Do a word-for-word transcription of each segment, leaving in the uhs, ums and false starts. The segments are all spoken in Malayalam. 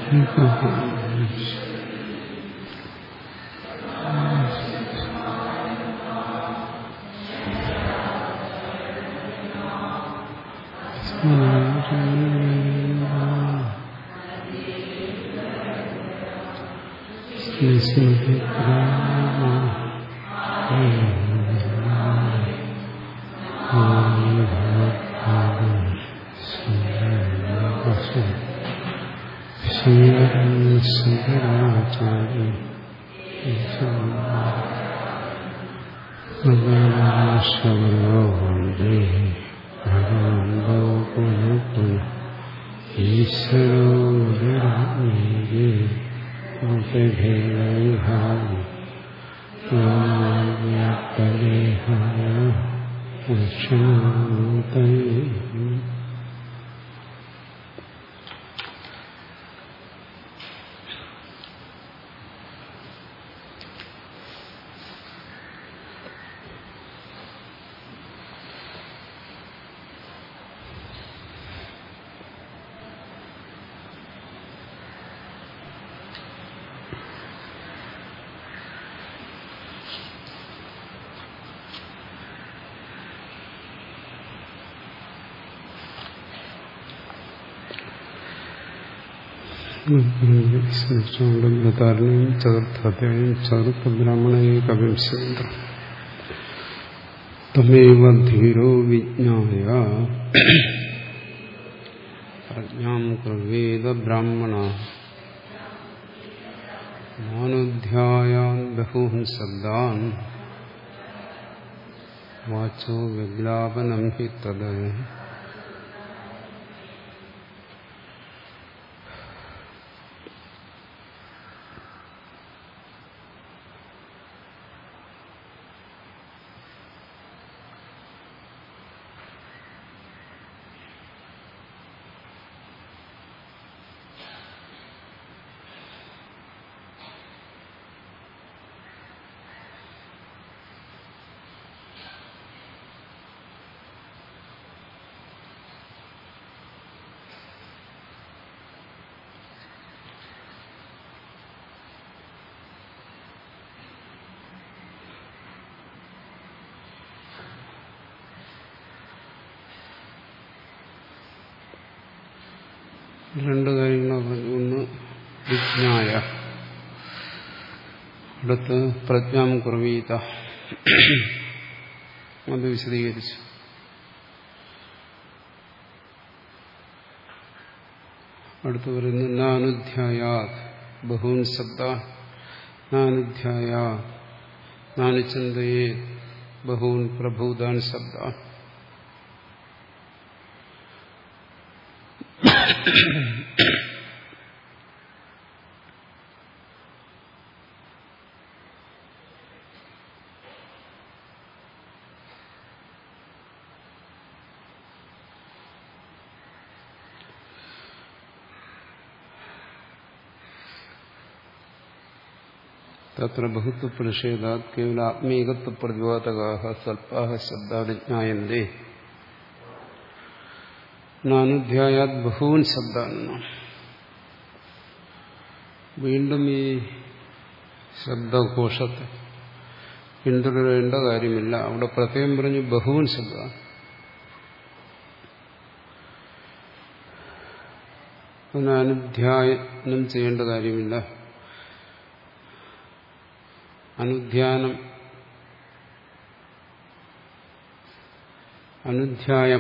ബ്രതാരനെയും ചതുർത്ഥാധ്യായം ചതുർത്ഥ ബ്രാഹ്മണയെ കവിംശേന്ദ്ര തമേവ ധീരോ വിജ്ഞായ പ്രജ്ഞാം കൃവേദ ബ്രാഹ്മണ മാനുധ്യായാൻ ബഹൂൻ ശബ്ദാൻ വാചോ വിഗ്ലാപനം ഹി തദ് രണ്ട് കാര്യങ്ങളാണ് പറഞ്ഞു. ഒന്ന് വിജ്ഞായ, അടുത്ത് പ്രജ്ഞാം കുർവീത, അത് വിശദീകരിച്ചു. അടുത്ത് പറയുന്നു നാനുധ്യായാത് ബഹൂൻ ശബ്ദാൻ, നാനുധ്യായ നാനുചിന്തയേ ബഹൂൻ പ്രഭൂതാൻ ശബ്ദാൻ. തത്ര ബഹുത്വ പ്രതിഷേധാത് കേവല ആത്മീകത്വ പ്രതിപാദകാഃ സ്വൽപാഃ ശബ്ദാദി ജ്ഞായന്തേ. നാനുധ്യായാത് ബഹൂൻ ശബ്ദാൻ. വീണ്ടും ഈ ശബ്ദകോശത്തെ പിന്തുടരേണ്ട കാര്യമില്ല. അവിടെ പ്രത്യേകം പറഞ്ഞു ബഹൂൻ ശബ്ദാൻ. പിന്നെ അനുധ്യാനം ചെയ്യേണ്ട കാര്യമില്ല. അനുധ്യാനം അനുധ്യായം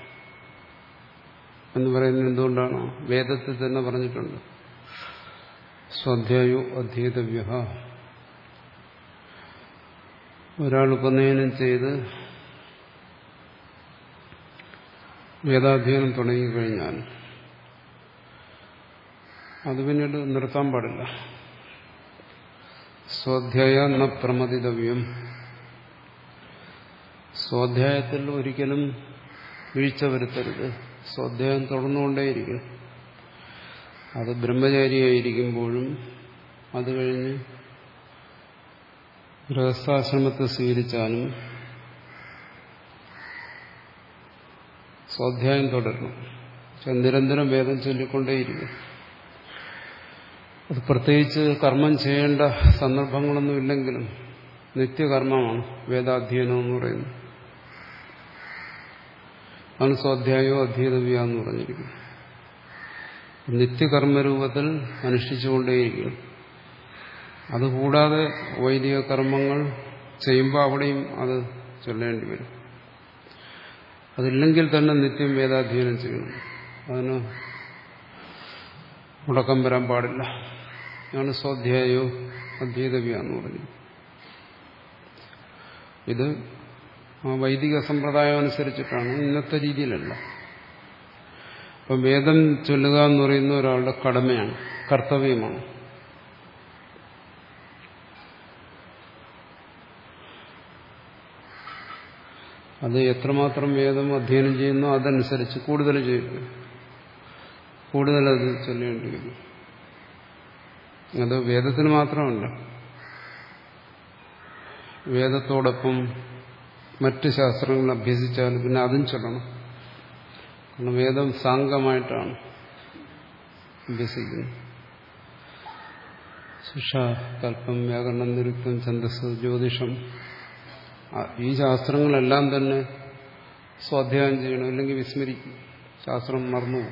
എന്ന് പറയുന്നത് എന്തുകൊണ്ടാണ്? വേദത്തിൽ തന്നെ പറഞ്ഞിട്ടുണ്ട്, സ്വാധ്യായോ അധ്യേതവ്യ. ഒരാൾ ഉപനയനം ചെയ്ത് വേദാധ്യയനം തുടങ്ങിക്കഴിഞ്ഞാൽ അത് പിന്നീട് നിർത്താൻ പാടില്ല. സ്വാധ്യായ ന പ്രമദിതവ്യം. സ്വാധ്യായത്തിൽ ഒരിക്കലും വീഴ്ച വരുത്തരുത്. സ്വാധ്യായം തുടർന്നുകൊണ്ടേയിരിക്കും. അത് ബ്രഹ്മചാരിയായിരിക്കുമ്പോഴും അത് കഴിഞ്ഞ് ഗൃഹസ്ഥാശ്രമത്തെ സ്വീകരിച്ചാലും സ്വാധ്യായം തുടരണം. പക്ഷെ നിരന്തരം വേദം ചൊല്ലിക്കൊണ്ടേയിരിക്കും. അത് പ്രത്യേകിച്ച് കർമ്മം ചെയ്യേണ്ട സന്ദർഭങ്ങളൊന്നും ഇല്ലെങ്കിലും നിത്യകർമ്മമാണ് വേദാധ്യയനം എന്ന് പറയുന്നത്. ആണ് സ്വാധ്യായോ അധ്യേതവ്യ എന്ന് പറഞ്ഞിരിക്കുന്നു. നിത്യകർമ്മരൂപത്തിൽ അനുഷ്ഠിച്ചുകൊണ്ടേയിരിക്കും. അതുകൂടാതെ വൈദിക കർമ്മങ്ങൾ ചെയ്യുമ്പോൾ അവിടെയും അത് ചൊല്ലേണ്ടി വരും. അതില്ലെങ്കിൽ തന്നെ നിത്യം വേദാധ്യയനം ചെയ്യണം. അതിന് മുടക്കം വരാൻ പാടില്ല. ആണ് സ്വാധ്യായോ അധ്യേതവ്യ എന്ന് പറഞ്ഞു. ഇത് ആ വൈദിക സമ്പ്രദായം അനുസരിച്ചിട്ടാണ്, ഇന്നത്തെ രീതിയിലല്ല. അപ്പം വേദം ചൊല്ലുക എന്ന് പറയുന്ന ഒരാളുടെ കടമയാണ്, കർത്തവ്യമാണ്. അത് എത്രമാത്രം വേദം അധ്യയനം ചെയ്യുന്നോ അതനുസരിച്ച് കൂടുതൽ ചെയ്യും, കൂടുതൽ അത് ചൊല്ലേണ്ടി വരും. അത് വേദത്തിന് മാത്രമല്ല, വേദത്തോടൊപ്പം മറ്റ് ശാസ്ത്രങ്ങൾ അഭ്യസിച്ചാൽ പിന്നെ അതും ചൊല്ലണം. കാരണം വേദം സാംഗമായിട്ടാണ് അഭ്യസിക്കുന്നത്. ശിക്ഷ, കൽപ്പം, വ്യാകരണം, നിരുക്തം, ഛന്ദസ്, ജ്യോതിഷം, ഈ ശാസ്ത്രങ്ങളെല്ലാം തന്നെ സ്വാധ്യായം ചെയ്യണം. അല്ലെങ്കിൽ വിസ്മരിക്കും, ശാസ്ത്രം മറന്നുപോകും.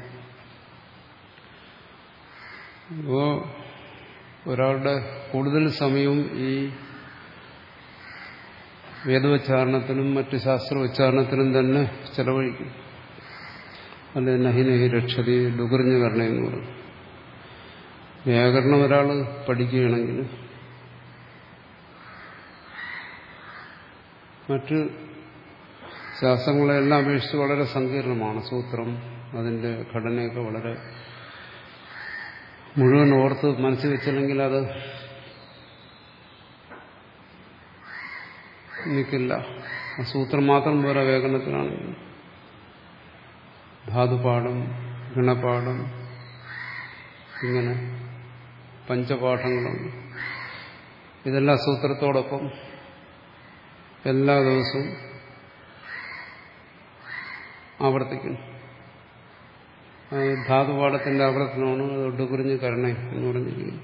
അപ്പോൾ ഒരാളുടെ കൂടുതൽ സമയവും ഈ വേദോച്ചാരണത്തിനും മറ്റ് ശാസ്ത്രോച്ചാരണത്തിനും തന്നെ ചെലവഴിക്കും. അല്ലെ നഹി നഹി രക്ഷതി ഡുകറിഞ്ഞു കരണയെന്ന് പറയും. വ്യാകരണം ഒരാൾ പഠിക്കുകയാണെങ്കിൽ മറ്റ് ശാസ്ത്രങ്ങളെല്ലാം അപേക്ഷിച്ച് വളരെ സങ്കീർണമാണ്. സൂത്രം, അതിന്റെ ഘടനയൊക്കെ വളരെ മുഴുവൻ ഓർത്ത് മനസ്സിൽ വെച്ചില്ലെങ്കിൽ അത് നിൽക്കില്ല. ആ സൂത്രം മാത്രം പോരാ വ്യാകരണത്തിലാണെങ്കിൽ. ധാതുപാഠം, ഗുണപാഠം, ഇങ്ങനെ പഞ്ചപാഠങ്ങളുണ്ട്. ഇതെല്ലാം സൂത്രത്തോടൊപ്പം എല്ലാ ദിവസവും ആവർത്തിക്കുന്നു. ധാതുപാഠത്തിന്റെ ആവർത്തനമാണ് ഡുകുറിഞ്ഞ് കരണേ എന്ന് പറഞ്ഞിരിക്കുന്നത്.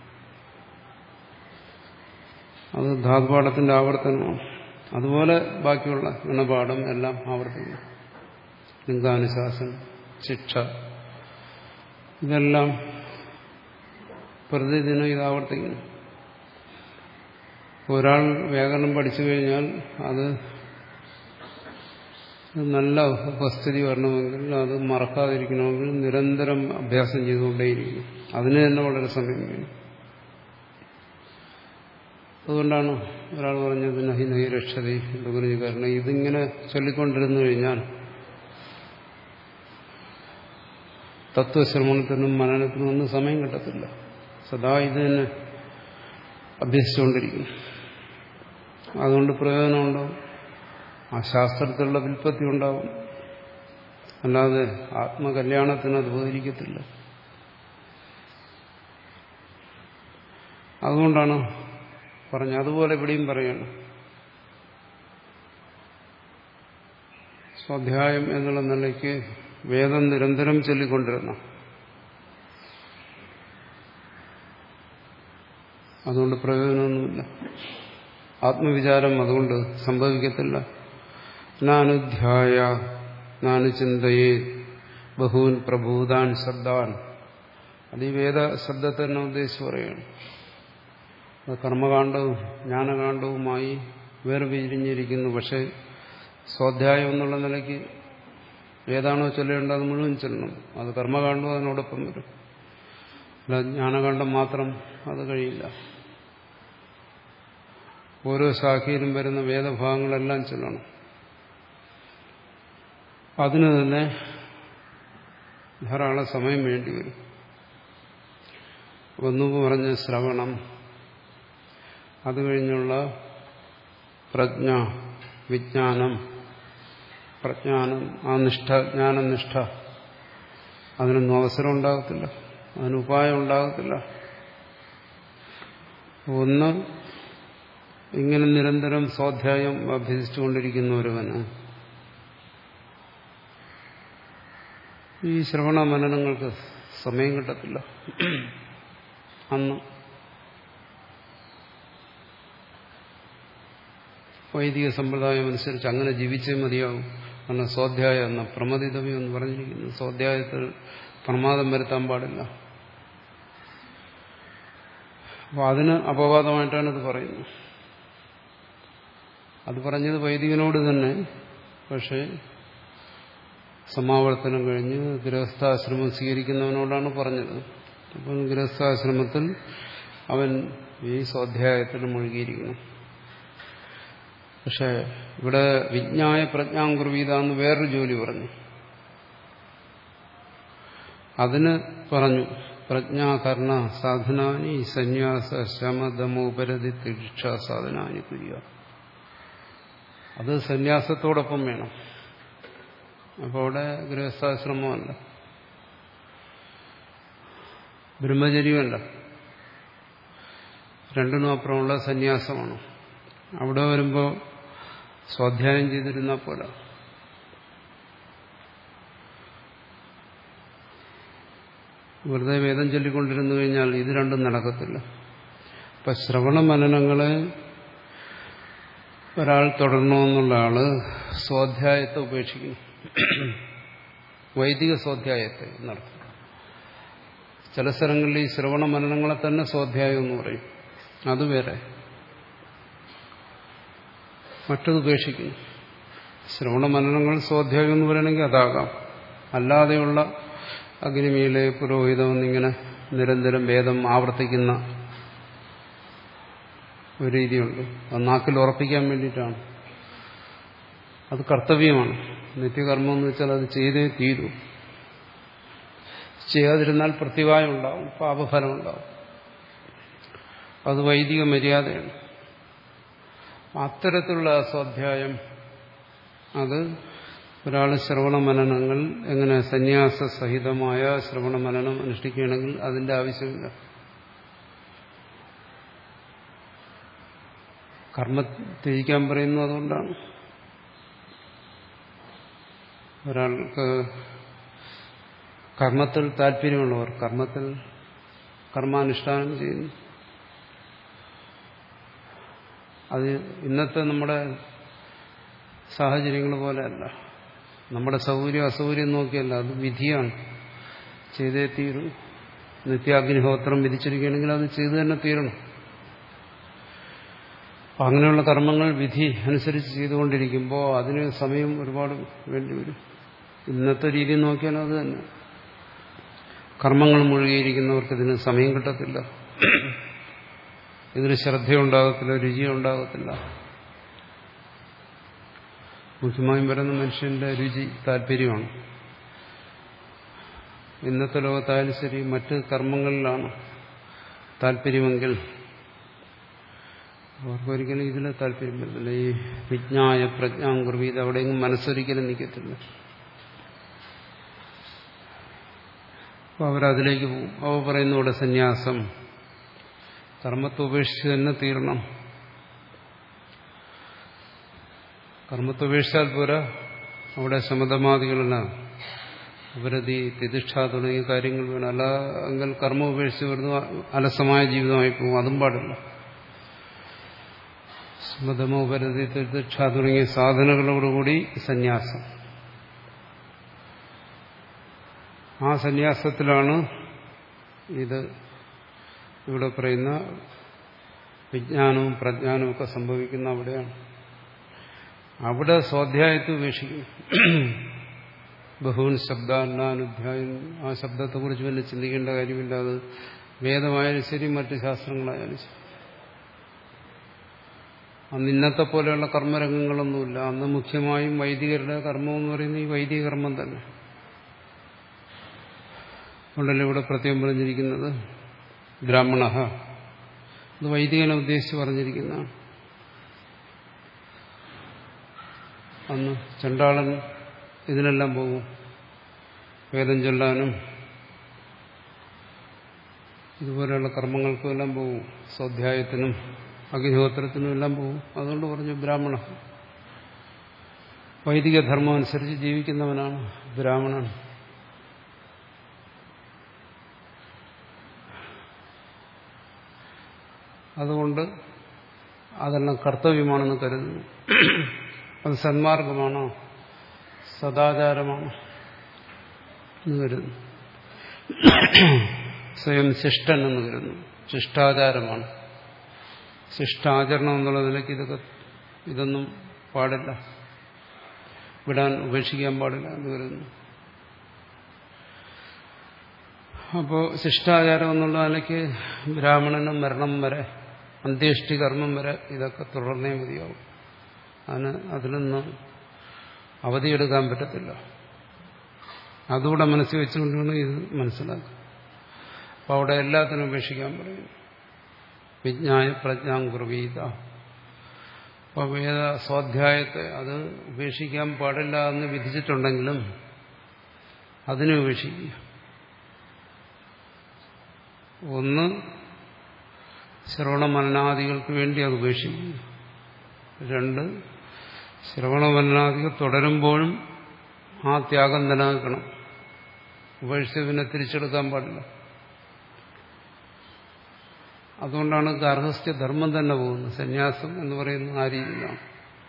അത് ധാതുപാഠത്തിന്റെ ആവർത്തനമാണ്. അതുപോലെ ബാക്കിയുള്ള ഗുണപാഠം എല്ലാം ആവർത്തിക്കുന്നു. ലിംഗാനുശാസനം, ശിക്ഷ, ഇതെല്ലാം പ്രതിദിനം ഇത് ആവർത്തിക്കുന്നു. ഒരാൾ വ്യാകരണം പഠിച്ചു കഴിഞ്ഞാൽ അത് നല്ല ഉപസ്ഥിതി വരണമെങ്കിൽ, അത് മറക്കാതിരിക്കണമെങ്കിൽ നിരന്തരം അഭ്യാസം ചെയ്തുകൊണ്ടേയിരിക്കും. അതിന് തന്നെ വളരെ സമയം വേണം. അതുകൊണ്ടാണ് ഒരാൾ പറഞ്ഞത് നഹി നഹി രക്ഷതി എന്ന് പറഞ്ഞു. കാരണം ഇതിങ്ങനെ ചൊല്ലിക്കൊണ്ടിരുന്നു കഴിഞ്ഞാൽ തത്വശ്രവണത്തിനും മനനത്തിനും ഒന്നും സമയം കിട്ടത്തില്ല. സദാ ഇത് തന്നെ അഭ്യസിച്ചുകൊണ്ടിരിക്കുന്നു. അതുകൊണ്ട് പ്രയോജനമുണ്ടാവും, ആ ശാസ്ത്രത്തിലുള്ള വിൽപ്പത്തി ഉണ്ടാവും. അല്ലാതെ ആത്മകല്യാണത്തിന് അത് ഉപകരിക്കത്തില്ല. അതുകൊണ്ടാണ് പറഞ്ഞ അതുപോലെ ഇവിടെയും പറയണം. സ്വാധ്യായം എന്നുള്ള നിലയ്ക്ക് വേദം നിരന്തരം ചൊല്ലിക്കൊണ്ടിരുന്ന, അതുകൊണ്ട് പ്രയോജനമൊന്നുമില്ല. ആത്മവിചാരം അതുകൊണ്ട് സംഭവിക്കത്തില്ല. നാനുധ്യായ നാനുചിന്തയേ ബഹൂൻ പ്രഭൂതാൻ ശബ്ദാൻ. അത് ഈ വേദ ശബ്ദത്തെ തന്നെ ഉദ്ദേശിച്ച് പറയുകയാണ്. അത് കർമ്മകാണ്ഡവും ജ്ഞാനകാണ്ഡവുമായി വേർപിരിഞ്ഞിരിക്കുന്നു. പക്ഷെ സ്വാധ്യായം എന്നുള്ള നിലയ്ക്ക് ഏതാണോ ചൊല്ലേണ്ടത് അത് മുഴുവൻ ചൊല്ലണം. അത് കർമ്മകാണ്ഡവും അതിനോടൊപ്പം വരും. അല്ല ജ്ഞാനകാണ്ഡം മാത്രം അത് കഴിയില്ല. ഓരോ ശാഖയിലും വരുന്ന വേദഭാഗങ്ങളെല്ലാം ചൊല്ലണം. അതിന് തന്നെ ധാരാളം സമയം വേണ്ടിവരും. ഒന്നുകൂടി പറഞ്ഞ ശ്രവണം, അത് കഴിഞ്ഞുള്ള പ്രജ്ഞ, വിജ്ഞാനം, പ്രജ്ഞാനം, ആ നിഷ്ഠ, ജ്ഞാനനിഷ്ഠ, അതിനൊന്നും അവസരം ഉണ്ടാകത്തില്ല, അതിന് ഉപായം ഉണ്ടാകത്തില്ല. ഒന്ന് ഇങ്ങനെ നിരന്തരം സ്വാധ്യായം അഭ്യസിച്ചുകൊണ്ടിരിക്കുന്ന ഒരുവന് ഈ ശ്രവണ മനനങ്ങൾക്ക് സമയം കിട്ടത്തില്ല. അന്ന് വൈദിക സമ്പ്രദായം അനുസരിച്ച് അങ്ങനെ ജീവിച്ചേ മതിയാവും. കാരണം സ്വാധ്യായം എന്ന പ്രമദിതവ്യം എന്ന് പറഞ്ഞിരിക്കുന്നു. സ്വാധ്യായത്തിൽ പ്രമാദം വരുത്താൻ പാടില്ല. അപ്പോൾ അതിന് അപവാദമായിട്ടാണ് ഇത് പറയുന്നത്. അത് പറഞ്ഞത് വൈദികനോട് തന്നെ. പക്ഷേ സമാവർത്തനം കഴിഞ്ഞ് ഗൃഹസ്ഥാശ്രമം സ്വീകരിക്കുന്നവനോടാണ് പറഞ്ഞത്. അപ്പം ഗൃഹസ്ഥാശ്രമത്തിൽ അവൻ ഈ സ്വാധ്യായത്തിൽ മുഴുകിയിരിക്കുന്നു. പക്ഷെ ഇവിടെ വിജ്ഞായ പ്രജ്ഞാംകുർവീത എന്ന് വേറൊരു ജോലി പറഞ്ഞു. അതിന് പറഞ്ഞു പ്രജ്ഞാകർണ സാധനാനി സന്യാസ ശമദമോപരതി തിക്ഷ സാധനാനി കുര്യ. അത് സന്യാസത്തോടൊപ്പം വേണം. അപ്പോൾ അവിടെ ഗൃഹസ്ഥാശ്രമമല്ല, ബ്രഹ്മചര്യമല്ല, രണ്ടിനും അപ്പുറമുള്ള സന്യാസമാണ്. അവിടെ വരുമ്പോൾ സ്വാധ്യായം ചെയ്തിരുന്നാൽ പോലെ വെറുതെ വേദം ചൊല്ലിക്കൊണ്ടിരുന്നു കഴിഞ്ഞാൽ ഇത് രണ്ടും നടക്കത്തില്ല. ഇപ്പൊ ശ്രവണ മനനങ്ങളെ ഒരാൾ തുടരണമെന്നുള്ള ആള് സ്വാധ്യായത്തെ ഉപേക്ഷിക്കുന്നു. വൈദിക സ്വാധ്യായത്തെ എന്നർത്ഥം. ചില സ്ഥലങ്ങളിൽ ഈ ശ്രവണ മനനങ്ങളെ തന്നെ സ്വാധ്യായം എന്ന് പറയും. അത് വേറെ. മറ്റത് ഉപേക്ഷിക്കുന്നു. ശ്രവണ മനനങ്ങൾ സ്വാധ്യായം എന്ന് പറയണമെങ്കിൽ അതാകാം. അല്ലാതെയുള്ള അഗ്നിമീലെ പുരോഹിതം എന്നിങ്ങനെ നിരന്തരം വേദം ആവർത്തിക്കുന്ന ഒരു രീതിയുണ്ട്. അത് നാക്കിൽ ഉറപ്പിക്കാൻ വേണ്ടിയിട്ടാണ്. അത് കർത്തവ്യമാണ്. നിത്യകർമ്മം എന്ന് വെച്ചാൽ അത് ചെയ്തേ തീരൂ. ചെയ്യാതിരുന്നാൽ പ്രത്യുവായം ഉണ്ടാവും, പാപഫലം ഉണ്ടാവും. അത് വൈദിക മര്യാദയാണ്. അത്തരത്തിലുള്ള സ്വാധ്യായം അത് ഒരാൾ ശ്രവണ മനനങ്ങൾ എങ്ങനെ സന്യാസ സഹിതമായ ശ്രവണ മനനം അനുഷ്ഠിക്കുകയാണെങ്കിൽ അതിന്റെ ആവശ്യമില്ല. കർമ്മ ത്യജിക്കാൻ പറയുന്നു. അതുകൊണ്ടാണ് ഒരാൾക്ക് കർമ്മത്തിൽ താല്പര്യമുള്ളവർ കർമ്മത്തിൽ കർമാനുഷ്ഠാനം ചെയ്യുന്നു. അത് ഇന്നത്തെ നമ്മുടെ സാഹചര്യങ്ങൾ പോലെയല്ല. നമ്മുടെ സൗകര്യം അസൗകര്യം നോക്കിയല്ല, അത് വിധിയാണ്. ചെയ്തേ തീരും. നിത്യാഗ്നിഹോത്രം വിധിച്ചിരിക്കുകയാണെങ്കിൽ അത് ചെയ്തു തന്നെ തീരണം. അങ്ങനെയുള്ള കർമ്മങ്ങൾ വിധി അനുസരിച്ച് ചെയ്തുകൊണ്ടിരിക്കുമ്പോൾ അതിന് സമയം ഒരുപാട് വേണ്ടിവരും. ഇന്നത്തെ രീതി നോക്കിയാൽ അത് തന്നെ. കർമ്മങ്ങൾ മുഴുകിയിരിക്കുന്നവർക്ക് ഇതിന് സമയം കിട്ടത്തില്ല. ഇതിന് ശ്രദ്ധയുണ്ടാകത്തില്ല, രുചിയുണ്ടാകത്തില്ല. മുഖ്യമായും വരുന്ന മനുഷ്യന്റെ രുചി താല്പര്യമാണ്. ഇന്നത്തെ ലോകത്തായാലും ശരി മറ്റ് കർമ്മങ്ങളിലാണ് താല്പര്യമെങ്കിൽ അവർക്കൊരിക്കലും ഇതിന് താല്പര്യം വരുന്നില്ല. ഈ വിജ്ഞായ പ്രജ്ഞാംകുർവീത അവിടെയെങ്കിലും മനസ്സൊരിക്കലും നിൽക്കത്തില്ല. അപ്പോൾ അവരതിലേക്ക് പോകും. അവ പറയുന്നു ഇവിടെ സന്യാസം കർമ്മത്തെ ഉപേക്ഷിച്ച് തന്നെ തീരണം. കർമ്മത്തെ ഉപേക്ഷിച്ചാൽ പോരാ, അവിടെ സമതമാദികളെല്ലാം അവരതി തിദിക്ഷ തുടങ്ങിയ കാര്യങ്ങൾ വേണം. അല്ല എങ്കിൽ കർമ്മം ഉപേക്ഷിച്ച് വരുന്ന അലസമായ ജീവിതമായി പോകും. അതും പാടില്ല. സമതമോ ഉപരതി തിദിക്ഷ തുടങ്ങിയ സാധനങ്ങളോടുകൂടി സന്യാസം. ആ സന്യാസത്തിലാണ് ഇത് ഇവിടെ പറയുന്ന വിജ്ഞാനവും പ്രജ്ഞാനവും ഒക്കെ സംഭവിക്കുന്ന അവിടെയാണ്. അവിടെ സ്വാധ്യായത്തെ ഉപേക്ഷിക്കും. ബഹുവൻ ശബ്ദാനുധ്യായം, ആ ശബ്ദത്തെക്കുറിച്ച് പിന്നെ ചിന്തിക്കേണ്ട കാര്യമില്ല. അത് വേദമായാലും ശരി മറ്റ് ശാസ്ത്രങ്ങളായാലും ശരി. അന്ന് ഇന്നത്തെ പോലെയുള്ള കർമ്മരംഗങ്ങളൊന്നുമില്ല. അന്ന് മുഖ്യമായും വൈദികരുടെ കർമ്മം എന്ന് പറയുന്നത് ഈ വൈദിക കർമ്മം തന്നെ. അതുകൊണ്ടല്ലേ ഇവിടെ പ്രത്യേകം പറഞ്ഞിരിക്കുന്നത് ബ്രാഹ്മണ. അത് വൈദികനെ ഉദ്ദേശിച്ച് പറഞ്ഞിരിക്കുന്നതാണ്. അന്ന് ചണ്ടാളൻ ഇതിനെല്ലാം പോകും. വേദം ചൊല്ലാനും ഇതുപോലെയുള്ള കർമ്മങ്ങൾക്കും എല്ലാം പോകും. സ്വാധ്യായത്തിനും അഗ്നിഹോത്രത്തിനും എല്ലാം പോകും. അതുകൊണ്ട് പറഞ്ഞു ബ്രാഹ്മണ. വൈദിക ധർമ്മം അനുസരിച്ച് ജീവിക്കുന്നവനാണ് ബ്രാഹ്മണൻ. അതുകൊണ്ട് അതെല്ലാം കർത്തവ്യമാണെന്ന് കരുതുന്നു. അത് സന്മാർഗമാണോ സദാചാരമാണോ എന്ന് കരുതുന്നു. സ്വയം ശിഷ്ടൻ എന്ന് കരുതുന്നു. ശിഷ്ടാചാരമാണ്. ശിഷ്ടാചരണം എന്നുള്ള നിലയ്ക്ക് ഇതൊക്കെ ഇതൊന്നും പാടില്ല, വിടാൻ ഉപേക്ഷിക്കാൻ പാടില്ല എന്ന് കരുതുന്നു. അപ്പോൾ ശിഷ്ടാചാരം എന്നുള്ള നിലയ്ക്ക് ബ്രാഹ്മണനും മരണം വരെ അന്ത്യേഷ്ടി കർമ്മം വരെ ഇതൊക്കെ തുടർന്നേ മതിയാവും. അതിന് അതിലൊന്നും അവധിയെടുക്കാൻ പറ്റത്തില്ല. അതുകൂടെ മനസ്സിൽ വെച്ചുകൊണ്ടാണ് ഇത് മനസ്സിലാക്കുക. അപ്പം അവിടെ എല്ലാത്തിനും ഉപേക്ഷിക്കാൻ പറയും. വിജ്ഞായ പ്രജ്ഞാം കുർവീത. അപ്പോൾ വേദ സ്വാധ്യായത്തെ അത് ഉപേക്ഷിക്കാൻ പാടില്ല എന്ന് വിധിച്ചിട്ടുണ്ടെങ്കിലും അതിനെ ഉപേക്ഷിക്കുക. ഒന്ന് ശ്രവണമനനാദികൾക്ക് വേണ്ടി അത് ഉപേക്ഷിക്കുക. രണ്ട്, ശ്രവണമനനാദികൾ തുടരുമ്പോഴും ആ ത്യാഗം നിലനിൽക്കണം. ഉപേക്ഷിച്ച് പിന്നെ തിരിച്ചെടുക്കാൻ പാടില്ല. അതുകൊണ്ടാണ് ഗാർഹസ്ഥ്യ ധർമ്മം തന്നെ പോകുന്നത്. സന്യാസം എന്ന് പറയുന്നത് ആ രീതിയിലാണ്.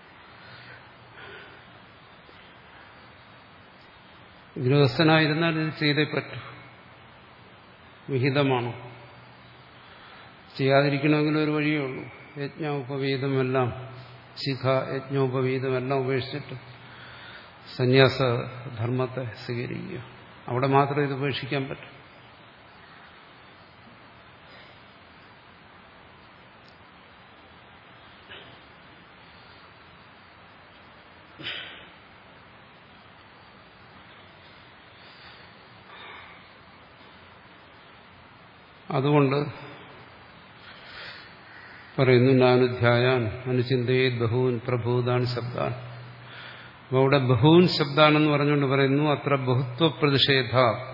ഗൃഹസ്ഥനായിരുന്നാൽ ഇത് ചെയ്തേ പറ്റൂ, വിഹിതമാണ്. ചെയ്യാതിരിക്കണമെങ്കിൽ ഒരു വഴിയേ ഉള്ളൂ. യജ്ഞോപവീതമെല്ലാം ശിഖ യജ്ഞോപവീതമെല്ലാം ഉപേക്ഷിച്ചിട്ട് സന്യാസ ധർമ്മത്തെ സ്വീകരിക്കുക. അവിടെ മാത്രമേ ഇത് ഉപേക്ഷിക്കാൻ പറ്റൂ. അതുകൊണ്ട് പറയുന്നു നാനുധ്യായാൻ അനുചിന്തയെ ബഹൂൻ പ്രഭൂതാൻ ശബ്ദാൻ. അപ്പോൾ അവിടെ ബഹൂൻ ശബ്ദാനെന്ന് പറഞ്ഞുകൊണ്ട് പറയുന്നു അത്ര ബഹുത്വ പ്രതിഷേധ,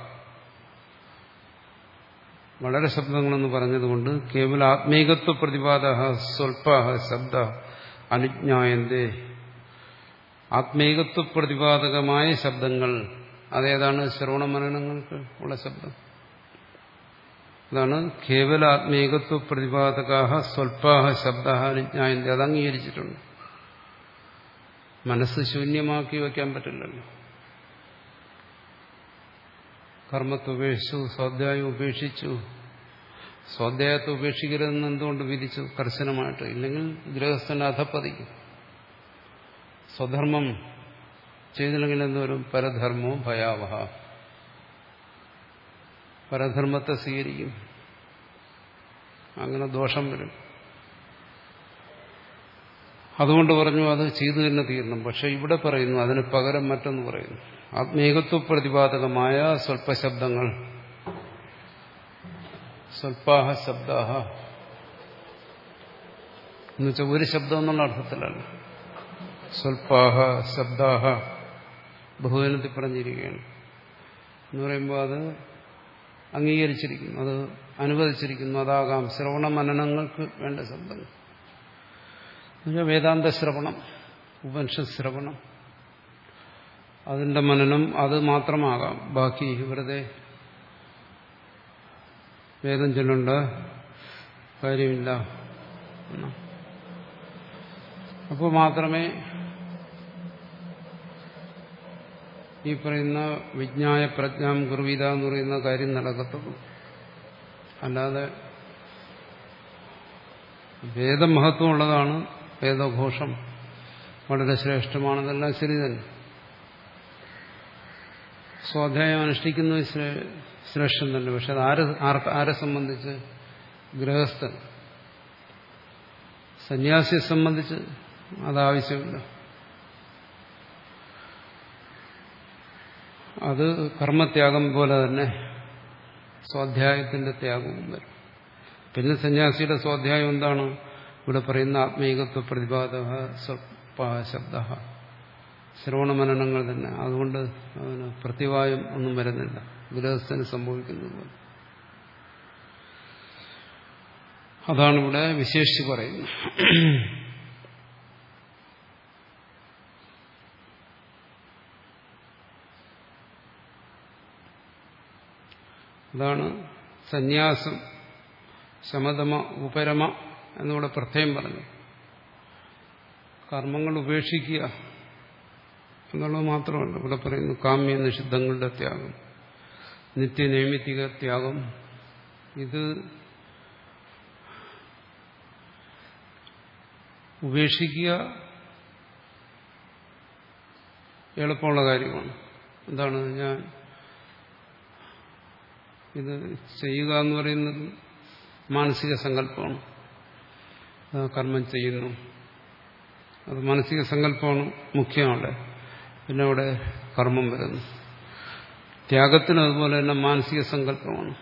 വളരെ ശബ്ദങ്ങളെന്ന് പറഞ്ഞതുകൊണ്ട് കേവല ആത്മീകത്വ പ്രതിപാദ സ്വൽപ ശബ്ദ അനുജ്ഞായന്തേ. ആത്മീകത്വ പ്രതിപാദകമായ ശബ്ദങ്ങൾ അതേതാണ്? ശ്രവണമനനങ്ങൾക്ക് ഉള്ള ശബ്ദം. അതാണ് കേവല ആത്മീകത്വ പ്രതിപാദകാഹ സ്വൽപാഹ ശബ്ദ അനുജ്ഞായന്തേ. അത് അംഗീകരിച്ചിട്ടുണ്ട്. മനസ്സ് ശൂന്യമാക്കി വയ്ക്കാൻ പറ്റില്ലല്ലോ. കർമ്മത്തെ ഉപേക്ഷിച്ചു, സ്വാധ്യായം ഉപേക്ഷിച്ചു. സ്വാധ്യായത്തെ ഉപേക്ഷിക്കരുതെന്ന് എന്തുകൊണ്ട് വിധിച്ചു കർശനമായിട്ട്? ഇല്ലെങ്കിൽ ഗൃഹസ്ഥന് അധപ്പതിക്കും. സ്വധർമ്മം ചെയ്തില്ലെങ്കിൽ എന്തോരും? പരധർമ്മവും ഭയാവഹ. പരധർമ്മത്തെ സ്വീകരിക്കും, അങ്ങനെ ദോഷം വരും. അതുകൊണ്ട് പറഞ്ഞു അത് ചെയ്തു തന്നെ തീരണം. പക്ഷെ ഇവിടെ പറയുന്നു അതിന് പകരം മറ്റൊന്ന് പറയുന്നു. ആത്മീകത്വ പ്രതിപാദകമായ സ്വൽപ്പശബ്ദങ്ങൾ, സ്വൽപാഹ ശബ്ദാഹ എന്നുവെച്ചാൽ ഒരു ശബ്ദം എന്നുള്ള അർത്ഥത്തിലല്ല. സ്വൽപാഹ ശബ്ദാഹ ബഹുവചനത്തിൽ പറഞ്ഞിരിക്കുകയാണ് എന്ന് പറയുമ്പോൾ അത് അംഗീകരിച്ചിരിക്കുന്നു, അത് അനുവദിച്ചിരിക്കുന്നു. അതാകാം ശ്രവണ മനനങ്ങൾക്ക് വേണ്ട ശബ്ദങ്ങൾ. എന്നുവെച്ചാൽ വേദാന്ത ശ്രവണം, ഉപനിഷത് ശ്രവണം, അതിന്റെ മനനം അത് മാത്രമാകാം. ബാക്കി വെറുതെ വേദം ചൊല്ലേണ്ട കാര്യമില്ല. അപ്പോൾ മാത്രമേ ഈ പറയുന്ന വിജ്ഞായ പ്രജ്ഞാം കുർവീത എന്ന് പറയുന്ന കാര്യം നടക്കത്തുള്ളൂ. അല്ലാതെ വേദമഹത്വം ഉള്ളതാണ്, വേദഘോഷം വളരെ ശ്രേഷ്ഠമാണെന്നെല്ലാം ശരി തന്നെ. സ്വാധ്യായം അനുഷ്ഠിക്കുന്നത് ശ്രേഷ്ഠം തന്നെ. പക്ഷെ അത് ആരെ ആരെ സംബന്ധിച്ച്? ഗൃഹസ്ഥൻ. സന്യാസിയെ സംബന്ധിച്ച് അതാവശ്യമില്ല. അത് കർമ്മത്യാഗം പോലെ തന്നെ സ്വാധ്യായത്തിന്റെ ത്യാഗവും വരും. പിന്നെ സന്യാസിയുടെ സ്വാധ്യായം എന്താണ്? ഇവിടെ പറയുന്ന ആത്മീകത്വ പ്രതിപാദ ശബ്ദ ശ്രവണമനനങ്ങൾ തന്നെ. അതുകൊണ്ട് അതിന് പ്രത്യവായം ഒന്നും വരുന്നില്ല, ഗൃഹസ്ഥന് സംഭവിക്കുന്നത്. അതാണ് ഇവിടെ വിശേഷിച്ച് പറയുന്നത്. അതാണ് സന്യാസം ശമതമ ഉപരമ എന്നിവിടെ പ്രത്യേകം പറഞ്ഞു. കർമ്മങ്ങൾ ഉപേക്ഷിക്കുക എന്നുള്ളത് മാത്രമല്ല, ഇവിടെ പറയുന്നു കാമ്യ നിഷിദ്ധങ്ങളുടെ ത്യാഗം, നിത്യനൈമിത്തിക ത്യാഗം. ഇത് ഉപേക്ഷിക്കുക എളുപ്പമുള്ള കാര്യമാണ്. എന്താണ് ഞാൻ ഇത് ചെയ്യുക എന്ന് പറയുന്നത് മാനസിക സങ്കല്പമാണ്. കർമ്മം ചെയ്യുന്നു, അത് മാനസിക സങ്കല്പമാണ് മുഖ്യമാണ്. പിന്നെ അവിടെ കർമ്മം വരുന്നു. ത്യാഗത്തിന് അതുപോലെ തന്നെ മാനസിക സങ്കല്പമാണ്.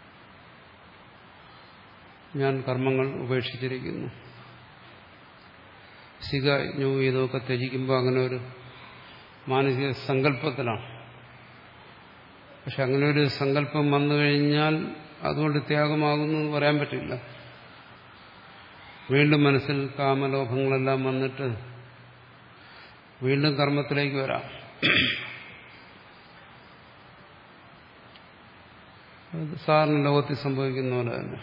ഞാൻ കർമ്മങ്ങൾ ഉപേക്ഷിച്ചിരിക്കുന്നു. ശിഖ ജ്ഞൂ ഇതൊക്കെ ത്യജിക്കുമ്പോൾ അങ്ങനെ ഒരു മാനസിക സങ്കല്പത്തിലാണ്. പക്ഷെ അങ്ങനെ ഒരു സങ്കല്പം വന്നു കഴിഞ്ഞാൽ അതുകൊണ്ട് ത്യാഗമാകുന്നു എന്ന് പറയാൻ പറ്റില്ല. വീണ്ടും മനസ്സിൽ കാമലോഭങ്ങളെല്ലാം വന്നിട്ട് വീണ്ടും കർമ്മത്തിലേക്ക് വരാം. അത് സാധാരണ ലോകത്തിൽ സംഭവിക്കുന്ന പോലെ തന്നെ.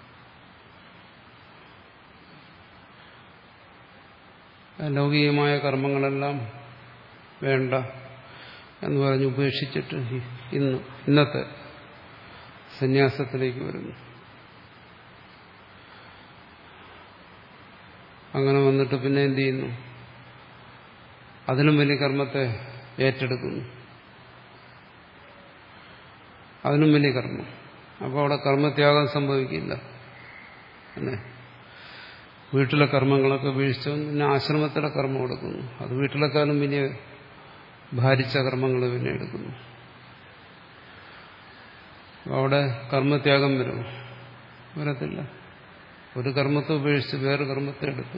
ലൗകികമായ കർമ്മങ്ങളെല്ലാം വേണ്ട എന്ന് പറഞ്ഞ് ഉപേക്ഷിച്ചിട്ട് ഇന്ന് ഇന്നത്തെ സന്യാസത്തിലേക്ക് വരുന്നു. അങ്ങനെ വന്നിട്ട് പിന്നെ എന്ത് ചെയ്യുന്നു? അതിനും വലിയ കർമ്മത്തെ ഏറ്റെടുക്കുന്നു. അതിനും വലിയ കർമ്മം. അപ്പോൾ അവിടെ കർമ്മത്യാഗം സംഭവിക്കില്ല. അല്ലേ? വീട്ടിലെ കർമ്മങ്ങളൊക്കെ വീഴ്ച പിന്നെ ആശ്രമത്തിലെ കർമ്മം എടുക്കുന്നു. അത് വീട്ടിലെക്കാളും വലിയ ഭാരിച്ച കർമ്മങ്ങൾ പിന്നെ എടുക്കുന്നു. അവിടെ കർമ്മത്യാഗം വരും വരത്തില്ല. ഒരു കർമ്മത്തെ ഉപേക്ഷിച്ച് വേറെ കർമ്മത്തെ എടുത്തു.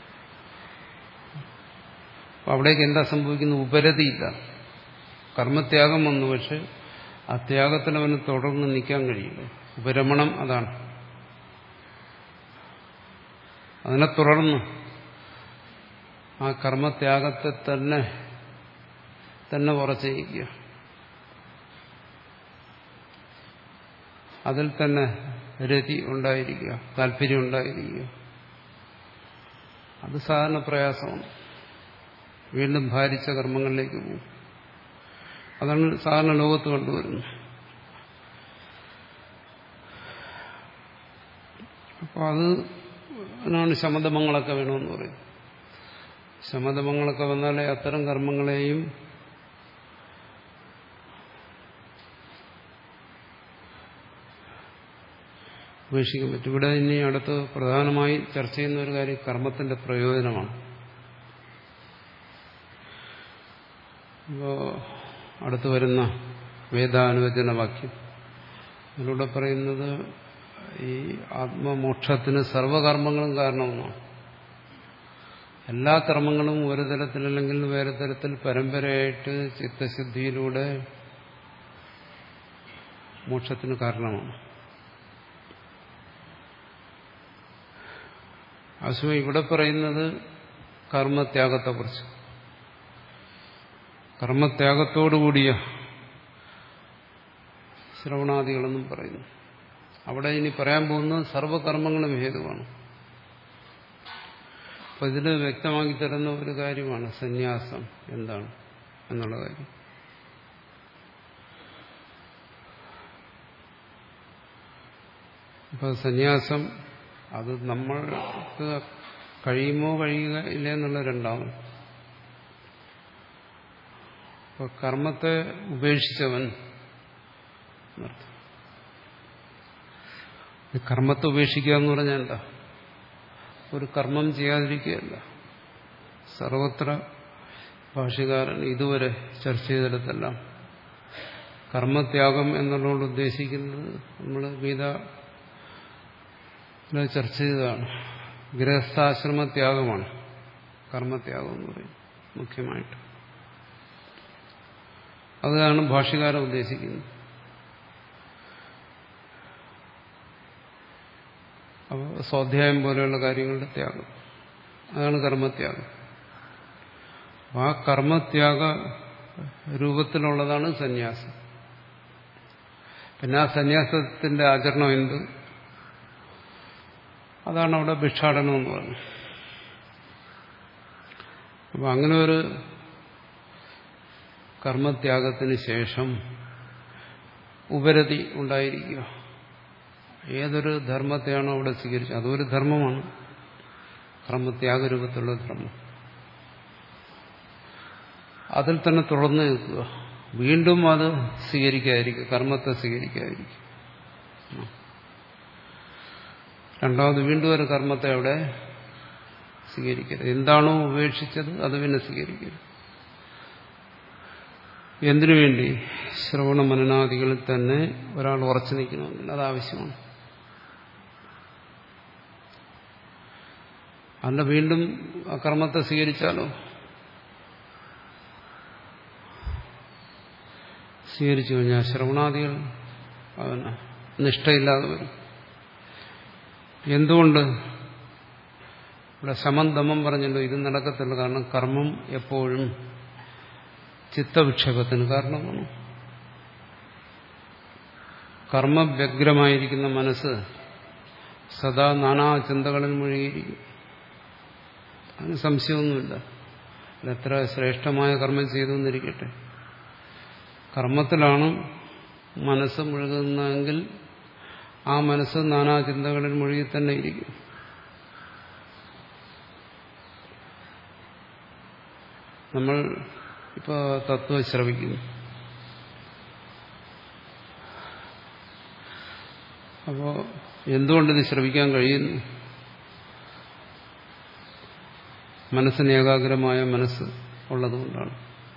അവിടേക്ക് എന്താ സംഭവിക്കുന്നത്? ഉപരതിയില്ല. കർമ്മത്യാഗം വന്നു, പക്ഷെ ആ ത്യാഗത്തിൽ അവന് തുടർന്ന് നിൽക്കാൻ കഴിയില്ല. ഉപരമണം അതാണ്. അതിനെ തുടർന്ന് ആ കർമ്മത്യാഗത്തെ തന്നെ തന്നെ ഉറച്ചിരിക്കുക, അതിൽ തന്നെ രതി ഉണ്ടായിരിക്കുക, താല്പര്യം ഉണ്ടായിരിക്കുക. അത് സാധാരണ പ്രയാസമാണ്. വീണ്ടും ഭാരിച്ച കർമ്മങ്ങളിലേക്ക് പോകും. അതാണ് സാധാരണ ലോകത്ത് കണ്ടുവരുന്നത്. അപ്പോൾ അത് അതിനാണ് ശമദമങ്ങളൊക്കെ വേണമെന്ന് പറയും. ശമദമങ്ങളൊക്കെ വന്നാലേ അത്തരം കർമ്മങ്ങളെയും ഉപേക്ഷിക്കാൻ പറ്റും. ഇവിടെ ഇനി അടുത്ത് പ്രധാനമായി ചർച്ച ചെയ്യുന്ന ഒരു കാര്യം കർമ്മത്തിന്റെ പ്രയോജനമാണ്. ഇപ്പോൾ അടുത്ത് വരുന്ന വേദാനുവചന വാക്യം അതിലൂടെ പറയുന്നത് ഈ ആത്മമോക്ഷത്തിന് സർവകർമ്മങ്ങളും കാരണമെന്നാണ്. എല്ലാ കർമ്മങ്ങളും ഒരു തരത്തിലല്ലെങ്കിൽ വേറെ തരത്തിൽ പരമ്പരയായിട്ട് ചിത്തശുദ്ധിയിലൂടെ മോക്ഷത്തിന് കാരണമാണ്. അസുഖം ഇവിടെ പറയുന്നത് കർമ്മത്യാഗത്തെക്കുറിച്ച്. കർമ്മത്യാഗത്തോടുകൂടിയ ശ്രവണാദികളെന്നും പറയുന്നു. അവിടെ ഇനി പറയാൻ പോകുന്നത് സർവകർമ്മങ്ങളും ഹേതുവാണ്. അപ്പൊ ഇതിന് വ്യക്തമാക്കി തരുന്ന ഒരു കാര്യമാണ് സന്യാസം എന്താണ് എന്നുള്ള കാര്യം. അപ്പൊ സന്യാസം അത് നമ്മൾക്ക് കഴിയുമോ കഴിയുക ഇല്ല എന്നുള്ള രണ്ടാമത്. അപ്പൊ കർമ്മത്തെ ഉപേക്ഷിച്ചവൻ എന്നർത്ഥം. കർമ്മത്തെ ഉപേക്ഷിക്കുക എന്ന് പറഞ്ഞാൽ എന്താ? ഒരു കർമ്മം ചെയ്യാതിരിക്കുകയല്ല. സർവത്ര ഭാഷ്യകാരൻ ഇതുവരെ ചർച്ച ചെയ്തെടുത്തെല്ലാം കർമ്മത്യാഗം എന്നുള്ളതുകൊണ്ട് ഉദ്ദേശിക്കുന്നത് നമ്മൾ ഗീത ചർച്ച ചെയ്തതാണ്. ഗൃഹസ്ഥാശ്രമത്യാഗമാണ് കർമ്മത്യാഗം എന്ന് പറയുന്നത് മുഖ്യമായിട്ട്. അതാണ് ഭാഷ്യകാരൻ ഉദ്ദേശിക്കുന്നത്. അപ്പോൾ സ്വാധ്യായം പോലെയുള്ള കാര്യങ്ങളുടെ ത്യാഗം, അതാണ് കർമ്മത്യാഗം. ആ കർമ്മത്യാഗ രൂപത്തിലുള്ളതാണ് സന്യാസം. പിന്നെ ആ സന്യാസത്തിന്റെ ആചരണം എന്ത്? അതാണ് അവിടെ ഭിക്ഷാടനം എന്ന് പറഞ്ഞത്. അപ്പം അങ്ങനെ ഒരു കർമ്മത്യാഗത്തിന് ശേഷം ഉപരതി ഉണ്ടായിരിക്കുക. ഏതൊരു ധർമ്മത്തെയാണോ അവിടെ സ്വീകരിച്ചത് അതൊരു ധർമ്മമാണ്, കർമ്മത്യാഗരൂപത്തിലുള്ള ധർമ്മം. അതിൽ തന്നെ തുടർന്ന് നിൽക്കുക, വീണ്ടും അത് സ്വീകരിക്കാതിരിക്കുക, കർമ്മത്തെ സ്വീകരിക്കാതിരിക്കുക. രണ്ടാമത് വീണ്ടും ഒരു കർമ്മത്തെ അവിടെ സ്വീകരിക്കരുത്. എന്താണോ ഉപേക്ഷിച്ചത് അത് പിന്നെ സ്വീകരിക്കരുത്. എന്തിനു വേണ്ടി? ശ്രവണ മനനാദികളിൽ തന്നെ ഒരാൾ ഉറച്ചു നിൽക്കണമെങ്കിൽ അത് ആവശ്യമാണ്. അല്ല വീണ്ടും ആ കർമ്മത്തെ സ്വീകരിച്ചാലോ? സ്വീകരിച്ചു കഴിഞ്ഞാൽ ശ്രവണാദികൾ അവന് നിഷ്ഠയില്ലാതെ വരും. എന്തുകൊണ്ട്? ഇവിടെ ശമം ദമം പറഞ്ഞല്ലോ, ഇത് നടക്കത്തില്ല. കാരണം കർമ്മം എപ്പോഴും ചിത്തവിക്ഷേപത്തിന് കാരണമാണ്. കർമ്മവ്യഗ്രമായിരിക്കുന്ന മനസ്സ് സദാ നാനാ ചിന്തകളിൽ മുഴുകിയിരിക്കും. അതിന് സംശയമൊന്നുമില്ല. എത്ര ശ്രേഷ്ഠമായ കർമ്മം ചെയ്തു എന്നിരിക്കട്ടെ, കർമ്മത്തിലാണ് മനസ്സ് മുഴുകുന്നതെങ്കിൽ ആ മനസ്സ് നാനാ ചിന്തകളിൽ മുഴുകി തന്നെ ഇരിക്കും. നമ്മൾ ഇപ്പോൾ തത്വം ശ്രവിക്കുന്നു. അപ്പോൾ എന്തുകൊണ്ടിത് ശ്രവിക്കാൻ കഴിയുന്നു? മനസ്സിന് ഏകാഗ്രമായ മനസ്സ് ഉള്ളതുകൊണ്ടാണ്.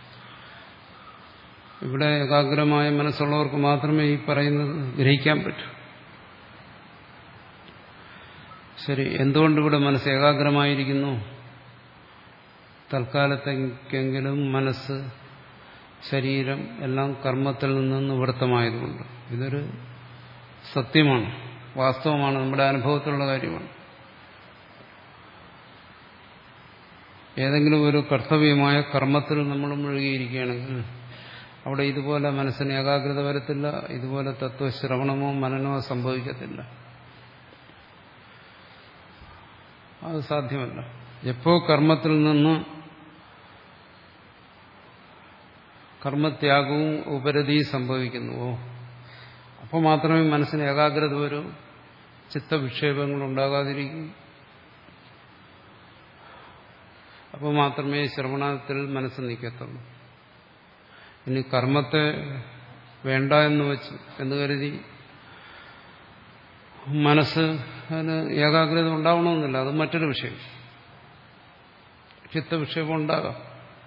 ഇവിടെ ഏകാഗ്രമായ മനസ്സുള്ളവർക്ക് മാത്രമേ ഈ പറയുന്നത് ഗ്രഹിക്കാൻ പറ്റൂ. ശരി, എന്തുകൊണ്ടിവിടെ മനസ്സ് ഏകാഗ്രമായിരിക്കുന്നു? തൽക്കാലത്തേക്കെങ്കിലും മനസ്സ്, ശരീരം എല്ലാം കർമ്മത്തിൽ നിന്ന് നിവൃത്തമായതുകൊണ്ട്. ഇതൊരു സത്യമാണ്, വാസ്തവമാണ്, നമ്മുടെ അനുഭവത്തിലുള്ള കാര്യമാണ്. ഏതെങ്കിലും ഒരു കർത്തവ്യമായ കർമ്മത്തിൽ നമ്മൾ മുഴുകിയിരിക്കുകയാണെങ്കിൽ അവിടെ ഇതുപോലെ മനസ്സിന് ഏകാഗ്രത വരത്തില്ല, ഇതുപോലെ തത്വശ്രവണമോ മനനമോ സംഭവിക്കത്തില്ല. അത് സാധ്യമല്ല. എപ്പോ കർമ്മത്തിൽ നിന്ന് കർമ്മത്യാഗവും ഉപരതിയും സംഭവിക്കുന്നുവോ അപ്പോൾ മാത്രമേ മനസ്സിന് ഏകാഗ്രത വരൂ, ചിത്തവിക്ഷേപങ്ങൾ ഉണ്ടാകാതിരിക്കും. അപ്പോൾ മാത്രമേ ശ്രവണത്തിൽ മനസ്സ് നിൽക്കത്തുള്ളൂ. ഇനി കർമ്മത്തെ വേണ്ട എന്ന് വെച്ച് എന്ന് കരുതി മനസ്സ് അതിന് ഏകാഗ്രത ഉണ്ടാവണമെന്നില്ല, അത് മറ്റൊരു വിഷയം. ചിത്തവിക്ഷേപം ഉണ്ടാകാം.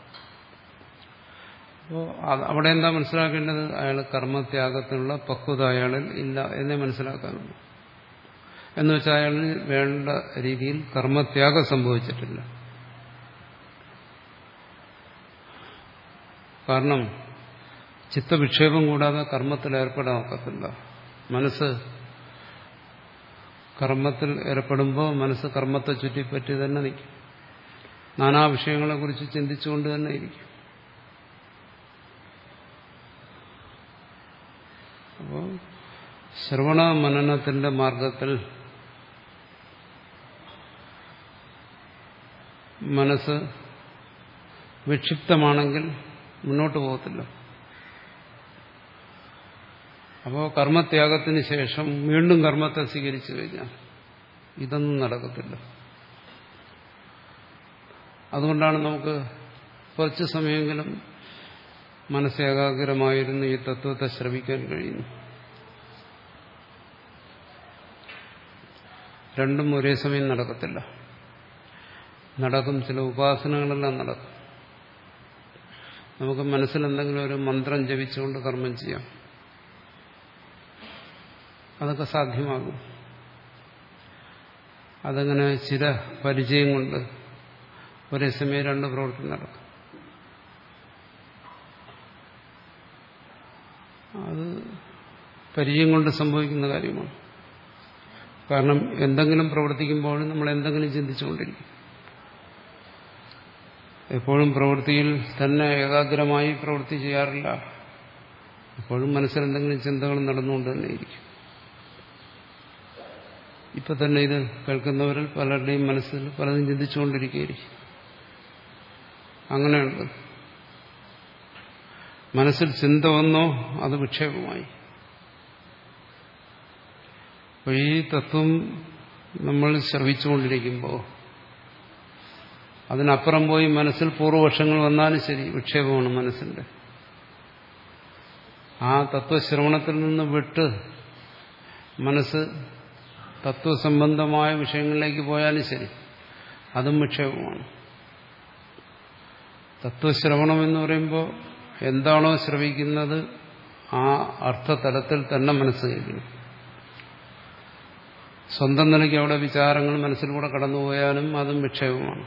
അപ്പോൾ അവിടെ എന്താ മനസ്സിലാക്കേണ്ടത്? അയാൾ കർമ്മത്യാഗത്തിനുള്ള പക്വത അയാളിൽ ഇല്ല എന്നേ മനസ്സിലാക്കാനുള്ളൂ. എന്ന് വെച്ചാൽ അയാളിന് വേണ്ട രീതിയിൽ കർമ്മത്യാഗം സംഭവിച്ചിട്ടില്ല. കാരണം ചിത്തവിക്ഷേപം കൂടാതെ കർമ്മത്തിൽ ഏർപ്പെടാൻ ഒക്കത്തില്ല. മനസ്സ് കർമ്മത്തിൽ ഏർപ്പെടുമ്പോൾ മനസ്സ് കർമ്മത്തെ ചുറ്റിപ്പറ്റി തന്നെ നിൽക്കും, നാനാ വിഷയങ്ങളെക്കുറിച്ച് ചിന്തിച്ചുകൊണ്ട് തന്നെ ഇരിക്കും. അപ്പോൾ ശ്രവണ മനനത്തിന്റെ മാർഗത്തിൽ മനസ്സ് വിക്ഷിപ്തമാണെങ്കിൽ മുന്നോട്ട് പോകത്തില്ല. അപ്പോൾ കർമ്മത്യാഗത്തിന് ശേഷം വീണ്ടും കർമ്മത്തെ സ്വീകരിച്ചു കഴിഞ്ഞാൽ ഇതൊന്നും നടക്കത്തില്ല. അതുകൊണ്ടാണ് നമുക്ക് കുറച്ചു സമയമെങ്കിലും മനസ്സേകാഗ്രമായിരുന്നു ഈ തത്വത്തെ ശ്രവിക്കാൻ കഴിയുന്നു. രണ്ടും ഒരേ സമയം നടക്കത്തില്ല. നടക്കും, ചില ഉപാസനകളെല്ലാം നടക്കും. നമുക്ക് മനസ്സിൽ എന്തെങ്കിലും ഒരു മന്ത്രം ജപിച്ചുകൊണ്ട് കർമ്മം ചെയ്യാം, അതൊക്കെ സാധ്യമാകും. അതങ്ങനെ ചില പരിചയം കൊണ്ട് ഒരേ സമയം രണ്ട് പ്രവൃത്തി നടക്കും. അത് പരിചയം കൊണ്ട് സംഭവിക്കുന്ന കാര്യമാണ്. കാരണം എന്തെങ്കിലും പ്രവർത്തിക്കുമ്പോഴും നമ്മൾ എന്തെങ്കിലും ചിന്തിച്ചുകൊണ്ടിരിക്കും. എപ്പോഴും പ്രവൃത്തിയിൽ തന്നെ ഏകാഗ്രമായി പ്രവൃത്തി ചെയ്യാറില്ല. എപ്പോഴും മനസ്സിൽ എന്തെങ്കിലും ചിന്തകൾ നടന്നുകൊണ്ട് തന്നെ ഇരിക്കും. ഇപ്പൊ തന്നെ ഇത് കേൾക്കുന്നവരിൽ പലരുടെയും മനസ്സിൽ പലതും ചിന്തിച്ചുകൊണ്ടിരിക്കുകയായിരിക്കും. അങ്ങനെയുണ്ട്. മനസ്സിൽ ചിന്ത വന്നോ അത് വിക്ഷേപമായി. അപ്പോൾ ഈ തത്വം നമ്മൾ ശ്രവിച്ചുകൊണ്ടിരിക്കുമ്പോൾ അതിനപ്പുറം പോയി മനസ്സിൽ പൂർവപക്ഷങ്ങൾ വന്നാലും ശരി, വിക്ഷേപമാണ് മനസ്സിന്റെ. ആ തത്വശ്രവണത്തിൽ നിന്ന് വിട്ട് മനസ്സ് തത്വസംബന്ധമായ വിഷയങ്ങളിലേക്ക് പോയാലും ശരി, അതും വിക്ഷേപമാണ്. തത്വശ്രവണം എന്ന് പറയുമ്പോൾ എന്താണോ ശ്രവിക്കുന്നത് ആ അർത്ഥതലത്തിൽ തന്നെ മനസ്സ് കഴിക്കണം. സ്വന്തം നിലയ്ക്ക് അവിടെ വിചാരങ്ങൾ മനസ്സിലൂടെ കടന്നുപോയാലും അതും വിക്ഷേപമാണ്.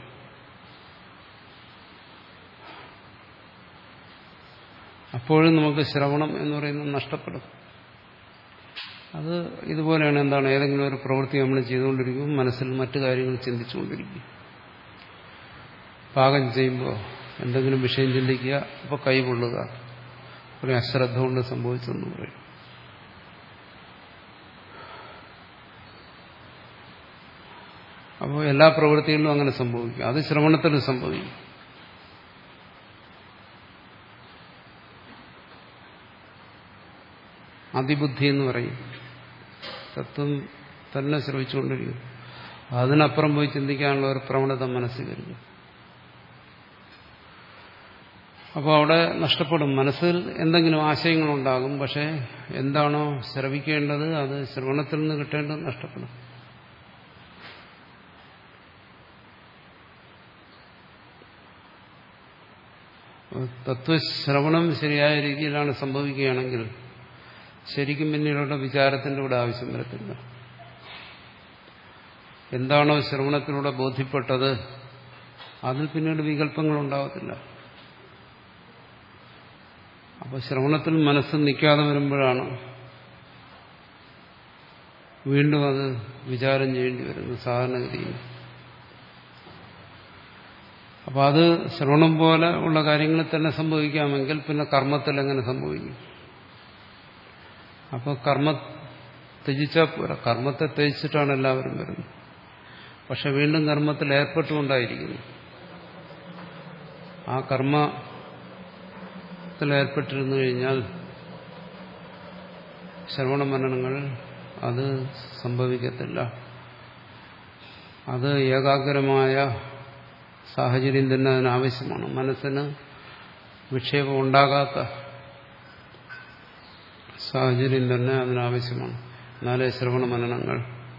അപ്പോഴും നമുക്ക് ശ്രവണം എന്ന് പറയുന്നത് നഷ്ടപ്പെടും. അത് ഇതുപോലെയാണ്. എന്താണ്, ഏതെങ്കിലും ഒരു പ്രവൃത്തി നമ്മൾ ചെയ്തുകൊണ്ടിരിക്കും, മനസ്സിൽ മറ്റു കാര്യങ്ങൾ ചിന്തിച്ചുകൊണ്ടിരിക്കും. പാകം ചെയ്യുമ്പോൾ എന്തെങ്കിലും വിഷയം ചിന്തിക്കുക, അപ്പോൾ കൈ പൊള്ളുക, ഒരു അശ്രദ്ധ കൊണ്ട് സംഭവിച്ചെന്ന് പറയും. അപ്പോൾ എല്ലാ പ്രവൃത്തികളിലും അങ്ങനെ സംഭവിക്കും. അത് ശ്രവണത്തിലും സംഭവിക്കും. അതിബുദ്ധി എന്ന് പറയും. തത്വം തന്നെ ശ്രവിച്ചുകൊണ്ടിരിക്കും. അതിനപ്പുറം പോയി ചിന്തിക്കാനുള്ള ഒരു പ്രവണത മനസ്സിൽ വരുന്നു. അപ്പോൾ അവിടെ നഷ്ടപ്പെടും. മനസ്സിൽ എന്തെങ്കിലും ആശയങ്ങളുണ്ടാകും. പക്ഷെ എന്താണോ ശ്രവിക്കേണ്ടത് അത് ശ്രവണത്തിൽ നിന്ന് കിട്ടേണ്ടത് നഷ്ടപ്പെടും. തത്വശ്രവണം ശരിയായ രീതിയിലാണ് സംഭവിക്കുകയാണെങ്കിൽ ശരിക്കും പിന്നീടുള്ള വിചാരത്തിന്റെ കൂടെ ആവശ്യം വരത്തില്ല. എന്താണോ ശ്രവണത്തിലൂടെ ബോധ്യപ്പെട്ടത് അതിൽ പിന്നീട് വികല്പങ്ങൾ ഉണ്ടാകത്തില്ല. അപ്പോൾ ശ്രവണത്തിൽ മനസ്സ് നിൽക്കാതെ വരുമ്പോഴാണ് വീണ്ടും അത് വിചാരം ചെയ്യേണ്ടി വരുന്നത് സാധാരണഗതിയിൽ. അപ്പോൾ അത് ശ്രവണം പോലെ ഉള്ള കാര്യങ്ങളിൽ തന്നെ സംഭവിക്കാമെങ്കിൽ പിന്നെ കർമ്മത്തിൽ എങ്ങനെ സംഭവിക്കും? അപ്പോൾ കർമ്മ ത്യജിച്ചാൽ പോരാ. കർമ്മത്തെ ത്യജിച്ചിട്ടാണ് എല്ലാവരും വരുന്നത്. പക്ഷെ വീണ്ടും കർമ്മത്തിൽ ഏർപ്പെട്ടുകൊണ്ടായിരിക്കുന്നു. ആ കർമ്മത്തിൽ ഏർപ്പെട്ടിരുന്നു കഴിഞ്ഞാൽ ശ്രവണ മനനങ്ങൾ അത് സംഭവിക്കത്തില്ല. അത് ഏകാഗ്രമായ സാഹചര്യം തന്നെ അതിനാവശ്യമാണ്. മനസ്സിന് വിക്ഷേപം ഉണ്ടാകാത്ത സാഹചര്യം തന്നെ അതിനാവശ്യമാണ്. എന്നാലേ ശ്രവണ മനനങ്ങൾ.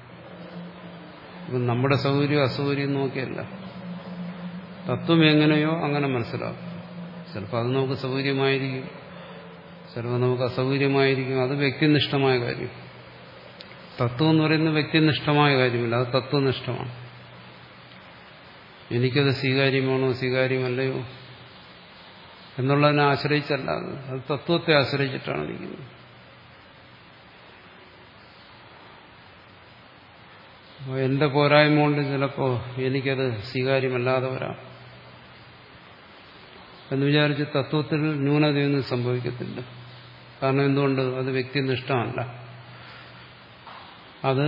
ഇപ്പം നമ്മുടെ സൗകര്യം അസൗകര്യം നോക്കിയല്ല, തത്വം എങ്ങനെയോ അങ്ങനെ മനസ്സിലാവും. ചിലപ്പോൾ അത് നമുക്ക് സൗകര്യമായിരിക്കും, ചിലപ്പോൾ നമുക്ക് അസൗകര്യമായിരിക്കും. അത് വ്യക്തിനിഷ്ഠമായ കാര്യം. തത്വം എന്ന് പറയുന്നത് വ്യക്തിനിഷ്ഠമായ കാര്യമില്ല, അത് തത്വനിഷ്ഠമാണ്. എനിക്കത് സ്വീകാര്യമാണോ സ്വീകാര്യമല്ലയോ എന്നുള്ളതിനെ ആശ്രയിച്ചല്ല, അത് തത്വത്തെ ആശ്രയിച്ചിട്ടാണ് ഇരിക്കുന്നത്. അപ്പോൾ എന്റെ പോരായ്മ കൊണ്ട് ചിലപ്പോൾ എനിക്കത് സ്വീകാര്യമല്ലാതെ വരാം എന്ന് വിചാരിച്ച് തത്വത്തിൽ ന്യൂനതയൊന്നും സംഭവിക്കത്തില്ല. കാരണം എന്തുകൊണ്ട്? അത് വ്യക്തിനിഷ്ഠമല്ല, അത്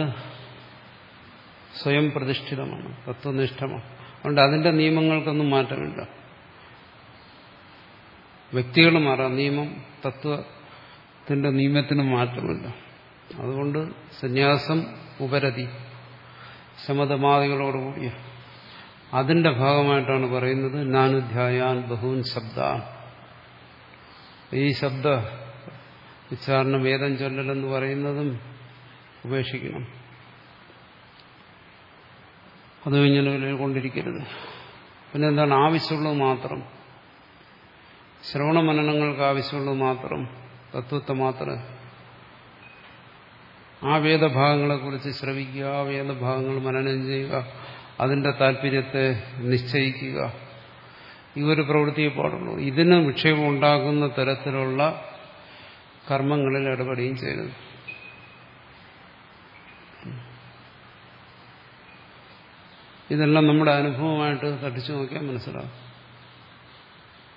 സ്വയം പ്രതിഷ്ഠിതമാണ്, തത്വനിഷ്ഠമാണ്. അതുകൊണ്ട് അതിന്റെ നിയമങ്ങൾക്കൊന്നും മാറ്റമില്ല. വ്യക്തികൾ മാറാം, നിയമം തത്വത്തിന്റെ നിയമത്തിന് മാറ്റമില്ല. അതുകൊണ്ട് സന്യാസം ഉപരതി ശമതമാദികളോടുകൂടിയ അതിന്റെ ഭാഗമായിട്ടാണ് പറയുന്നത് നാനുധ്യായാൻ ബഹൂൻ ശബ്ദാൻ. ഈ ശബ്ദ ഉച്ചാരണം വേദം ചൊല്ലലെന്ന് പറയുന്നതും ഉപേക്ഷിക്കണം. അത് ഇങ്ങനെ കൊണ്ടിരിക്കരുത്. പിന്നെ എന്താണ് ആവശ്യമുള്ളത് മാത്രം, ശ്രവണ മനനങ്ങൾക്ക് ആവശ്യമുള്ളത് മാത്രം, തത്വത്തെ മാത്രം ആ വേദഭാഗങ്ങളെക്കുറിച്ച് ശ്രവിക്കുക, ആ വേദഭാഗങ്ങൾ മനനം ചെയ്യുക, അതിന്റെ താല്പര്യത്തെ നിശ്ചയിക്കുക. ഈ ഒരു പ്രവൃത്തിയെ പാടുള്ളൂ. ഇതിന് വിക്ഷേപം ഉണ്ടാകുന്ന തരത്തിലുള്ള കർമ്മങ്ങളിൽ ഇടപെടുകയും ചെയ്തത്. ഇതെല്ലാം നമ്മുടെ അനുഭവമായിട്ട് തട്ടിച്ചു നോക്കിയാൽ മനസ്സിലാകും.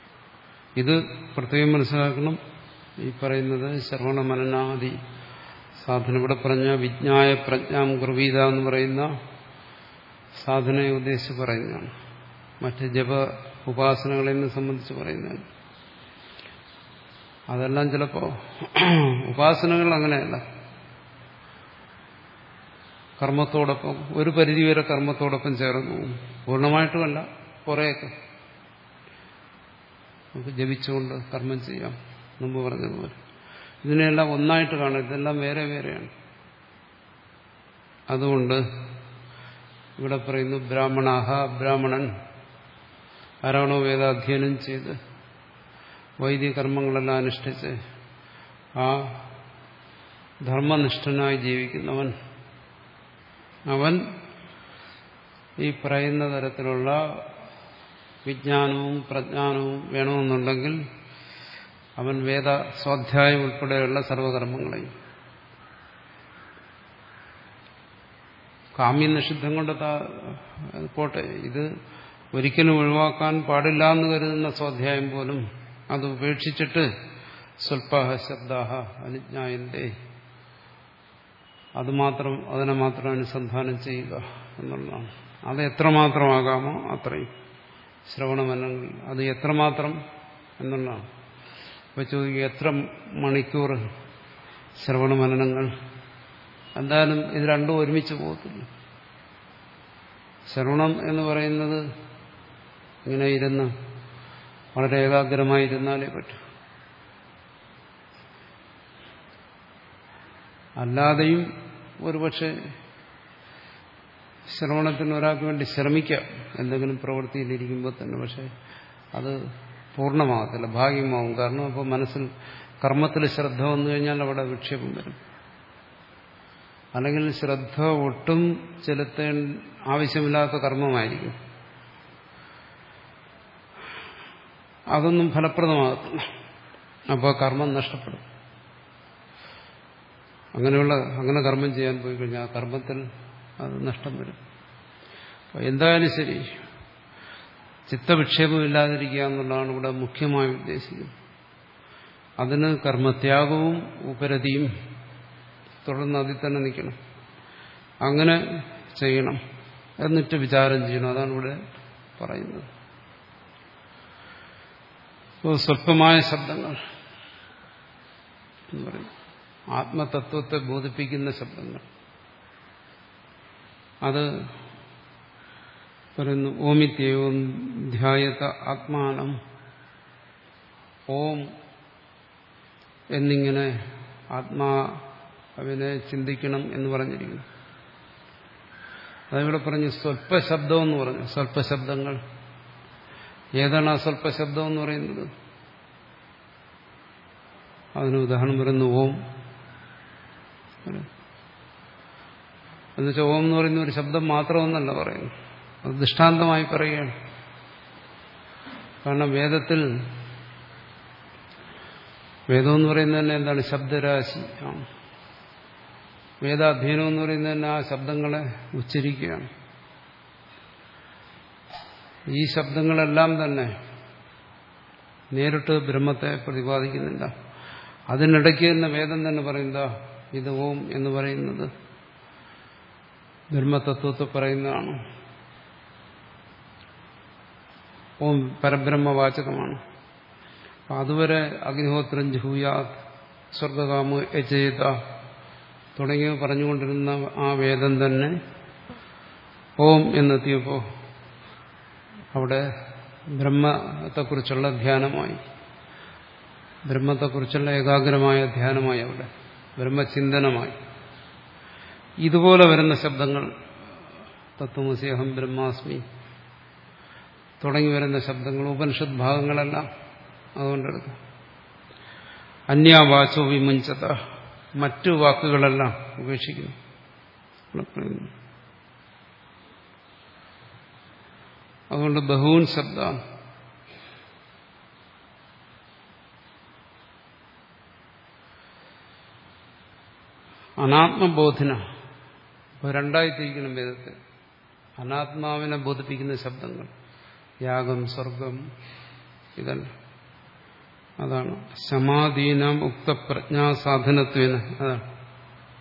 ഇത് പ്രത്യേകം മനസ്സിലാക്കണം. ഈ പറയുന്നത് ശ്രവണ മനനാദി സാധന ഇവിടെ പറഞ്ഞ വിജ്ഞായ പ്രജ്ഞാം കുർവീത എന്ന് പറയുന്ന സാധനയെ ഉദ്ദേശിച്ച് പറയുന്നതാണ്. മറ്റ് ജപ ഉപാസനകളെ സംബന്ധിച്ച് പറയുന്നതാണ്. അതെല്ലാം ചിലപ്പോ ഉപാസനകൾ അങ്ങനെയല്ല, കർമ്മത്തോടൊപ്പം ഒരു പരിധിവരെ കർമ്മത്തോടൊപ്പം ചേർന്നു പോകും. പൂർണ്ണമായിട്ടുമല്ല, കുറേയൊക്കെ നമുക്ക് ജപിച്ചുകൊണ്ട് കർമ്മം ചെയ്യാം മുമ്പ് പറഞ്ഞതുപോലെ. ഇതിനെല്ലാം ഒന്നായിട്ട് കാണും, ഇതെല്ലാം വേറെ വേറെയാണ്. അതുകൊണ്ട് ഇവിടെ പറയുന്നു ബ്രാഹ്മണാഹ, ബ്രാഹ്മണൻ ആരാണോ വേദാധ്യയനം ചെയ്ത് വൈദിക കർമ്മങ്ങളെല്ലാം അനുഷ്ഠിച്ച് ആ ധർമ്മനിഷ്ഠനായി ജീവിക്കുന്നവൻ, അവൻ ഈ പറയുന്ന തരത്തിലുള്ള വിജ്ഞാനവും പ്രജ്ഞാനവും വേണമെന്നുണ്ടെങ്കിൽ അവൻ വേദ സ്വാധ്യായം ഉൾപ്പെടെയുള്ള സർവകർമ്മങ്ങളെയും കാമ്യനിഷിദ്ധം കൊണ്ട് പോട്ടെ, ഇത് ഒരിക്കലും ഒഴിവാക്കാൻ പാടില്ല എന്ന് കരുതുന്ന സ്വാധ്യായം പോലും അത് ഉപേക്ഷിച്ചിട്ട് സ്വൽപാഹ ശബ്ദാഹ അനുജ്ഞായന്തേ, അത് മാത്രം അതിനെ മാത്രം അനുസന്ധാനം ചെയ്യുക എന്നുള്ളതാണ്. അത് എത്രമാത്രമാകാമോ അത്രയും ശ്രവണമനങ്ങൾ, അത് എത്രമാത്രം എന്നുള്ളതാണ്. അപ്പോൾ ചോദിക്കുക എത്ര മണിക്കൂർ ശ്രവണമനനങ്ങൾ? എന്തായാലും ഇത് രണ്ടും ഒരുമിച്ച് പോകത്തില്ല. ശ്രവണം എന്ന് പറയുന്നത് ഇങ്ങനെ ഇരുന്ന് വളരെ ഏകാഗ്രമായിരുന്നാലേ പറ്റൂ. അല്ലാതെയും ഒരുപക്ഷെ ശ്രവണത്തിന് ഒരാൾക്ക് വേണ്ടി ശ്രമിക്കാം എന്തെങ്കിലും പ്രവൃത്തിയിലിരിക്കുമ്പോൾ തന്നെ, പക്ഷെ അത് പൂർണ്ണമാകത്തില്ല, ഭാഗ്യമാവും. കാരണം അപ്പോൾ മനസ്സിൽ കർമ്മത്തിൽ ശ്രദ്ധ വന്നു കഴിഞ്ഞാൽ അവിടെ വിക്ഷേപം വരും. അല്ലെങ്കിൽ ശ്രദ്ധ ഒട്ടും ചെലുത്തേണ്ട ആവശ്യമില്ലാത്ത കർമ്മമായിരിക്കും, അതൊന്നും ഫലപ്രദമാകത്തില്ല. അപ്പോൾ കർമ്മം നഷ്ടപ്പെടും. അങ്ങനെയുള്ള അങ്ങനെ കർമ്മം ചെയ്യാൻ പോയി കഴിഞ്ഞാൽ ആ കർമ്മത്തിൽ അത് നഷ്ടം വരും. എന്തായാലും ശരി, ചിത്തവിക്ഷേപമില്ലാതിരിക്കുക എന്നുള്ളതാണ് ഇവിടെ മുഖ്യമായി ഉദ്ദേശിക്കുന്നത്. അതിന് കർമ്മത്യാഗവും ഉപരതിയും തുടർന്ന് അതിൽ തന്നെ നിൽക്കണം. അങ്ങനെ ചെയ്യണം, എന്നിട്ട് വിചാരം ചെയ്യണം. അതാണ് ഇവിടെ പറയുന്നത്. സ്വല്പമായ ശബ്ദങ്ങൾ എന്ന് പറയും, ആത്മതത്വത്തെ ബോധിപ്പിക്കുന്ന ശബ്ദങ്ങൾ. അത് പറയുന്നു ഓമിത്യേവം ധ്യായത ആത്മാനം, ഓം എന്നിങ്ങനെ ആത്മാവിനെ ചിന്തിക്കണം എന്ന് പറഞ്ഞിരിക്കുന്നു. അതിവിടെ പറഞ്ഞു സ്വല്പശബ്ദം എന്ന് പറഞ്ഞു. സ്വല്പശബ്ദങ്ങൾ ഏതാണ് ആ സ്വല്പശബ്ദം എന്ന് പറയുന്നത്? അതിന് ഉദാഹരണം പറയുന്നു ഓം. എന്നുവെച്ചാൽ ഓം എന്ന് പറയുന്ന ഒരു ശബ്ദം മാത്രമെന്നല്ല പറയുന്നു, അത് ദൃഷ്ടാന്തമായി പറയുകയാണ്. കാരണം വേദത്തിൽ, വേദം എന്ന് പറയുന്നത് തന്നെ എന്താണ്? ശബ്ദരാശി ആണ്. വേദാധ്യയനം എന്ന് പറയുന്നത് തന്നെ ആ ശബ്ദങ്ങളെ ഉച്ചരിക്കുകയാണ്. ഈ ശബ്ദങ്ങളെല്ലാം തന്നെ നേരിട്ട് ബ്രഹ്മത്തെ പ്രതിപാദിക്കുന്നില്ല. അതിനിടയ്ക്ക് തന്നെ വേദം തന്നെ പറയുന്നതാ ഇത് ഓം എന്ന് പറയുന്നത് ബ്രഹ്മതത്വത്തെ പറയുന്നതാണ്. ഓം പരബ്രഹ്മവാചകമാണ്. അതുവരെ അഗ്നിഹോത്രം ജുഹൂയാത് സ്വർഗകാമോ യജേത തുടങ്ങിയവ പറഞ്ഞുകൊണ്ടിരുന്ന ആ വേദം തന്നെ ഓം എന്നെത്തിയപ്പോൾ അവിടെ ബ്രഹ്മത്തെക്കുറിച്ചുള്ള ധ്യാനമായി, ബ്രഹ്മത്തെക്കുറിച്ചുള്ള ഏകാഗ്രമായ ധ്യാനമായി, അവിടെ ബ്രഹ്മചിന്തനമായി. ഇതുപോലെ വരുന്ന ശബ്ദങ്ങൾ തത്വമസി അഹം ബ്രഹ്മാസ്മി തുടങ്ങി വരുന്ന ശബ്ദങ്ങൾ ഉപനിഷത് ഭാഗങ്ങളെല്ലാം അതുകൊണ്ടെടുക്കാം. അന്യാവാചോ വിമുഞ്ചത, മറ്റു വാക്കുകളെല്ലാം ഉപേക്ഷിക്കുന്നു. അതുകൊണ്ട് ബഹൂൻ ശബ്ദ, അനാത്മബോധന. ഇപ്പോൾ രണ്ടായി തിരിക്കണം വേദത്തിൽ. അനാത്മാവിനെ ബോധിപ്പിക്കുന്ന ശബ്ദങ്ങൾ, യാഗം, സ്വർഗം, ഇതല്ല. അതാണ് സമാധീനം ഉക്തപ്രജ്ഞാസാധനത്വേന. അതാണ്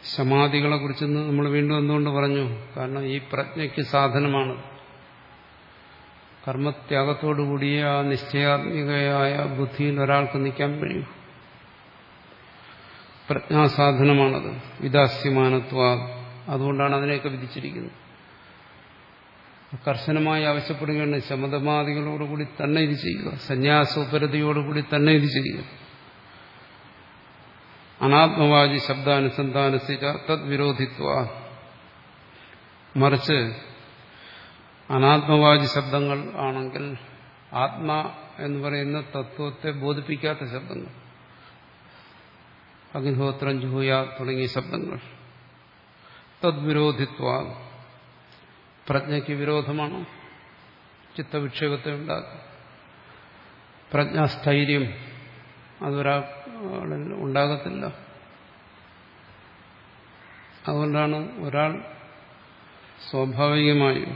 സമാധികളെ കുറിച്ച് നമ്മൾ വീണ്ടും എന്തുകൊണ്ട് പറഞ്ഞു? കാരണം ഈ പ്രജ്ഞയ്ക്ക് സാധനമാണ്. കർമ്മത്യാഗത്തോടുകൂടിയ ആ നിശ്ചയാത്മികയായ ബുദ്ധിയിൽ ഒരാൾക്ക് നിൽക്കാൻ കഴിയും. പ്രജ്ഞാസാധനമാണത്. വിദാസ്യമാനത്വ. അതുകൊണ്ടാണ് അതിനെയൊക്കെ വിധിച്ചിരിക്കുന്നത്. കർശനമായി ആവശ്യപ്പെടുകയാണ് ശമതമാദികളോടുകൂടി തന്നെ ഇത് ചെയ്യുക, സന്യാസോപരതിയോടുകൂടി തന്നെ ഇത് ചെയ്യുക. അനാത്മവാചി ശബ്ദാനുസന്ധാനസിച്ച തദ്വിരോധിത്വ. മറിച്ച് അനാത്മവാചി ശബ്ദങ്ങൾ ആണെങ്കിൽ ആത്മാ എന്ന് പറയുന്ന തത്വത്തെ ബോധിപ്പിക്കാത്ത ശബ്ദങ്ങൾ, അഗ്നിഹോത്രം ജുഹൂയ തുടങ്ങിയ ശബ്ദങ്ങൾ, തദ്വിരോധിത്വ പ്രജ്ഞയ്ക്ക് വിരോധമാണ്, ചിത്തവിക്ഷേപത്തെ ഉണ്ടാക്കും. പ്രജ്ഞാസ്ഥൈര്യം അതൊരാളിൽ ഉണ്ടാകത്തില്ല. അതുകൊണ്ടാണ് ഒരാൾ സ്വാഭാവികമായും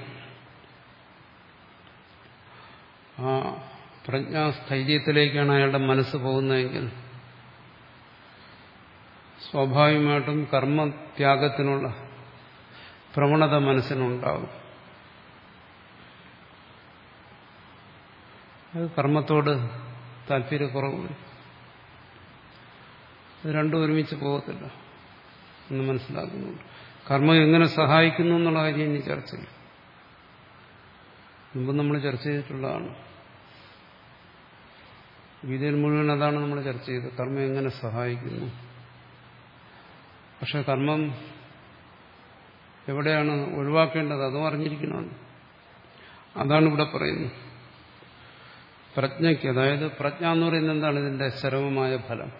ആ പ്രജ്ഞാസ്ഥൈര്യത്തിലേക്കാണ് അയാളുടെ മനസ്സ് പോകുന്നതെങ്കിൽ സ്വാഭാവികമായിട്ടും കർമ്മത്യാഗത്തിനുള്ള പ്രവണത മനസ്സിനുണ്ടാകും. അത് കർമ്മത്തോട് താല്പര്യക്കുറവ്. ഇത് രണ്ടും ഒരുമിച്ച് പോകത്തില്ല എന്ന് മനസ്സിലാക്കുന്നുണ്ട്. കർമ്മം എങ്ങനെ സഹായിക്കുന്നു എന്നുള്ള കാര്യം ഇനി ചർച്ച ചെയ്യും. മുമ്പ് നമ്മൾ ചർച്ച ചെയ്തിട്ടുള്ളതാണ്. ഗീതയിൽ മുഴുവൻ അതാണ് നമ്മൾ ചർച്ച ചെയ്തത്, കർമ്മം എങ്ങനെ സഹായിക്കുന്നു. പക്ഷെ കർമ്മം എവിടെയാണ് ഒഴിവാക്കേണ്ടത് അതും അറിഞ്ഞിരിക്കണമെന്ന്. അതാണ് ഇവിടെ പറയുന്നത്. പ്രജ്ഞയ്ക്ക്, അതായത് പ്രജ്ഞ എന്ന് പറയുന്നത് എന്താണ്? ഇതിന്റെ ചരമമായ ഫലം.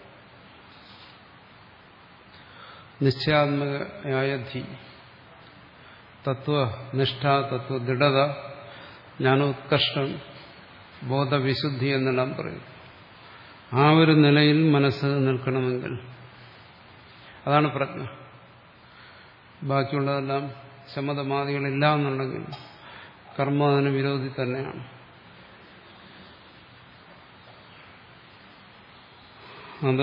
നിശ്ചയാത്മകയായ ധി, തത്വനിഷ്ഠ, തത്വദൃഢത, ജ്ഞാനോത്കർഷ്ടം, ബോധവിശുദ്ധി എന്നെല്ലാം പറയും. ആ ഒരു നിലയിൽ മനസ്സ് നിൽക്കണമെങ്കിൽ അതാണ് പ്രജ്ഞ. ബാക്കിയുള്ളതെല്ലാം ശമതമാദികളില്ല എന്നുണ്ടെങ്കിൽ കർമ്മം അതിന് വിരോധി തന്നെയാണ്. അത്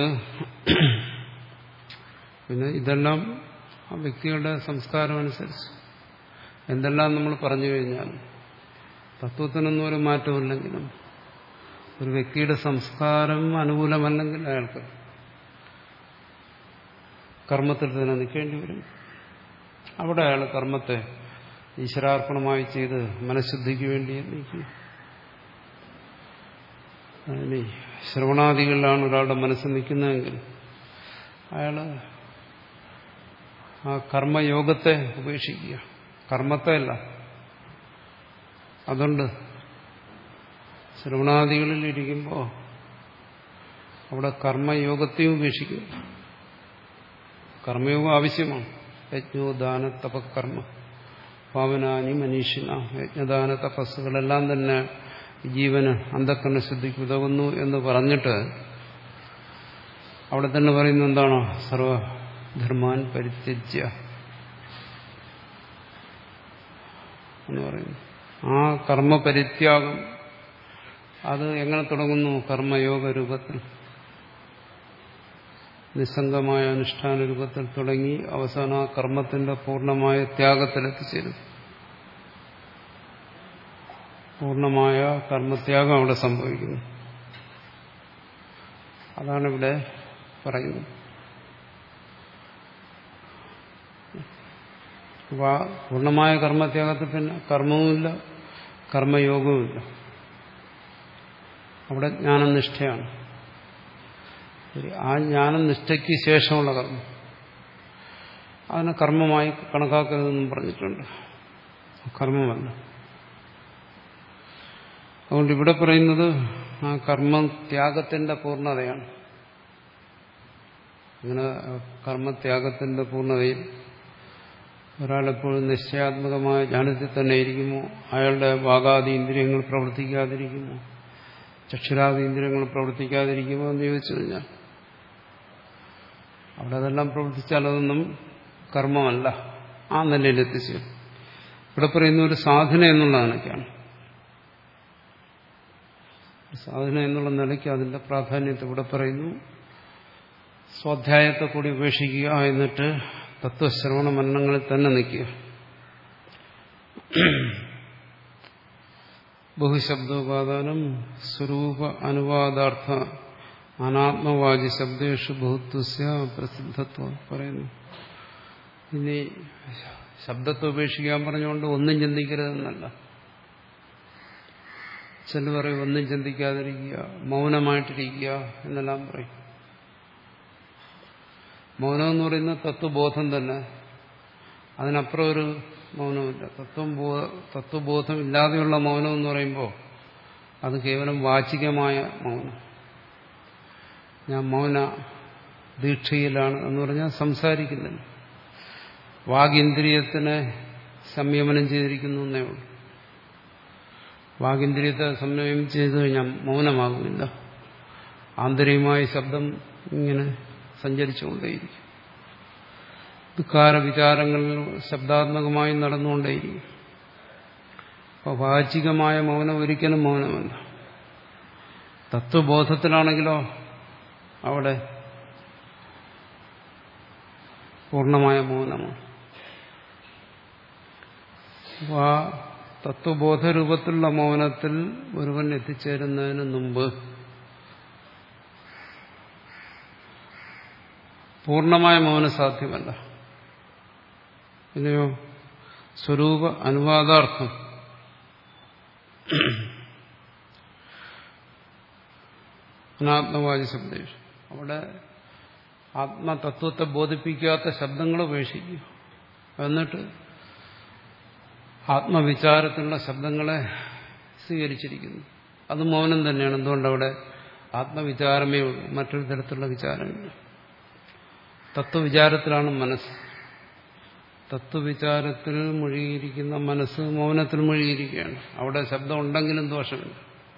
പിന്നെ ഇതെല്ലാം ആ വ്യക്തികളുടെ സംസ്കാരം അനുസരിച്ച് എന്തെല്ലാം നമ്മൾ പറഞ്ഞു കഴിഞ്ഞാൽ തത്വത്തിനൊന്നും ഒരു മാറ്റമില്ലെങ്കിലും ഒരു വ്യക്തിയുടെ സംസ്കാരം അനുകൂലമല്ലെങ്കിൽ അയാൾക്ക് കർമ്മത്തിൽ തന്നെ നിൽക്കേണ്ടി വരും. അവിടെ അയാൾ കർമ്മത്തെ ഈശ്വരാർപ്പണമായി ചെയ്ത് മനഃശുദ്ധിക്ക് വേണ്ടി നിൽക്കും. അതിന് ശ്രവണാദികളിലാണ് ഒരാളുടെ മനസ്സ് നിൽക്കുന്നതെങ്കിൽ അയാൾ ആ കർമ്മയോഗത്തെ ഉപേക്ഷിക്കുക, കർമ്മത്തെ അല്ല. അതുകൊണ്ട് ശ്രവണാദികളിൽ ഇരിക്കുമ്പോൾ അവിടെ കർമ്മയോഗത്തെയും ഉപേക്ഷിക്കും. കർമ്മയോഗം ആവശ്യമാണ്. യജ്ഞോദാന തപകർമ്മ പാവനാനി മനീഷിന. യജ്ഞദാന തപസ്സുകളെല്ലാം തന്നെ ജീവന് അന്ധക്കരണ ശുദ്ധിക്ക് ഉതകുന്നു എന്ന് പറഞ്ഞിട്ട് അവിടെ തന്നെ പറയുന്നത് എന്താണോ? സർവധർമാൻ പരിത്യജ്യ എന്ന് പറയുന്നു. ആ കർമ്മപരിത്യാഗം അത് എങ്ങനെ തുടങ്ങുന്നു? കർമ്മയോഗ രൂപത്തിൽ, നിസ്സംഗമായ അനുഷ്ഠാന രൂപത്തിൽ തുടങ്ങി അവസാന ആ കർമ്മത്തിന്റെ പൂർണ്ണമായ ത്യാഗത്തിലെത്തിച്ചേരും. പൂർണ്ണമായ കർമ്മത്യാഗം അവിടെ സംഭവിക്കുന്നു. അതാണ് ഇവിടെ പറയുന്നത്. അപ്പോൾ ആ പൂർണ്ണമായ കർമ്മത്യാഗത്തിൽ പിന്നെ കർമ്മവുമില്ല, കർമ്മയോഗവുമില്ല. അവിടെ ജ്ഞാനനിഷ്ഠയാണ്. ആ ജ്ഞാനനിഷ്ഠയ്ക്ക് ശേഷമുള്ള കർമ്മം അതിനെ കർമ്മമായി കണക്കാക്കരുതെന്നും പറഞ്ഞിട്ടുണ്ട്. കർമ്മമല്ല. അതുകൊണ്ട് ഇവിടെ പറയുന്നത് ആ കർമ്മത്യാഗത്തിന്റെ പൂർണ്ണതയാണ്. അങ്ങനെ കർമ്മത്യാഗത്തിന്റെ പൂർണ്ണതയിൽ ഒരാളെപ്പോഴും നിശ്ചയാത്മകമായ ജ്ഞാനത്തിൽ തന്നെ ഇരിക്കുമോ, അയാളുടെ വാഗാദി ഇന്ദ്രിയങ്ങൾ പ്രവർത്തിക്കാതിരിക്കുമോ, ചക്ഷുരാദി ഇന്ദ്രിയങ്ങൾ പ്രവർത്തിക്കാതിരിക്കുമോ എന്ന് ചോദിച്ചു കഴിഞ്ഞാൽ അവിടെ അതെല്ലാം പ്രവർത്തിച്ചാൽ അതൊന്നും കർമ്മമല്ല. ആ നിലയിലെത്തിച്ചു. ഇവിടെ പറയുന്ന ഒരു സാധന എന്നുള്ള നിലയ്ക്കാണ്. സാധന എന്നുള്ള നിലയ്ക്ക് അതിന്റെ പ്രാധാന്യത്തെ ഇവിടെ പറയുന്നു. സ്വാധ്യായത്തെ കൂടി ഉപേക്ഷിക്കുക, എന്നിട്ട് തത്വശ്രവണ മനനങ്ങളിൽ തന്നെ നിൽക്കുക. ബഹുശബ്ദോപാദാനം സ്വരൂപ അനുവാദാർത്ഥ അനാത്മവാചി ശബ്ദേഷു ബഹുത്വസ്യ പ്രസിദ്ധത്വം പറയുന്നു. ഇനി ശബ്ദത്തെ ഉപേക്ഷിക്കാൻ പറഞ്ഞുകൊണ്ട് ഒന്നും ചിന്തിക്കരുതെന്നല്ല. ചില പറയും ഒന്നും ചിന്തിക്കാതിരിക്കുക, മൗനമായിട്ടിരിക്കുക എന്നെല്ലാം പറയും. മൗനം എന്ന് പറയുന്നത് തത്വബോധം തന്നെ, അതിനപ്പുറം ഒരു മൗനമില്ല. തത്വം തത്വബോധം ഇല്ലാതെയുള്ള മൗനം എന്ന് പറയുമ്പോൾ അത് കേവലം വാചികമായ മൗനം. ഞാൻ മൗന ദീക്ഷയിലാണ് എന്ന് പറഞ്ഞാൽ സംസാരിക്കുന്നില്ല, വാഗിന്ദ്രിയത്തിനെ സംയമനം ചെയ്തിരിക്കുന്നു എന്നേ ഉള്ളൂ. വാഗിന്ദ്രിയത്തെ സംയമനം ചെയ്തു കഴിഞ്ഞാൽ മൗനമാകുന്നില്ല. ആന്തരികമായ ശബ്ദം ഇങ്ങനെ സഞ്ചരിച്ചുകൊണ്ടേയിരിക്കും. വികാര വിചാരങ്ങൾ ശബ്ദാത്മകമായി നടന്നുകൊണ്ടേയിരിക്കും. അപ്പോൾ വാചികമായ മൗനം ഒരിക്കലും മൗനമല്ല. തത്വബോധത്തിലാണെങ്കിലോ അവിടെ പൂർണ്ണമായ മൗനമാണ്. ആ തത്വബോധരൂപത്തിലുള്ള മൗനത്തിൽ ഒരുവൻ എത്തിച്ചേരുന്നതിന് മുമ്പ് പൂർണ്ണമായ മൗനം സാധ്യമല്ല. പിന്നെയോ സ്വരൂപ അനുവാദാർത്ഥം അനാത്മവാചി ശബ്ദേഷു, അവിടെ ആത്മതത്വത്തെ ബോധിപ്പിക്കാത്ത ശബ്ദങ്ങൾ ഉപേക്ഷിക്കുക. എന്നിട്ട് ആത്മവിചാരത്തിലുള്ള ശബ്ദങ്ങളെ സ്വീകരിച്ചിരിക്കുന്നു. അത് മൗനം തന്നെയാണ്. എന്തുകൊണ്ടവിടെ ആത്മവിചാരമേ ഉള്ളൂ, മറ്റൊരു തരത്തിലുള്ള വിചാരമില്ല. തത്വവിചാരത്തിലാണ് മനസ്സ്. തത്വവിചാരത്തിൽ മുഴുകിയിരിക്കുന്ന മനസ്സ് മൗനത്തിൽ മുഴുകിയിരിക്കുകയാണ്. അവിടെ ശബ്ദം ഉണ്ടെങ്കിലും ദോഷമില്ല.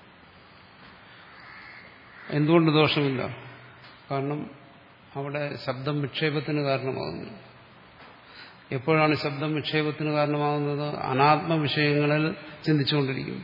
എന്തുകൊണ്ട് ദോഷമില്ല? കാരണം അവിടെ ശബ്ദം വിക്ഷേപത്തിന് കാരണമാകുന്നു. എപ്പോഴാണ് ശബ്ദം വിക്ഷേപത്തിന് കാരണമാകുന്നത്? അനാത്മ വിഷയങ്ങളിൽ ചിന്തിച്ചുകൊണ്ടിരിക്കുന്നു.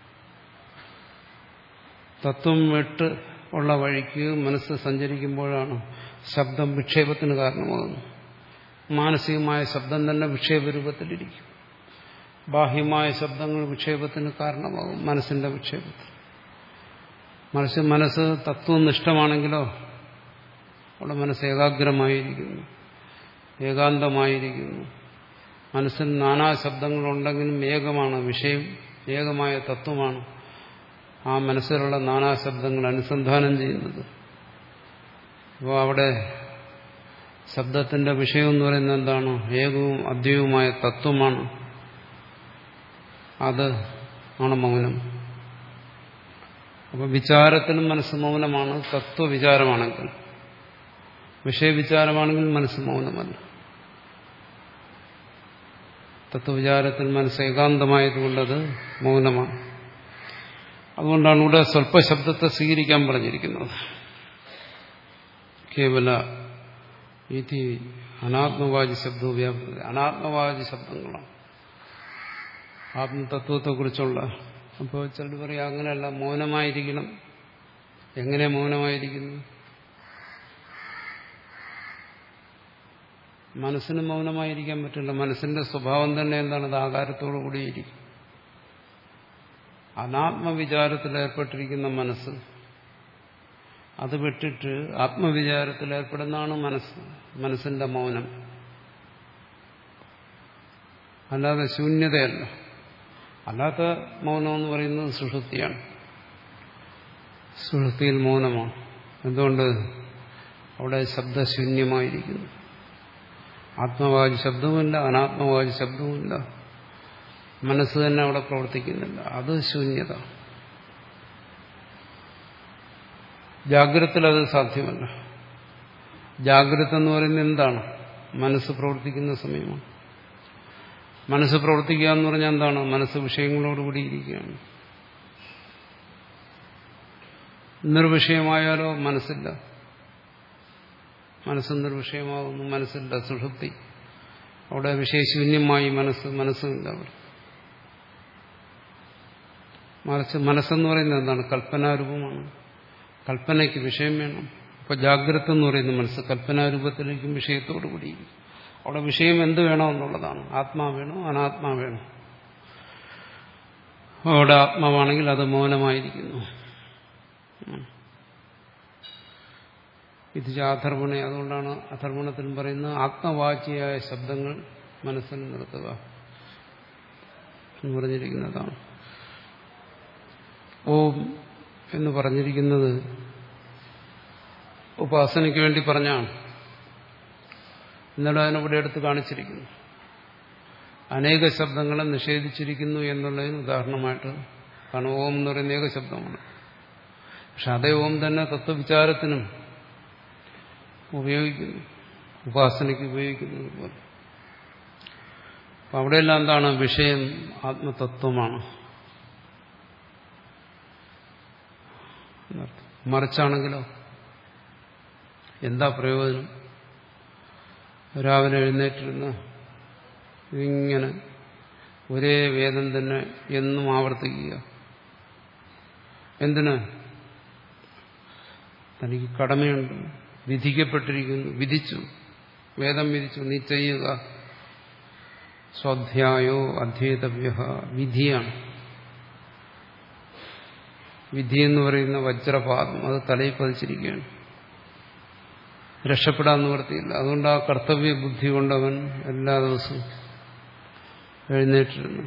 തത്വം വിട്ട് ഉള്ള വഴിക്ക് മനസ്സ് സഞ്ചരിക്കുമ്പോഴാണ് ശബ്ദം വിക്ഷേപത്തിന് കാരണമാകുന്നത്. മാനസികമായ ശബ്ദം തന്നെ വിക്ഷേപരൂപത്തിലിരിക്കും. ബാഹ്യമായ ശബ്ദങ്ങൾ വിക്ഷേപത്തിന് കാരണമാകും, മനസ്സിന്റെ വിക്ഷേപത്തിന്. മനസ്സ് മനസ്സ് തത്വനിഷ്ഠമാണെങ്കിലോ അവിടെ മനസ്സ് ഏകാഗ്രമായിരിക്കുന്നു, ഏകാന്തമായിരിക്കുന്നു. മനസ്സിൽ നാനാ ശബ്ദങ്ങളുണ്ടെങ്കിലും ഏകമാണ് വിഷയം, ഏകമായ തത്വമാണ് ആ മനസ്സിലുള്ള നാനാ ശബ്ദങ്ങൾ അനുസന്ധാനം ചെയ്യുന്നത്. അപ്പോൾ അവിടെ ശബ്ദത്തിന്റെ വിഷയം എന്ന് പറയുന്നത് എന്താണ്? ഏകവും അദ്വൈതവുമായ തത്വമാണ്. അത് ആണ് മൗനം. അപ്പോൾ വിചാരത്തിനും മനസ്സ് മൗനമാണ് തത്വവിചാരമാണെങ്കിൽ. വിഷയവിചാരമാണെങ്കിൽ മനസ്സ് മൗനമല്ല. തത്വവിചാരത്തിൽ മനസ്സ് ഏകാന്തമായതുകൊണ്ടത് മൗനമാണ്. അതുകൊണ്ടാണ് ഇവിടെ സ്വല്പശബ്ദത്തെ സ്വീകരിക്കാൻ പറഞ്ഞിരിക്കുന്നത്. കേവല ഇതി അനാത്മവാചി ശബ്ദവും വ്യാപൃത. അനാത്മവാചി ശബ്ദങ്ങളാണ് ആത്മതത്വത്തെക്കുറിച്ചുള്ള. അപ്പോൾ ചിലർ പറയാം അങ്ങനെയല്ല, മൗനമായിരിക്കണം. എങ്ങനെ മൗനമായിരിക്കുന്നു? മനസ്സിന് മൗനമായിരിക്കാൻ പറ്റില്ല. മനസ്സിന്റെ സ്വഭാവം തന്നെ എന്താണ്? അത് ആകാരത്തോടു കൂടിയിരിക്കും. അനാത്മവിചാരത്തിൽ ഏർപ്പെട്ടിരിക്കുന്ന മനസ്സ് അത് വിട്ടിട്ട് ആത്മവിചാരത്തിൽ ഏർപ്പെടുന്നതാണ് മനസ്സ്, മനസ്സിന്റെ മൗനം. അല്ലാതെ ശൂന്യതയല്ല. അല്ലാത്ത മൗനം എന്ന് പറയുന്നത് സുഷുപ്തിയാണ്. സുഷുപ്തിയിൽ മൗനമാണ്. എന്തുകൊണ്ട്? അവിടെ ശബ്ദശൂന്യമായിരിക്കുന്നു. ആത്മവാചി ശബ്ദവുമില്ല, അനാത്മവാചി ശബ്ദവുമില്ല. മനസ്സ് തന്നെ അവിടെ പ്രവർത്തിക്കുന്നില്ല. അത് ശൂന്യത. ജാഗ്രതത്തിൽ അത് സാധ്യമല്ല. ജാഗ്രത എന്ന് പറയുന്നത് എന്താണ്? മനസ്സ് പ്രവർത്തിക്കുന്ന സമയമാണ്. മനസ്സ് പ്രവർത്തിക്കുക എന്ന് പറഞ്ഞാൽ എന്താണ്? മനസ്സ് വിഷയങ്ങളോടുകൂടി ഇരിക്കുകയാണ്. നിർവിഷയമായാലോ മനസ്സില്ല. മനസ്സ് നിർവിഷയമാകുന്നു, മനസ്സില്ല, സുഷുപ്തി. അവിടെ വിഷയശൂന്യമായി മനസ്സ് മനസ്സുമില്ല. അവിടെ മറിച്ച് മനസ്സെന്ന് പറയുന്നത് എന്താണ്? കൽപ്പനാരൂപമാണ്. കൽപ്പനയ്ക്ക് വിഷയം വേണം. അപ്പൊ ജാഗ്രത എന്ന് പറയുന്ന മനസ്സ് കൽപ്പനാരൂപത്തിലേക്കും വിഷയത്തോടു കൂടി. അവിടെ വിഷയം എന്ത് വേണോ എന്നുള്ളതാണ്. ആത്മാ വേണോ അനാത്മാ വേണോ. അവിടെ ആത്മാവാണെങ്കിൽ അത് മൗനമായിരിക്കുന്നു. ഇത് അധർവണ. അതുകൊണ്ടാണ് അധർവണത്തിലും പറയുന്നത് ആത്മവാച്യായ ശബ്ദങ്ങൾ മനസ്സിൽ നിർത്തുക എന്ന് പറഞ്ഞിരിക്കുന്നതാണ്. ഓം എന്ന് പറഞ്ഞിരിക്കുന്നത് ഉപാസനയ്ക്ക് വേണ്ടി പറഞ്ഞാണ്. എന്നാലും അതിനിവിടെ എടുത്ത് കാണിച്ചിരിക്കുന്നു. അനേക ശബ്ദങ്ങളെ നിഷേധിച്ചിരിക്കുന്നു എന്നുള്ളതിന് ഉദാഹരണമായിട്ട്. കാരണം ഓം എന്ന് പറയുന്ന ഏക ശബ്ദമാണ്. പക്ഷെ അതേ ഓം തന്നെ തത്വവിചാരത്തിനും ഉപയോഗിക്കുന്നു, ഉപാസനയ്ക്ക് ഉപയോഗിക്കുന്നത് പോലെ. അപ്പം അവിടെയെല്ലാം എന്താണ് വിഷയം? ആത്മതത്വമാണ്. മറിച്ചാണെങ്കിലോ എന്താ പ്രയോജനം? രാവിലെ എഴുന്നേറ്റിരുന്ന് ഇങ്ങനെ ഒരേ വേദം തന്നെ എന്നും ആവർത്തിക്കുക. എന്തിന്? തനിക്ക് കടമയുണ്ട്, വിധിക്കപ്പെട്ടിരിക്കുന്നു, വിധിച്ചു, വേദം വിധിച്ചു, നീ ചെയ്യുക. സ്വാധ്യായോ അധ്യേതവ്യ, വിധിയാണ്. വിധി എന്ന് പറയുന്ന വജ്രപാദം അത് തലയിൽ പതിച്ചിരിക്കുകയാണ്. രക്ഷപ്പെടാൻ നിവൃത്തിയില്ല. അതുകൊണ്ട് ആ കർത്തവ്യ ബുദ്ധി കൊണ്ടവൻ എല്ലാ ദിവസവും എഴുന്നേറ്റിരുന്നു.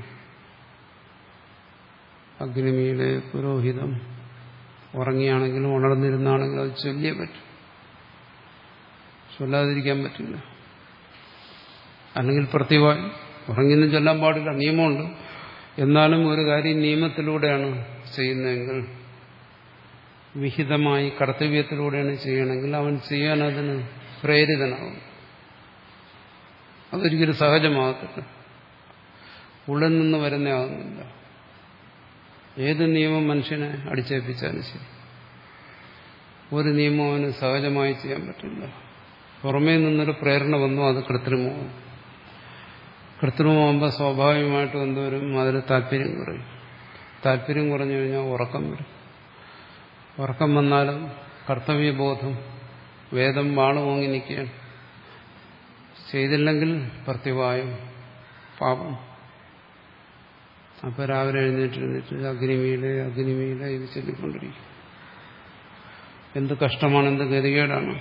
അഗ്നിമീലെ പുരോഹിതം ഉറങ്ങിയാണെങ്കിലും ഉണർന്നിരുന്നാണെങ്കിലും അത് ചൊല്ലിയേ പറ്റും. ചൊല്ലാതിരിക്കാൻ പറ്റില്ല. അല്ലെങ്കിൽ പ്രത്യേകമായി ഉറങ്ങിയൊന്നും ചൊല്ലാൻ പാടില്ല, നിയമമുണ്ട്. എന്നാലും ഒരു കാര്യം നിയമത്തിലൂടെയാണ് ചെയ്യുന്നതെങ്കിൽ, വിഹിതമായി കർത്തവ്യത്തിലൂടെയാണ് ചെയ്യണമെങ്കിൽ അവൻ ചെയ്യാൻ അതിന് പ്രേരിതനാകും. അതൊരിക്കലും സഹജമാകത്തില്ല, ഉള്ളിൽ നിന്ന് വരുന്നതാകുന്നില്ല. ഏത് നിയമം മനുഷ്യനെ അടിച്ചേൽപ്പിച്ചാലും ശരി, ഒരു നിയമം അവന് സഹജമായി ചെയ്യാൻ പറ്റില്ല. പുറമേ നിന്നൊരു പ്രേരണ വന്നു, അത് കൃത്രിമമാകും. കൃത്രിമമാകുമ്പോൾ സ്വാഭാവികമായിട്ടും എന്തോരും അതിൽ താല്പര്യം കുറയും. താല്പര്യം കുറഞ്ഞു കഴിഞ്ഞാൽ ഉറക്കം വരും. ഉറക്കം വന്നാലും കർത്തവ്യബോധം, വേദം വാളുമോങ്ങി നിൽക്കുകയാണ്. ചെയ്തില്ലെങ്കിൽ പ്രത്യുവായും പാപം. അപ്പോൾ രാവിലെ എഴുന്നേറ്റിരുന്നിട്ട് അഗ്നിമീലെ അഗ്നിമീലെ ഇത് ചൊല്ലിക്കൊണ്ടിരിക്കും. എന്ത് കഷ്ടമാണ്, എന്ത് ഗതികേടാണ്.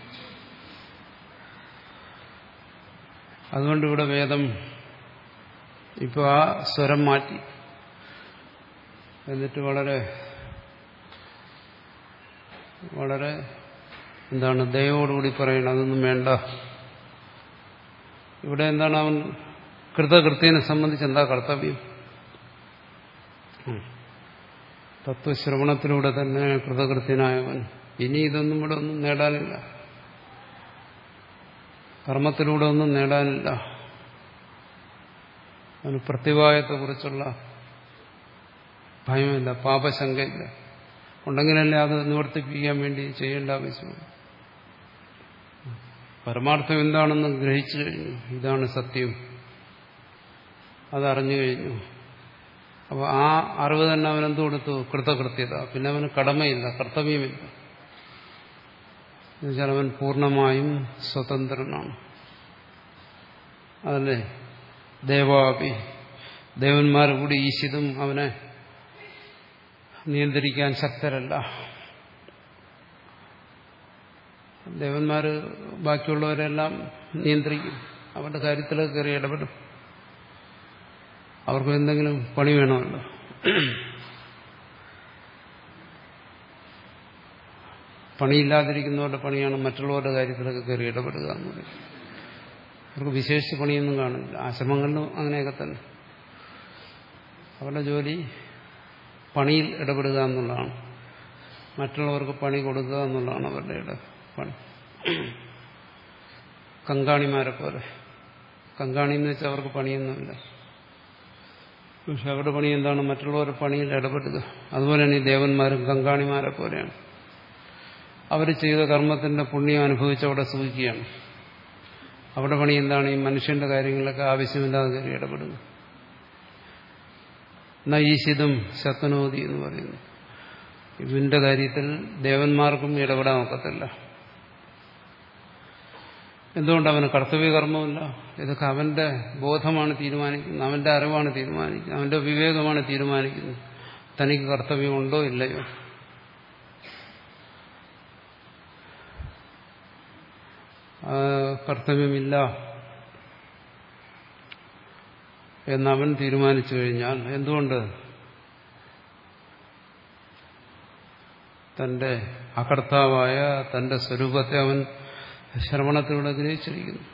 അതുകൊണ്ട് ഇവിടെ വേദം ഇപ്പോൾ ആ സ്വരം മാറ്റി, എന്നിട്ട് വളരെ വളരെ എന്താണ് ദയോടുകൂടി പറയണം, അതൊന്നും വേണ്ട. ഇവിടെ എന്താണ് അവൻ കൃതകൃത്യനെ സംബന്ധിച്ച് എന്താ കർത്തവ്യം? തത്വശ്രവണത്തിലൂടെ തന്നെ കൃതകൃത്യനായവൻ ഇനി ഇതൊന്നും ഇവിടെ ഒന്നും നേടാനില്ല, കർമ്മത്തിലൂടെ ഒന്നും നേടാനില്ല. അവന് പ്രത്യവായത്തെക്കുറിച്ചുള്ള ഭയമില്ല, പാപശങ്കയില്ല. ഉണ്ടെങ്കിലല്ലേ അത് നിവർത്തിപ്പിക്കാൻ വേണ്ടി ചെയ്യേണ്ട ആവശ്യമാണ്. പരമാർത്ഥം എന്താണെന്ന് ഗ്രഹിച്ചു കഴിഞ്ഞു, ഇതാണ് സത്യം, അതറിഞ്ഞു കഴിഞ്ഞു. അപ്പോൾ ആ അറിവ് തന്നെ അവനെന്ത് കൊടുത്തു? കൃതകൃത്യത. പിന്നെ അവന് കടമയില്ല, കർത്തവ്യമില്ല. എന്നുവെച്ചാൽ അവൻ പൂർണ്ണമായും സ്വതന്ത്രനാണ്. അതല്ലേ ദേവാപി, ദേവന്മാർ കൂടി ഈശിതും അവനെ നിയന്ത്രിക്കാൻ ശക്തരല്ല. ദേവന്മാർ ബാക്കിയുള്ളവരെല്ലാം നിയന്ത്രിക്കും, അവരുടെ കാര്യത്തിലൊക്കെ കയറി ഇടപെടും. അവർക്ക് എന്തെങ്കിലും പണി വേണമല്ലോ. പണിയില്ലാതിരിക്കുന്നവരുടെ പണിയാണ് മറ്റുള്ളവരുടെ കാര്യത്തിലൊക്കെ കയറി ഇടപെടുക എന്ന് പറയും. അവർക്ക് വിശേഷിച്ച് പണിയൊന്നും കാണില്ല. ആശ്രമങ്ങളിലും അങ്ങനെയൊക്കെ തന്നെ അവരുടെ ജോലി പണിയിൽ ഇടപെടുക എന്നുള്ളതാണ്, മറ്റുള്ളവർക്ക് പണി കൊടുക്കുക എന്നുള്ളതാണ് അവരുടെ പണി. കങ്കാണിമാരെ പോലെ. കങ്കാണി എന്ന് വെച്ചാൽ അവർക്ക് പണിയൊന്നുമില്ല, പക്ഷെ അവരുടെ പണി എന്താണ്? മറ്റുള്ളവരുടെ പണിയിൽ ഇടപെടുക. അതുപോലെയാണ് ഈ ദേവന്മാരും കങ്കാണിമാരെ പോലെയാണ്. അവർ ചെയ്ത കർമ്മത്തിന്റെ പുണ്യം അനുഭവിച്ച് അവിടെ സുഖിക്കുകയാണ്. അവരുടെ പണി എന്താണ്? ഈ മനുഷ്യന്റെ കാര്യങ്ങളിലൊക്കെ ആവശ്യമില്ലാതെ കയറി ഇടപെടുക. എന്നാ ഈശിതും ശക്തനോതി എന്ന് പറയുന്നു. ഇതിന്റെ കാര്യത്തിൽ ദേവന്മാർക്കും ഇടപെടാൻ ഒക്കത്തില്ല. എന്തുകൊണ്ട് അവന് കർത്തവ്യകർമ്മമില്ല? ഇതൊക്കെ അവന്റെ ബോധമാണ് തീരുമാനിക്കുന്നത്, അവന്റെ അറിവാണ് തീരുമാനിക്കുന്നത്, അവന്റെ വിവേകമാണ് തീരുമാനിക്കുന്നത് തനിക്ക് കർത്തവ്യമുണ്ടോ ഇല്ലയോ. കർത്തവ്യമില്ല എന്നവൻ തീരുമാനിച്ചു കഴിഞ്ഞാൽ എന്തുകൊണ്ട്? തന്റെ അകർത്താവായ തന്റെ സ്വരൂപത്തെ അവൻ ശ്രവണത്തിലൂടെ ഗ്രഹിച്ചിരിക്കുന്നു.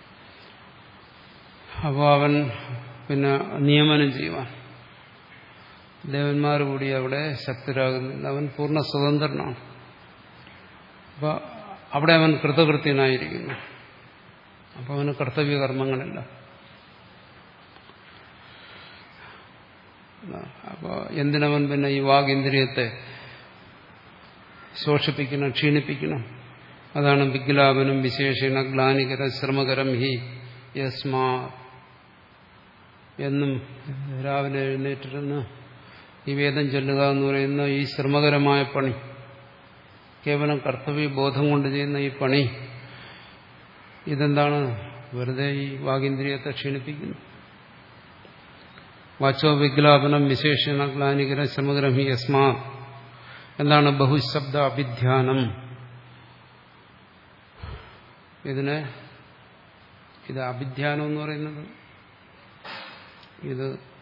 അപ്പോൾ അവൻ പിന്നെ നിയമനം ചെയ്യുവാൻ ദേവന്മാർ കൂടി അവിടെ ശക്തരാകുന്നില്ല. അവൻ പൂർണ്ണ സ്വതന്ത്രനാണ്. അപ്പോൾ അവിടെ അവൻ കൃതകൃത്യനായിരിക്കുന്നു. അപ്പോൾ അവന് കർത്തവ്യകർമ്മങ്ങളില്ല. അപ്പോൾ എന്തിനവൻ പിന്നെ ഈ വാഗിന്ദ്രിയത്തെ ശോഷിപ്പിക്കണം, ക്ഷീണിപ്പിക്കണം? അതാണ് വിഗ്ലാപനം വിശേഷണ ഗ്ലാനികര ശ്രമകരം ഹി യസ്മാ എന്നും രാവിലെ എഴുന്നേറ്റിരുന്ന് ഈ വേദം ചൊല്ലുക എന്ന് പറയുന്ന ഈ ശ്രമകരമായ പണി, കേവലം കർത്തവ്യബോധം കൊണ്ട് ചെയ്യുന്ന ഈ പണി, ഇതെന്താണ്? വെറുതെ ഈ വാഗിന്ദ്രിയത്തെ ക്ഷീണിപ്പിക്കുന്നു. വാച്ചോ വിഗ്ലാപനം വിശേഷണ ഗ്ലാനികര ശ്രമകരം ഹി യസ്മാ എന്താണ്? ബഹുശബ്ദ അഭിധ്യാനം. ഇതിനെ ഇത് അഭിധ്യാനം എന്ന് പറയുന്നത് ഇത്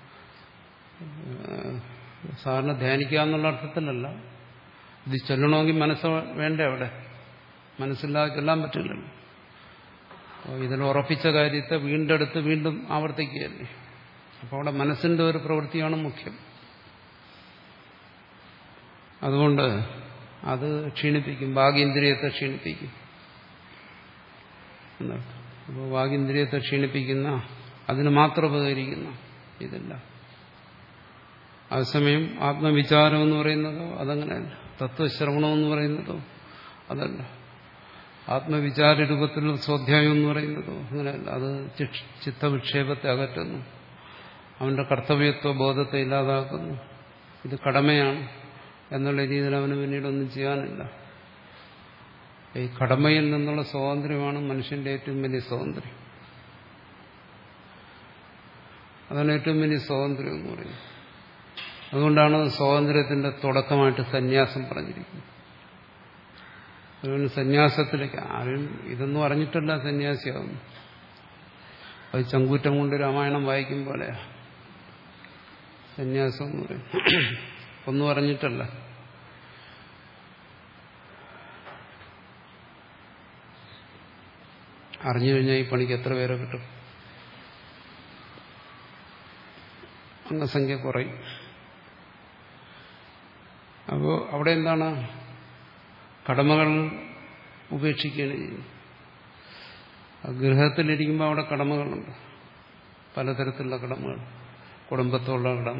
സാറിന് ധ്യാനിക്കുക എന്നുള്ള അർത്ഥത്തിലല്ല. ഇത് ചൊല്ലണമെങ്കിൽ മനസ്സ് വേണ്ടേ? അവിടെ മനസ്സില്ലാതെ ചൊല്ലാൻ പറ്റില്ലല്ലോ. ഇതിൽ ഉറപ്പിച്ച കാര്യത്തെ വീണ്ടെടുത്ത് വീണ്ടും ആവർത്തിക്കുകയല്ലേ. അപ്പോൾ അവിടെ മനസ്സിന്റെ ഒരു പ്രവൃത്തിയാണ് മുഖ്യം. അതുകൊണ്ട് അത് ക്ഷീണിപ്പിക്കും, വാഗീന്ദ്രിയത്തെ ക്ഷീണിപ്പിക്കും എന്നർത്ഥം. അപ്പോൾ വാഗീന്ദ്രിയത്തെ ക്ഷീണിപ്പിക്കുന്ന, അതിന് മാത്രം ഉപകരിക്കുന്ന ഇതല്ല. അതേസമയം ആത്മവിചാരം എന്ന് പറയുന്നതോ അതങ്ങനെയല്ല. തത്വശ്രവണം എന്ന് പറയുന്നതോ അതല്ല. ആത്മവിചാര രൂപത്തിലുള്ള സ്വാധ്യായം എന്ന് പറയുന്നതോ അങ്ങനെയല്ല. അത് ചിത്തവിക്ഷേപത്തെ അകറ്റുന്നു, അവന്റെ കർത്തവ്യത്വ ബോധത്തെ ഇല്ലാതാക്കുന്നു. ഇത് കടമയാണ് എന്നുള്ള രീതിയിൽ അവന് പിന്നീടൊന്നും ചെയ്യാനില്ല. ഈ കടമയിൽ നിന്നുള്ള സ്വാതന്ത്ര്യമാണ് മനുഷ്യന്റെ ഏറ്റവും വലിയ സ്വാതന്ത്ര്യം. അതാണ് ഏറ്റവും വലിയ സ്വാതന്ത്ര്യം എന്ന് പറയുന്നത്. അതുകൊണ്ടാണ് സ്വാതന്ത്ര്യത്തിന്റെ തുടക്കമായിട്ട് സന്യാസം പറഞ്ഞിരിക്കുന്നത്. അതുകൊണ്ട് സന്യാസത്തിലേക്ക് ആരും ഇതൊന്നും അറിഞ്ഞിട്ടല്ല സന്യാസിയാവുന്നു. അത് ചങ്കൂറ്റം കൊണ്ട് രാമായണം വായിക്കും പോലെയാ സന്യാസം എന്ന് പറയും. ഒന്നും അറിഞ്ഞിട്ടല്ല. അറിഞ്ഞു കഴിഞ്ഞാൽ ഈ പണിക്ക് എത്ര പേരെ കിട്ടും? അംഗസംഖ്യ കുറയും. അപ്പോൾ അവിടെ എന്താണ്? കടമകൾ ഉപേക്ഷിക്കുകയാണ് ചെയ്യുന്നത്. ഗൃഹത്തിലിരിക്കുമ്പോൾ അവിടെ കടമകളുണ്ട്, പലതരത്തിലുള്ള കടമകൾ. കുടുംബത്തോടുള്ള കടമ,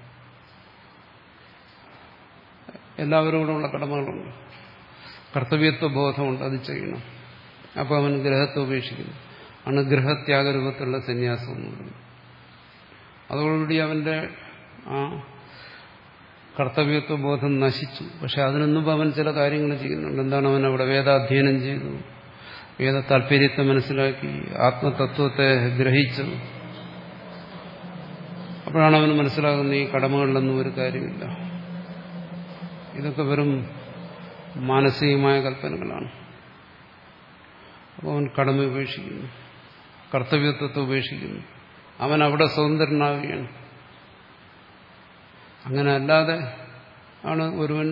എല്ലാവരോടുമുള്ള കടമകളുണ്ട്. കർത്തവ്യത്വ ബോധമുണ്ട്, അത് ചെയ്യണം. അപ്പോൾ അവൻ ഗ്രഹത്തെ ഉപേക്ഷിക്കുന്നു. ആണ് ഗൃഹത്യാഗരൂപത്തിലുള്ള സന്യാസം എന്ന് പറയുന്നത്. അതോടുകൂടി അവന്റെ ആ കർത്തവ്യത്വ ബോധം നശിച്ചു. പക്ഷെ അതിനൊന്നും അവൻ ചില കാര്യങ്ങൾ ചെയ്യുന്നുണ്ട്. എന്താണ്? അവൻ അവിടെ വേദാധ്യയനം ചെയ്തു, വേദ താല്പര്യത്തെ മനസ്സിലാക്കി, ആത്മതത്വത്തെ ഗ്രഹിച്ചു. അപ്പോഴാണ് അവന് മനസ്സിലാകുന്നത് ഈ കടമകളിലൊന്നും ഒരു കാര്യമില്ല, ഇതൊക്കെ വെറും മാനസികമായ കൽപ്പനകളാണ്. അപ്പോൾ അവൻ കടമ ഉപേക്ഷിക്കുന്നു, കർത്തവ്യത്വത്തെ ഉപേക്ഷിക്കുന്നു. അവൻ അവിടെ സ്വതന്ത്രനാവുകയാണ്. അങ്ങനെ അല്ലാതെ ആണ് ഒരുവൻ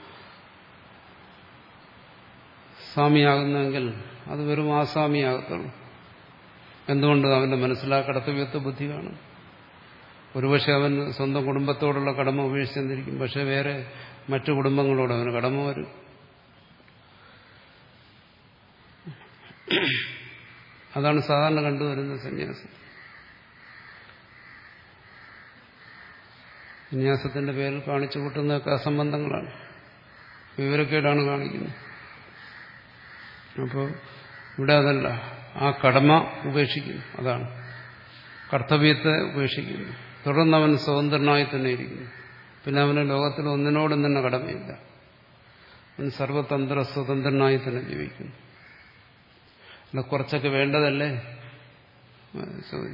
സ്വാമിയാകുന്നതെങ്കിൽ അത് വെറും ആസ്വാമിയാകത്തുള്ളൂ. എന്തുകൊണ്ട്? അവന്റെ മനസ്സിലാ കർത്തവ്യത്വ ബുദ്ധി കാണും. ഒരുപക്ഷെ അവൻ സ്വന്തം കുടുംബത്തോടുള്ള കടമ ഉപേക്ഷിച്ചെന്നിരിക്കും, പക്ഷെ വേറെ മറ്റു കുടുംബങ്ങളോട് അവന് കടമ വരും. അതാണ് സാധാരണ കണ്ടുവരുന്ന സന്യാസം. സന്യാസത്തിന്റെ പേരിൽ കാണിച്ചു കൂട്ടുന്നതൊക്കെ അസംബന്ധങ്ങളാണ്, വിവരക്കേടാണ് കാണിക്കുന്നത്. അപ്പോൾ ഇവിടെ അതല്ല, ആ കടമ ഉപേക്ഷിക്കുന്നു, അതാണ് കർത്തവ്യത്തെ ഉപേക്ഷിക്കുന്നു. തുടർന്ന് അവൻ സ്വതന്ത്രനായി തന്നെ ഇരിക്കുന്നു. പിന്നെ അവന് ലോകത്തിൽ ഒന്നിനോടും തന്നെ കടമയില്ല. അവൻ സർവതന്ത്ര സ്വതന്ത്രനായി തന്നെ ജീവിക്കുന്നു. അല്ല കുറച്ചൊക്കെ വേണ്ടതല്ലേ ചോദ്യം.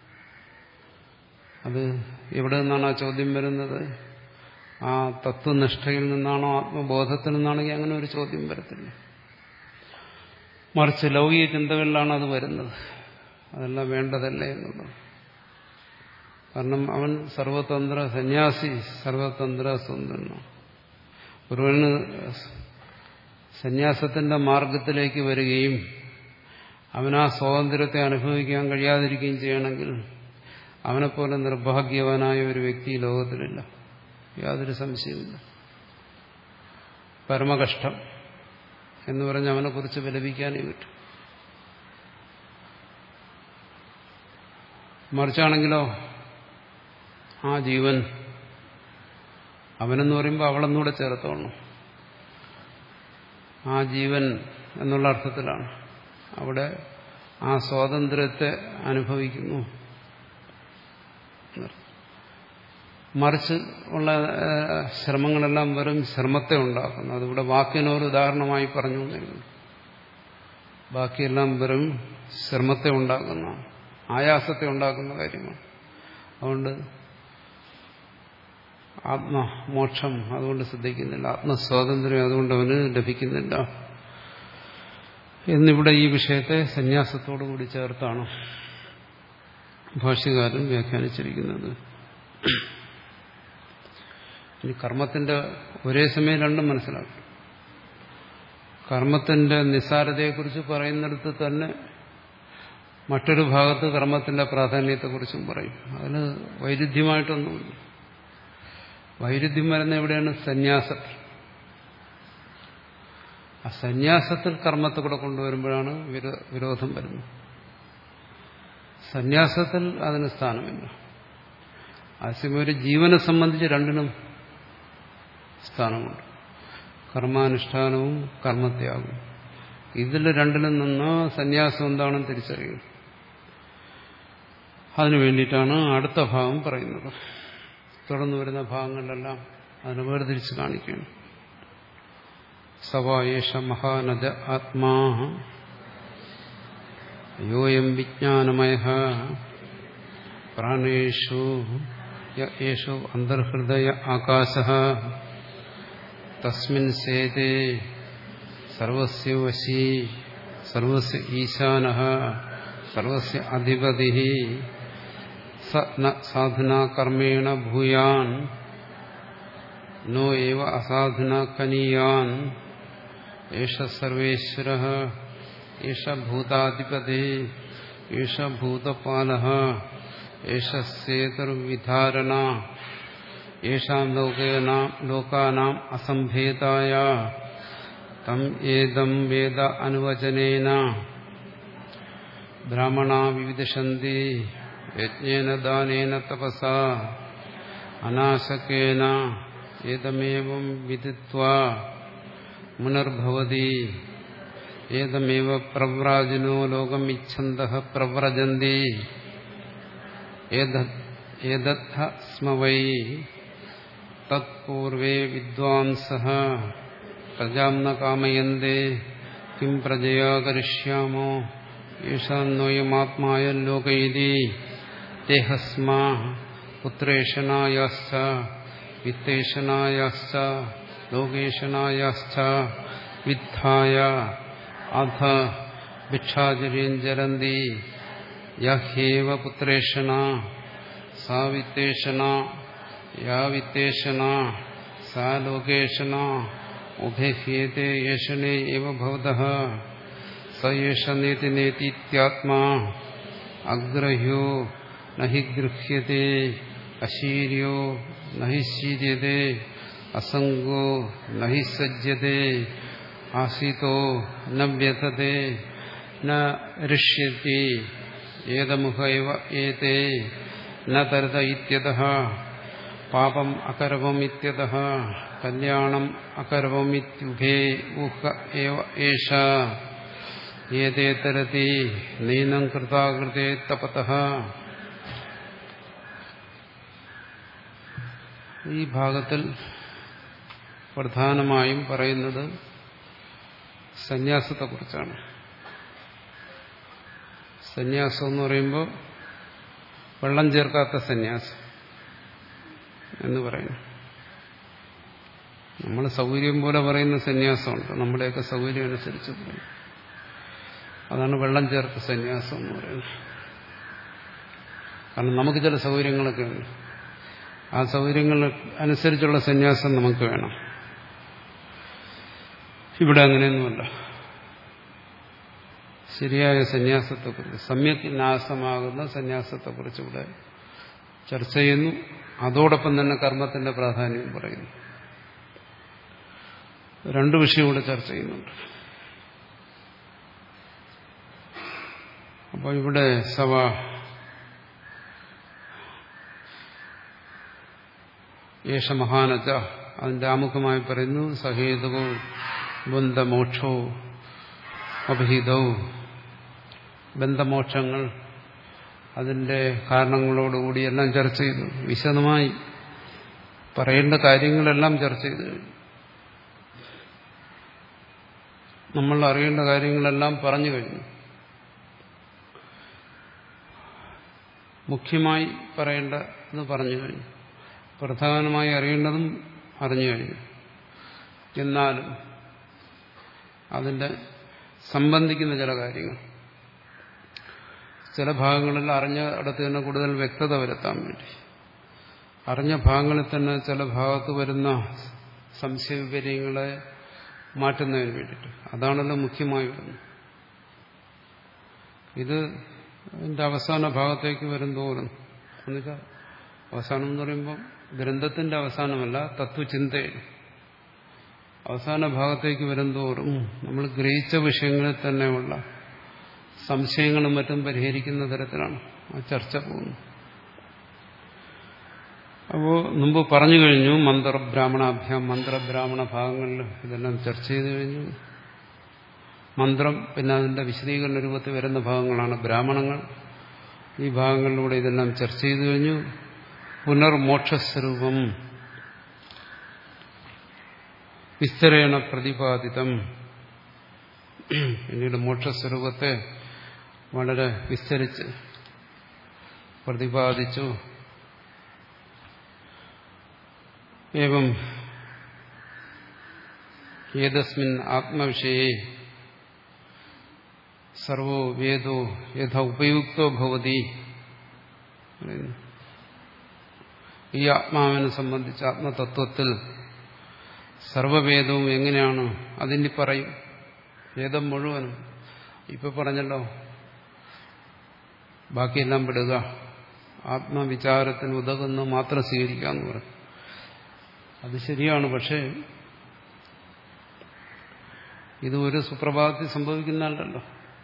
അത് എവിടെ നിന്നാണ് ആ ചോദ്യം വരുന്നത്? ആ തത്വനിഷ്ഠയിൽ നിന്നാണോ ആത്മബോധത്തിൽ നിന്നാണെങ്കിൽ അങ്ങനെ ഒരു ചോദ്യം വരത്തില്ല. മറിച്ച് ലൗകിക ചിന്തകളിലാണ് അത് വരുന്നത്. അതെല്ലാം വേണ്ടതല്ലേ എന്നുള്ളത്. കാരണം അവൻ സർവതന്ത്ര സന്യാസി, സർവതന്ത്ര സ്വതന്ത്രനാണ്. ഒരുവന് സന്യാസത്തിന്റെ മാർഗത്തിലേക്ക് വരികയും അവനാ സ്വാതന്ത്ര്യത്തെ അനുഭവിക്കാൻ കഴിയാതിരിക്കുകയും ചെയ്യണമെങ്കിൽ അവനെപ്പോലെ നിർഭാഗ്യവാനായ ഒരു വ്യക്തി ലോകത്തിലില്ല, യാതൊരു സംശയമില്ല. പരമകഷ്ടം എന്ന് പറഞ്ഞ് അവനെക്കുറിച്ച് വിലപിക്കാനേ പറ്റും. മറിച്ചാണെങ്കിലോ ആ ജീവൻ, അവനെന്ന് പറയുമ്പോൾ അവളെന്നൂടെ ചേർത്തോണം. ആ ജീവൻ എന്നുള്ള അർത്ഥത്തിലാണ് അവിടെ ആ സ്വാതന്ത്ര്യത്തെ അനുഭവിക്കുന്നു. മറിച്ച് ഉള്ള ശ്രമങ്ങളെല്ലാം വെറും ശ്രമത്തെ ഉണ്ടാക്കുന്നു. അതിവിടെ വാക്കിനൊരു ഉദാഹരണമായി പറഞ്ഞു തന്നിരുന്നു. ബാക്കിയെല്ലാം വെറും ശ്രമത്തെ ഉണ്ടാക്കുന്ന, ആയാസത്തെ ഉണ്ടാക്കുന്ന കാര്യമാണ്. അതുകൊണ്ട് ആത്മമോക്ഷം അതുകൊണ്ട് സിദ്ധിക്കുന്നില്ല, ആത്മസ്വാതന്ത്ര്യം അതുകൊണ്ട് അവന് ലഭിക്കുന്നില്ല എന്നിവിടെ ഈ വിഷയത്തെ സന്യാസത്തോടു കൂടി ചേർത്താണ് ഭാഷ്യകാരൻ വ്യാഖ്യാനിച്ചിരിക്കുന്നത്. ഇനി കർമ്മത്തിന്റെ ഒരേ സമയം രണ്ടും മനസ്സിലാക്കും. കർമ്മത്തിന്റെ നിസ്സാരതയെക്കുറിച്ച് പറയുന്നിടത്ത് തന്നെ മറ്റൊരു ഭാഗത്ത് കർമ്മത്തിന്റെ പ്രാധാന്യത്തെക്കുറിച്ചും പറയും. അതിന് വൈരുദ്ധ്യമായിട്ടൊന്നുമില്ല. വൈരുദ്ധ്യം വരുന്ന എവിടെയാണ്? സന്യാസത്തിൽ. ആ സന്യാസത്തിൽ കർമ്മത്തെ കൂടെ കൊണ്ടുവരുമ്പോഴാണ് വിരോധം വരുന്നത്. സന്യാസത്തിൽ അതിന് സ്ഥാനമില്ല. അതേസമയം ഒരു ജീവനെ സംബന്ധിച്ച് രണ്ടിനും സ്ഥാനമുണ്ട്. കർമാനുഷ്ഠാനവും കർമ്മത്യാഗവും. ഇതിൽ രണ്ടിലും നിന്ന് സന്യാസം എന്താണെന്ന് തിരിച്ചറിയുക. അതിനു വേണ്ടിയിട്ടാണ് അടുത്ത ഭാഗം പറയുന്നത്. തുടർന്ന് വരുന്ന ഭാഗങ്ങളിലെല്ലാം അതിനെ വേർതിരിച്ച് കാണിക്കുകയാണ്. സവായേഷ മഹാനദ ആത്മാ യോയം വിജ്ഞാനമയഃ പ്രാണേഷു യേഷു അന്തർഹൃദയ ആകാശഃ തസ്മിൻ സേതേ സർവസ്യ വശീ സർവസ്യ ഈശാനഃ സർവസ്യ അധിപതിഃ സ ന സാധുനാ കർമ്മേണ ഭൂയാൻ നോ ഏവ അസാധുനാ കനീയാൻ ഏഷ സർവേശ്വരഃ ഏഷ ഭൂതാധിപതിഃ ഏഷ ഭൂതപാലഃ ഏഷ സേതുർവിധാരണ യേഷാം ലോകാനാം അസംഭേദായ തം ഏദം വേദ അനുവചനേന ബ്രാഹ്മണാ വിവിദിഷന്തി യജ്ഞേന ദാനേന തപസാ അനാശകേന ഏതമേവം വിദിത്വാ മുനർഭവതി ഏതമേവ പ്രവ്രാജിനോ ലോകം ഇച്ഛന്തഃ പ്രവ്രജന്തി ഏതദ്ധ സ്മ വൈ തത്പൂർവേ വിദ്വാംസഃ പ്രജാം ന കാമയന്തേ കിം പ്രജയാ കരിഷ്യാമോ യേഷാന്നോയമാത്മായ ലോകൈതി തേഹസ്മാ പുത്രേഷനായാശ്ച വിത്തേഷനായാശ്ച ലോകേഷനായാശ്ച വിദ്ധായ അധ ഭിക്ഷാചര്യം ചരന്തി യഹ്യേവ പുത്രേഷണ സാ വിത്തേഷണ യാ വിത്തേഷണ സാ ലോകേഷണ ഉഭയഹ്യേതേ യേഷണേ ഏവ ഭവതഃ സ യേഷ നേതി നേതീത്യാത്മാ അഗ്രഹ്യോ നഹി ഗൃഹ്യതേ അശീര്യോ നഹി ശീര്യതേ അസംഗോ നഹി സജ്ജതേ ആസീതോ ന വ്യഥതേ ന രിഷ്യതി ഏതമുഖ ഏവ ഏതേ ന തരത ഇത്യതഃ പാപം അകരവം ഇത്യതഃ കല്യാണം അകരവം ഇത്യുഭേ ഊഹ ഏവ ഏഷ ഏതേ തരതി നൈനം കൃതാകൃതേ തപതഃ. ഈ ഭാഗത്തിൽ പ്രധാനമായും പറയുന്നത് സന്യാസത്തെക്കുറിച്ചാണ്. സന്യാസം എന്ന് പറയുമ്പോൾ വെള്ളം ചേർക്കാത്ത സന്യാസം എന്ന് പറയുന്നു. നമ്മൾ സൗകര്യം പോലെ പറയുന്ന സന്യാസമുണ്ട്, നമ്മുടെയൊക്കെ സൗകര്യം അനുസരിച്ച് പറയും. അതാണ് വെള്ളം ചേർത്ത സന്യാസം എന്ന് പറയുന്നത്. കാരണം നമുക്ക് ചില സൗകര്യങ്ങളൊക്കെ ഉണ്ട്, ആ സൗകര്യങ്ങൾ അനുസരിച്ചുള്ള സന്യാസം നമുക്ക് വേണം. ഇവിടെ അങ്ങനെയൊന്നുമല്ല. ശരിയായ സന്യാസത്തെക്കുറിച്ച്, സമ്യക് നാശമാകുന്ന സന്യാസത്തെക്കുറിച്ച് ഇവിടെ ചർച്ച ചെയ്യുന്നു. അതോടൊപ്പം തന്നെ കർമ്മത്തിന്റെ പ്രാധാന്യം പറയുന്നു. രണ്ടു വിഷയം കൂടെ ചർച്ച ചെയ്യുന്നുണ്ട്. അപ്പോൾ ഇവിടെ സവ യേശ മഹാനച്ച, അതിന്റെ ആമുഖമായി പറയുന്നു സഹേതുകോ ബന്ധമോക്ഷോ അഭിഹിതോ, ബന്ധമോക്ഷങ്ങൾ അതിന്റെ കാരണങ്ങളോടുകൂടി എല്ലാം ചർച്ച ചെയ്തു. വിശദമായി പറയേണ്ട കാര്യങ്ങളെല്ലാം ചർച്ച ചെയ്തു കഴിഞ്ഞു. നമ്മൾ അറിയേണ്ട കാര്യങ്ങളെല്ലാം പറഞ്ഞു കഴിഞ്ഞു. മുഖ്യമായി പറയേണ്ടത് പറഞ്ഞു കഴിഞ്ഞു, പ്രധാനമായി അറിയേണ്ടതും അറിഞ്ഞു കഴിഞ്ഞു. എന്നാലും അതിന്റെ സംബന്ധിക്കുന്ന ചില കാര്യങ്ങൾ, ചില ഭാഗങ്ങളിൽ അറിഞ്ഞ അടുത്ത് തന്നെ കൂടുതൽ വ്യക്തത വരുത്താൻ വേണ്ടി, അറിഞ്ഞ ഭാഗങ്ങളിൽ തന്നെ ചില ഭാഗത്ത് വരുന്ന സംശയവിപര്യങ്ങളെ മാറ്റുന്നതിന് വേണ്ടിയിട്ട്, അതാണല്ലോ മുഖ്യമായി വരുന്നത്. ഇത് ഇതിന്റെ അവസാന ഭാഗത്തേക്ക് വരുന്തോറും, എന്നുവെച്ചാൽ അവസാനം എന്ന് പറയുമ്പോൾ ഗ്രന്ഥത്തിന്റെ അവസാനമല്ല, തത്വചിന്തയിൽ അവസാന ഭാഗത്തേക്ക് വരുന്തോറും നമ്മൾ ഗ്രഹിച്ച വിഷയങ്ങളിൽ തന്നെയുള്ള സംശയങ്ങളും മറ്റും പരിഹരിക്കുന്ന തരത്തിലാണ് ആ ചർച്ച പോകുന്നത്. അപ്പോൾ മുമ്പ് പറഞ്ഞു കഴിഞ്ഞു, മന്ത്രബ്രാഹ്മണാഭ്യാം, മന്ത്രബ്രാഹ്മണ ഭാഗങ്ങളിൽ ഇതെല്ലാം ചർച്ച ചെയ്തു കഴിഞ്ഞു. മന്ത്രം പിന്നെ അതിന്റെ വിശദീകരണ രൂപത്തിൽ വരുന്ന ഭാഗങ്ങളാണ് ബ്രാഹ്മണങ്ങൾ. ഈ ഭാഗങ്ങളിലൂടെ ഇതെല്ലാം ചർച്ച ചെയ്തു കഴിഞ്ഞു. പുനർമോക്ഷസ്വരൂപം വിസ്തരേണ പ്രതിപാദിതം, പിന്നീട് മോക്ഷസ്വരൂപത്തെ വളരെ വിസ്തരിച്ച് പ്രതിപാദിച്ചു. ഏവം ഏതസ്മിൻ ആത്മവിഷയേ സർവോ വേദോ യഥ ഉപയുക്തോ ഭവതി. ഈ ആത്മാവിനെ സംബന്ധിച്ച് ആത്മതത്വത്തിൽ സർവവേദവും എങ്ങനെയാണ് അതിന് പറയും. വേദം മുഴുവനും ഇപ്പൊ പറഞ്ഞല്ലോ, ബാക്കിയെല്ലാം വിടുക, ആത്മവിചാരത്തിന് ഉതകുന്ന മാത്രം സ്വീകരിക്കാമെന്ന് പറയും. അത് ശരിയാണ്. പക്ഷേ ഇത് ഒരു സുപ്രഭാതത്തിൽ സംഭവിക്കുന്നതല്ലോ.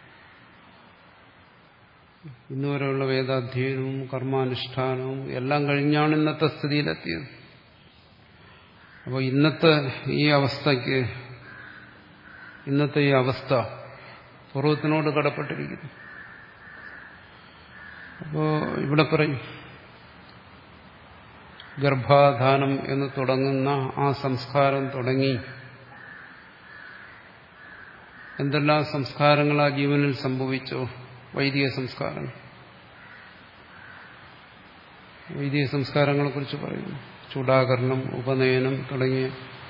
ഇന്നുവരെയുള്ള വേദാധ്യയനവും കർമാനുഷ്ഠാനവും എല്ലാം കഴിഞ്ഞാണ് ഇന്നത്തെ സ്ഥിതിയിലെത്തിയത്. അപ്പോൾ ഇന്നത്തെ ഈ അവസ്ഥയ്ക്ക്, ഇന്നത്തെ ഈ അവസ്ഥ പൂർവ്വത്തിനോട് കടപ്പെട്ടിരിക്കുന്നു. അപ്പോൾ ഇവിടെ പറയും, ഗർഭാധാനം എന്ന് തുടങ്ങുന്ന ആ സംസ്കാരം തുടങ്ങി എന്തെല്ലാം സംസ്കാരങ്ങൾ ആ ജീവനിൽ സംഭവിച്ചോ, വൈദിക സംസ്കാരങ്ങൾ, വൈദിക സംസ്കാരങ്ങളെക്കുറിച്ച് പറയുന്നു. ചൂടാകരണം, ഉപനയനം തുടങ്ങിയ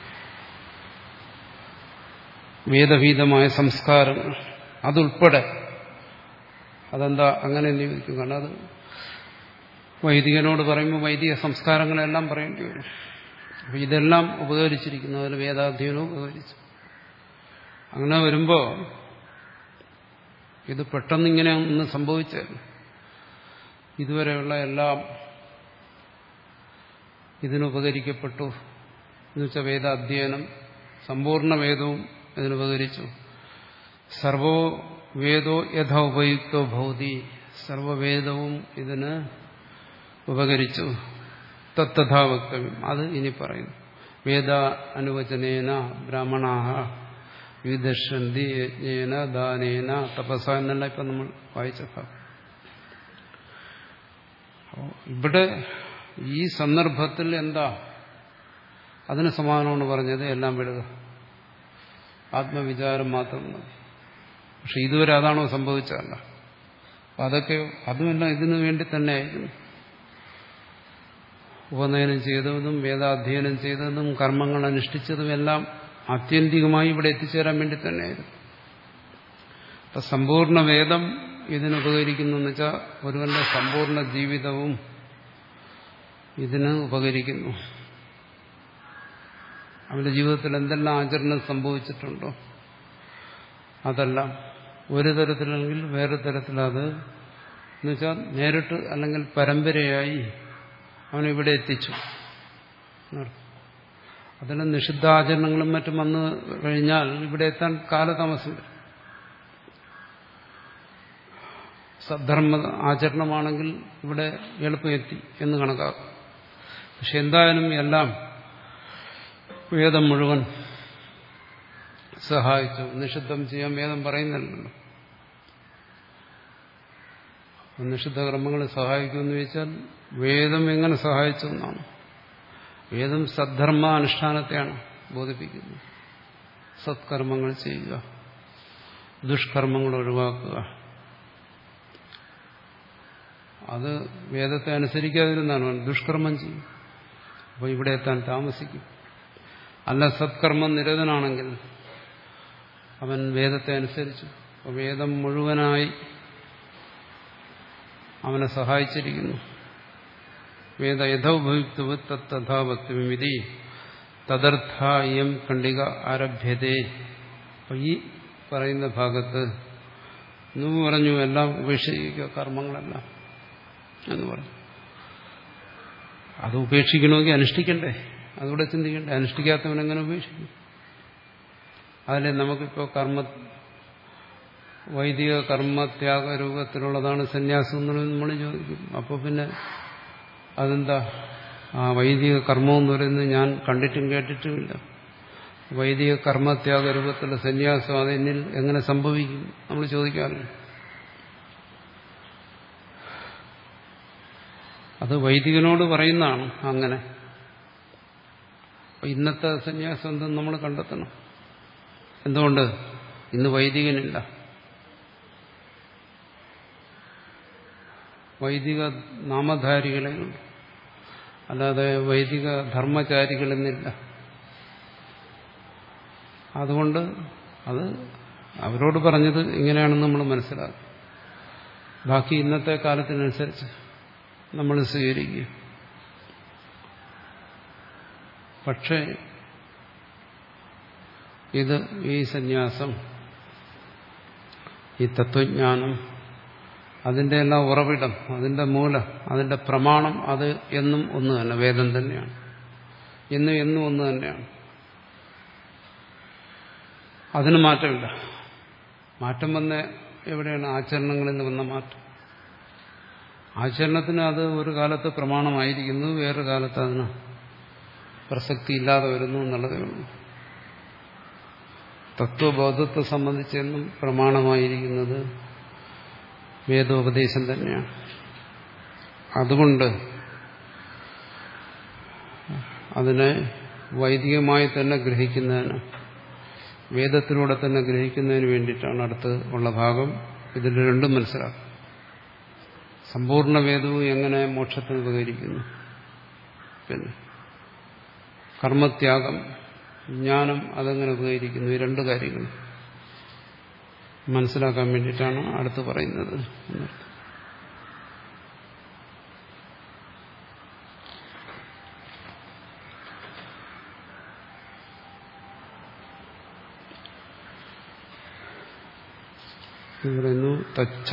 വേദഭീതമായ സംസ്കാരങ്ങൾ അതുൾപ്പെടെ. അതെന്താ അങ്ങനെ നിയോഗിക്കും? കാരണം അത് വൈദികനോട് പറയുമ്പോൾ വൈദിക സംസ്കാരങ്ങളെല്ലാം പറയേണ്ടി വരും. അപ്പം ഇതെല്ലാം ഉപകരിച്ചിരിക്കുന്നു, അതിൽ വേദാധ്യയനവും ഉപകരിച്ചു. അങ്ങനെ വരുമ്പോൾ ഇത് പെട്ടെന്നിങ്ങനെ ഒന്ന് സംഭവിച്ചല്ല. ഇതുവരെയുള്ള എല്ലാം ഇതിനുപകരിക്കപ്പെട്ടു എന്നുവെച്ചാൽ വേദാധ്യയനം, സമ്പൂർണ്ണ വേദവും ഇതിനുപകരിച്ചു. സർവോ വേദോ യഥ ഉപയുക്തോ ഭൗതി, സർവവേദവും ഇതിന് ഉപകരിച്ചു. തത്തഥാ വക്തവ്യം, അത് ഇനി പറയുന്നു. വേദ അനുവചനേന ബ്രാഹ്മണാഹ വിദർശന്തി യജ്ഞേന ദാനേന തപസ എന്നല്ല ഇപ്പം നമ്മൾ വായിച്ച ഭാഗം. ഇവിടെ ഈ സന്ദർഭത്തിൽ എന്താ അതിന് സമാനമാണ് പറഞ്ഞത്, എല്ലാം വിടുക, ആത്മവിചാരം മാത്രം മതി. പക്ഷെ ഇതുവരെ അതാണോ സംഭവിച്ചതല്ല. അപ്പം അതൊക്കെ അതുമെല്ലാം ഇതിനു വേണ്ടി തന്നെയായിരുന്നു. ഉപനയനം ചെയ്തതും വേദാധ്യയനം ചെയ്തതും കർമ്മങ്ങൾ അനുഷ്ഠിച്ചതും എല്ലാം ആത്യന്തികമായി ഇവിടെ എത്തിച്ചേരാൻ വേണ്ടി തന്നെയായിരുന്നു. അപ്പം സമ്പൂർണ്ണ വേദം ഇതിന് ഉപകരിക്കുന്നു എന്ന് വെച്ചാൽ ഒരുവന്റെ സമ്പൂർണ്ണ ജീവിതവും ഇതിന് ഉപകരിക്കുന്നു. അവന്റെ ജീവിതത്തിൽ എന്തെല്ലാം ആചരണം സംഭവിച്ചിട്ടുണ്ടോ അതെല്ലാം ഒരു തരത്തിലെങ്കിൽ വേറെ തരത്തിലത് എന്നുവെച്ചാൽ നേരിട്ട് അല്ലെങ്കിൽ പരമ്പരയായി അവനിവിടെ എത്തിച്ചു. അതിന് നിഷിദ്ധാചരണങ്ങളും മറ്റും വന്നു കഴിഞ്ഞാൽ ഇവിടെ എത്താൻ കാലതാമസം വരും. സദ്ധർമ്മ ആചരണമാണെങ്കിൽ ഇവിടെ എളുപ്പം എത്തി എന്ന് കണക്കാക്കും. പക്ഷെ എന്തായാലും എല്ലാം വേദം മുഴുവൻ സഹായിച്ചു. നിഷിദ്ധം ചെയ്യാൻ വേദം പറയുന്നില്ലല്ലോ. നിഷിദ്ധ കർമ്മങ്ങളെ സഹായിക്കുമെന്ന് ചോദിച്ചാൽ വേദം എങ്ങനെ സഹായിച്ചു എന്നാണ്. വേദം സദ്ധർമ്മ അനുഷ്ഠാനത്തെയാണ് ബോധിപ്പിക്കുന്നത്. സത്കർമ്മങ്ങൾ ചെയ്യുക, ദുഷ്കർമ്മങ്ങൾ ഒഴിവാക്കുക. അത് വേദത്തെ അനുസരിക്കാതിരുന്നാണ് ദുഷ്കർമ്മം ചെയ്യും. അപ്പോൾ ഇവിടെ എത്താൻ താമസിക്കും. അല്ല, സത്കർമ്മം നിരതനാണെങ്കിൽ അവൻ വേദത്തെ അനുസരിച്ചു. അപ്പോൾ വേദം മുഴുവനായി അവനെ സഹായിച്ചിരിക്കുന്നു. വേദ യഥോപയുക്തവ തഥാ വക്തവ്യമിതി തദർത്ഥായം ഖണ്ഡിക ആരഭ്യതേ. അപ്പോൾ ഈ പറയുന്ന ഭാഗത്ത് എന്ന് പറഞ്ഞു എല്ലാം ഉപേക്ഷിക്കുക, കർമ്മങ്ങളെല്ലാം എന്ന് പറഞ്ഞു. അത് ഉപേക്ഷിക്കണമെങ്കിൽ അനുഷ്ഠിക്കണ്ടേ, അതുകൂടെ ചിന്തിക്കണ്ടേ. അനുഷ്ഠിക്കാത്തവനെങ്ങനെ ഉപേക്ഷിക്കും? അതിലെ നമുക്കിപ്പോൾ കർമ്മ വൈദിക കർമ്മത്യാഗ രൂപത്തിലുള്ളതാണ് സന്യാസം എന്നുള്ളത് നമ്മൾ ചോദിക്കും. അപ്പോൾ പിന്നെ അതെന്താ ആ വൈദിക കർമ്മം എന്ന് പറയുന്നത് ഞാൻ കണ്ടിട്ടും കേട്ടിട്ടുമില്ല. വൈദിക കർമ്മത്യാഗ രൂപത്തിലുള്ള സന്യാസം അതെന്നിൽ എങ്ങനെ സംഭവിക്കും നമ്മൾ ചോദിക്കാറില്ല. അത് വൈദികനോട് പറയുന്നതാണ് അങ്ങനെ. ഇന്നത്തെ സന്യാസം എന്തെന്ന് നമ്മൾ കണ്ടെത്തണം. എന്തുകൊണ്ട്? ഇന്ന് വൈദികനില്ല. വൈദിക നാമധാരികളെയുണ്ട്, അല്ലാതെ വൈദിക ധർമ്മചാരികളെന്നില്ല. അതുകൊണ്ട് അത് അവരോട് പറഞ്ഞത് ഇങ്ങനെയാണെന്ന് നമ്മൾ മനസ്സിലാക്കും. ബാക്കി ഇന്നത്തെ കാലത്തിനനുസരിച്ച് നമ്മൾ സ്വീകരിക്കുക. പക്ഷേ ഇത് ഈ സന്യാസം, ഈ തത്വജ്ഞാനം, അതിൻ്റെ എല്ലാം ഉറവിടം, അതിൻ്റെ മൂലം, അതിൻ്റെ പ്രമാണം അത് എന്നും ഒന്ന് തന്നെ, വേദം തന്നെയാണ്. എന്നും എന്നും ഒന്ന് തന്നെയാണ്. അതിന് മാറ്റമില്ല. മാറ്റം വന്ന എവിടെയാണ്? ആചരണങ്ങളിൽ നിന്ന് വന്ന മാറ്റം. ആചരണത്തിന് അത് ഒരു കാലത്ത് പ്രമാണമായിരിക്കുന്നു, വേറൊരു കാലത്ത് അതിന് പ്രസക്തി ഇല്ലാതെ വരുന്നു എന്നുള്ളതേ ഉള്ളൂ. തത്വബോധത്തെ സംബന്ധിച്ചെന്നും പ്രമാണമായിരിക്കുന്നത് വേദോപദേശം തന്നെയാണ്. അതുകൊണ്ട് അതിനെ വൈദികമായി തന്നെ ഗ്രഹിക്കുന്നതിന്, വേദത്തിലൂടെ തന്നെ ഗ്രഹിക്കുന്നതിന് വേണ്ടിയിട്ടാണ് അടുത്ത് ഉള്ള ഭാഗം. ഇതിൽ രണ്ടും മനസ്സിലാക്കും. സമ്പൂർണ്ണ വേദവും എങ്ങനെ മോക്ഷത്തിന് ഉപകരിക്കുന്നു, പിന്നെ കർമ്മത്യാഗം, ജ്ഞാനം അതെങ്ങനെ ഉപകരിക്കുന്നു, ഈ രണ്ട് കാര്യങ്ങൾ മനസ്സിലാക്കാൻ വേണ്ടിയിട്ടാണ് അടുത്ത് പറയുന്നത് എന്നർത്ഥം. പറയുന്നു തച്ച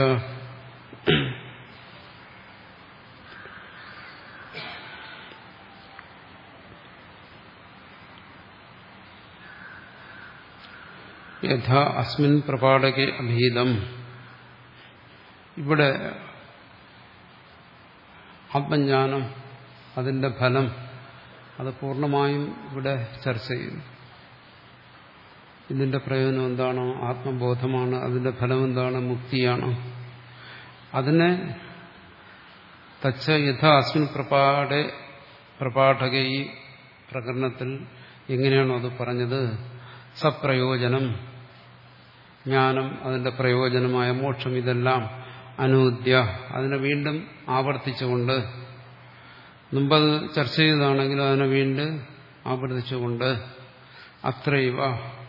യഥാ അസ്മിൻ പ്രപാഠകെ അഭീതം. ഇവിടെ ആത്മജ്ഞാനം, അതിന്റെ ഫലം, അത് പൂർണ്ണമായും ഇവിടെ ചർച്ച ചെയ്യുന്നു. ഇതിന്റെ പ്രയോജനം എന്താണോ? ആത്മബോധമാണ്. അതിന്റെ ഫലം എന്താണ്? മുക്തിയാണ്. അതിനെ തച്ച യഥാ അസ്മിൻ പ്രപാഠെ പ്രപാഠകെ, ഈ പ്രകരണത്തിൽ എങ്ങനെയാണോ അത് പറഞ്ഞത്? സപ്രയോജനം, ജ്ഞാനം, അതിന്റെ പ്രയോജനമായ മോക്ഷം, ഇതെല്ലാം അനൂദ്യ അതിനെ വീണ്ടും ആവർത്തിച്ചുകൊണ്ട്, മുമ്പത് ചർച്ച ചെയ്തതാണെങ്കിലും അതിനെ വീണ്ടും ആവർത്തിച്ചുകൊണ്ട്, അത്രൈവ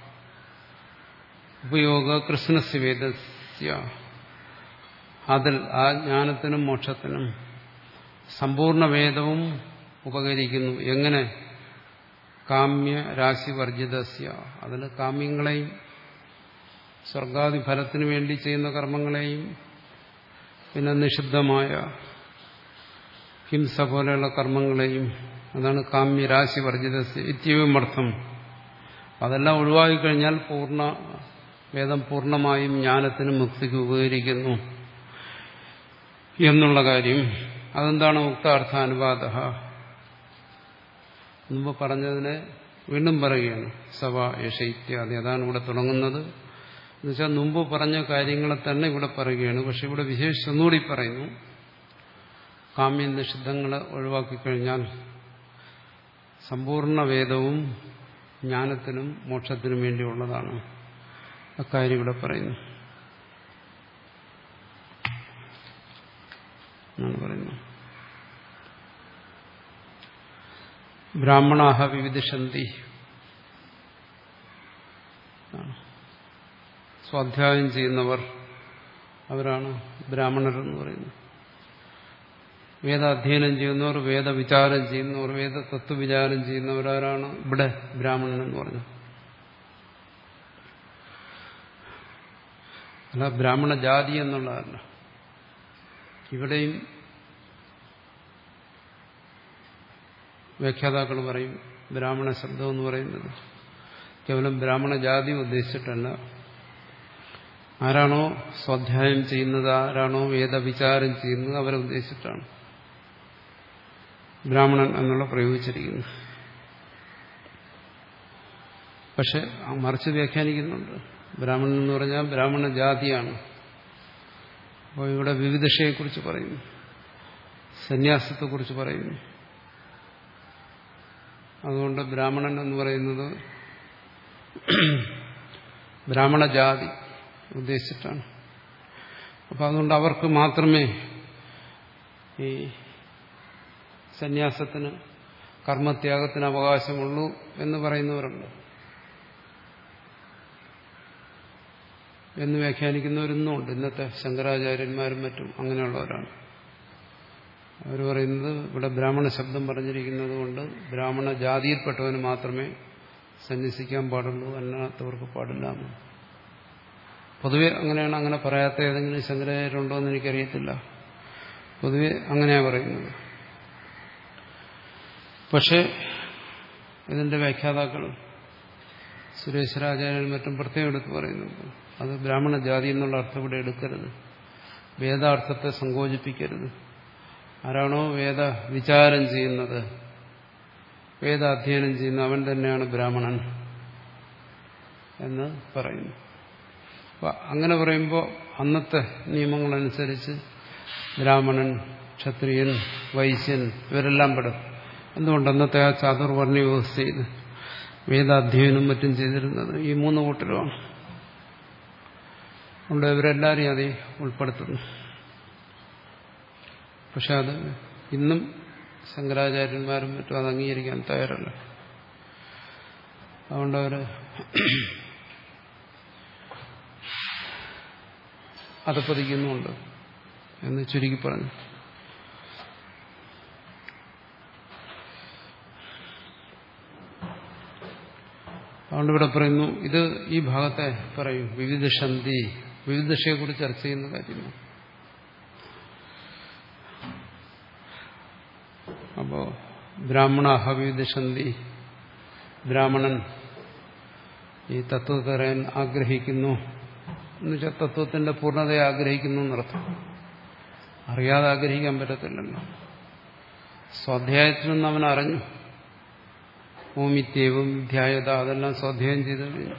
ഉപയോഗ കൃഷ്ണസ്യ വേദസ്യ അതിൽ ആ ജ്ഞാനത്തിനും മോക്ഷത്തിനും സമ്പൂർണ്ണ വേദവും ഉപകരിക്കുന്നു. എങ്ങനെ? കാമ്യ രാശിവർജിതസ്യ അതിൽ കാമ്യങ്ങളെയും സ്വർഗാദി ഫലത്തിനു വേണ്ടി ചെയ്യുന്ന കർമ്മങ്ങളെയും പിന്നെ നിഷിദ്ധമായ ഹിംസ പോലെയുള്ള കർമ്മങ്ങളെയും, അതാണ് കാമ്യരാശിവർജിതസ്യ ഇത്യവും അർത്ഥം. അതെല്ലാം ഒഴിവാക്കിക്കഴിഞ്ഞാൽ പൂർണ്ണ വേദം പൂർണ്ണമായും ജ്ഞാനത്തിനും മുക്തിക്ക് ഉപകരിക്കുന്നു എന്നുള്ള കാര്യം. അതെന്താണ് ഉക്താർത്ഥാനുവാദ? മുമ്പ് പറഞ്ഞതിനെ വീണ്ടും പറയുകയാണ്. സവ യശ ഇത്യാദി അതാണ് ഇവിടെ തുടങ്ങുന്നത്. എന്നുവെച്ചാൽ മുമ്പ് പറഞ്ഞ കാര്യങ്ങളെ തന്നെ ഇവിടെ പറയുകയാണ്. പക്ഷെ ഇവിടെ വിശേഷിച്ച് ഒന്നുകൂടി പറയുന്നു. കാമ്യ നിഷിദ്ധങ്ങളെ ഒഴിവാക്കിക്കഴിഞ്ഞാൽ സമ്പൂർണ്ണ വേദവും ജ്ഞാനത്തിനും മോക്ഷത്തിനും വേണ്ടിയുള്ളതാണ്. അക്കാര്യം ഇവിടെ പറയുന്നു എന്നാണ് പറയുന്നത്. ബ്രാഹ്മണാഹ വിവിധിഷന്തി സ്വാധ്യായം ചെയ്യുന്നവർ അവരാണ് ബ്രാഹ്മണരെന്ന് പറയുന്നത്. വേദാധ്യയനം ചെയ്യുന്നവർ, വേദവിചാരം ചെയ്യുന്നവർ, വേദ തത്വവിചാരം ചെയ്യുന്നവരാരാണ് ഇവിടെ ബ്രാഹ്മണൻ എന്ന് പറഞ്ഞു. അല്ല ബ്രാഹ്മണ ജാതി എന്നുള്ളതല്ല. ഇവിടെയും വ്യാഖ്യാതാക്കൾ പറയും ബ്രാഹ്മണ ശബ്ദം എന്ന് പറയുന്നത് കേവലം ബ്രാഹ്മണ ജാതി ഉദ്ദേശിച്ചിട്ടല്ല. ആരാണോ സ്വാധ്യായം ചെയ്യുന്നത്, ആരാണോ വേദവിചാരം ചെയ്യുന്നത് അവരെ ഉദ്ദേശിച്ചിട്ടാണ് ബ്രാഹ്മണൻ എന്നുള്ള പ്രയോഗിച്ചിരിക്കുന്നത്. പക്ഷെ മറിച്ച് വ്യാഖ്യാനിക്കുന്നുണ്ട്. ബ്രാഹ്മണൻ എന്ന് പറഞ്ഞാൽ ബ്രാഹ്മണ ജാതിയാണ്. അപ്പോൾ ഇവിടെ വിവിധയെക്കുറിച്ച് പറയുന്നു, സന്യാസത്തെക്കുറിച്ച് പറയുന്നു. അതുകൊണ്ട് ബ്രാഹ്മണൻ എന്ന് പറയുന്നത് ബ്രാഹ്മണ ജാതി ഉദ്ദേശിച്ചിട്ടാണ്. അപ്പം അതുകൊണ്ട് അവർക്ക് മാത്രമേ ഈ സന്യാസത്തിന് കർമ്മത്യാഗത്തിന് അവകാശമുള്ളൂ എന്ന് പറയുന്നവരുണ്ട്. എന്ന് വ്യാഖ്യാനിക്കുന്നവരൊന്നുമുണ്ട്. ഇന്നത്തെ ശങ്കരാചാര്യന്മാരും മറ്റും അങ്ങനെയുള്ളവരാണ്. അവർ പറയുന്നത് ഇവിടെ ബ്രാഹ്മണ ശബ്ദം പറഞ്ഞിരിക്കുന്നത് കൊണ്ട് ബ്രാഹ്മണ ജാതിയിൽപ്പെട്ടവന് മാത്രമേ സന്യസിക്കാൻ പാടുള്ളൂ, അല്ലാത്തവർക്ക് പാടില്ല. പൊതുവെ അങ്ങനെയാണ്. അങ്ങനെ പറയാത്ത ഏതെങ്കിലും ശങ്കരാചാര്യരുണ്ടോ എന്ന് എനിക്കറിയത്തില്ല. പൊതുവെ അങ്ങനെയാണ് പറയുന്നത്. പക്ഷേ ഇതിന്റെ വ്യാഖ്യാതാക്കൾ സുരേശ്വരാചാര്യനും മറ്റും പ്രത്യേകം എടുത്ത് പറയുന്നുണ്ട്. അത് ബ്രാഹ്മണ ജാതി എന്നുള്ള അർത്ഥം ഇവിടെ എടുക്കരുത്. വേദാർത്ഥത്തെ സങ്കോചിപ്പിക്കരുത്. ആരാണോ വേദ വിചാരം ചെയ്യുന്നത്, വേദാധ്യയനം ചെയ്യുന്ന അവൻ തന്നെയാണ് ബ്രാഹ്മണൻ എന്ന് പറയുന്നു. അപ്പം അങ്ങനെ പറയുമ്പോൾ അന്നത്തെ നിയമങ്ങളനുസരിച്ച് ബ്രാഹ്മണൻ, ക്ഷത്രിയൻ, വൈശ്യൻ ഇവരെല്ലാം പെടും. എന്തുകൊണ്ട്? അന്നത്തെ ആ ചാതുർവർണ്ണ വ്യവസ്ഥയിൽ വേദാധ്യയനം മറ്റും ചെയ്തിരുന്നത് ഈ മൂന്ന് കൂട്ടരുമാണ്. അതുകൊണ്ട് ഇവരെല്ലാവരെയും അതേ ഉൾപ്പെടുത്തുന്നു. പക്ഷെ അത് ഇന്നും ശങ്കരാചാര്യന്മാരും മറ്റും അത് അംഗീകരിക്കാൻ തയ്യാറല്ല. അതുകൊണ്ട് അവർ അത് പതിക്കുന്നുണ്ട് എന്ന് ചുരുക്കി പറഞ്ഞു. അതുകൊണ്ട് ഇവിടെ പറയുന്നു, ഇത് ഈ ഭാഗത്തെ പറയും വിവിധഷന്തി, വിവിധഷയെക്കുറിച്ച് ചർച്ച ചെയ്യുന്ന കാര്യമാണ്. അപ്പോ ബ്രാഹ്മണ വിവിധഷന്തി, ബ്രാഹ്മണൻ ഈ തത്വത്തെ അറിയാൻ ആഗ്രഹിക്കുന്നു എന്നുവെച്ചാൽ തത്വത്തിന്റെ പൂർണ്ണതയെ ആഗ്രഹിക്കുന്നു എന്നർത്ഥം. അറിയാതെ ആഗ്രഹിക്കാൻ പറ്റത്തില്ലല്ലോ. സ്വാധ്യായത്തിൽ നിന്ന് അവൻ അറിഞ്ഞു, ഓമിത്യവും ധ്യായത അതെല്ലാം സ്വാധ്യായം ചെയ്ത് കഴിഞ്ഞു.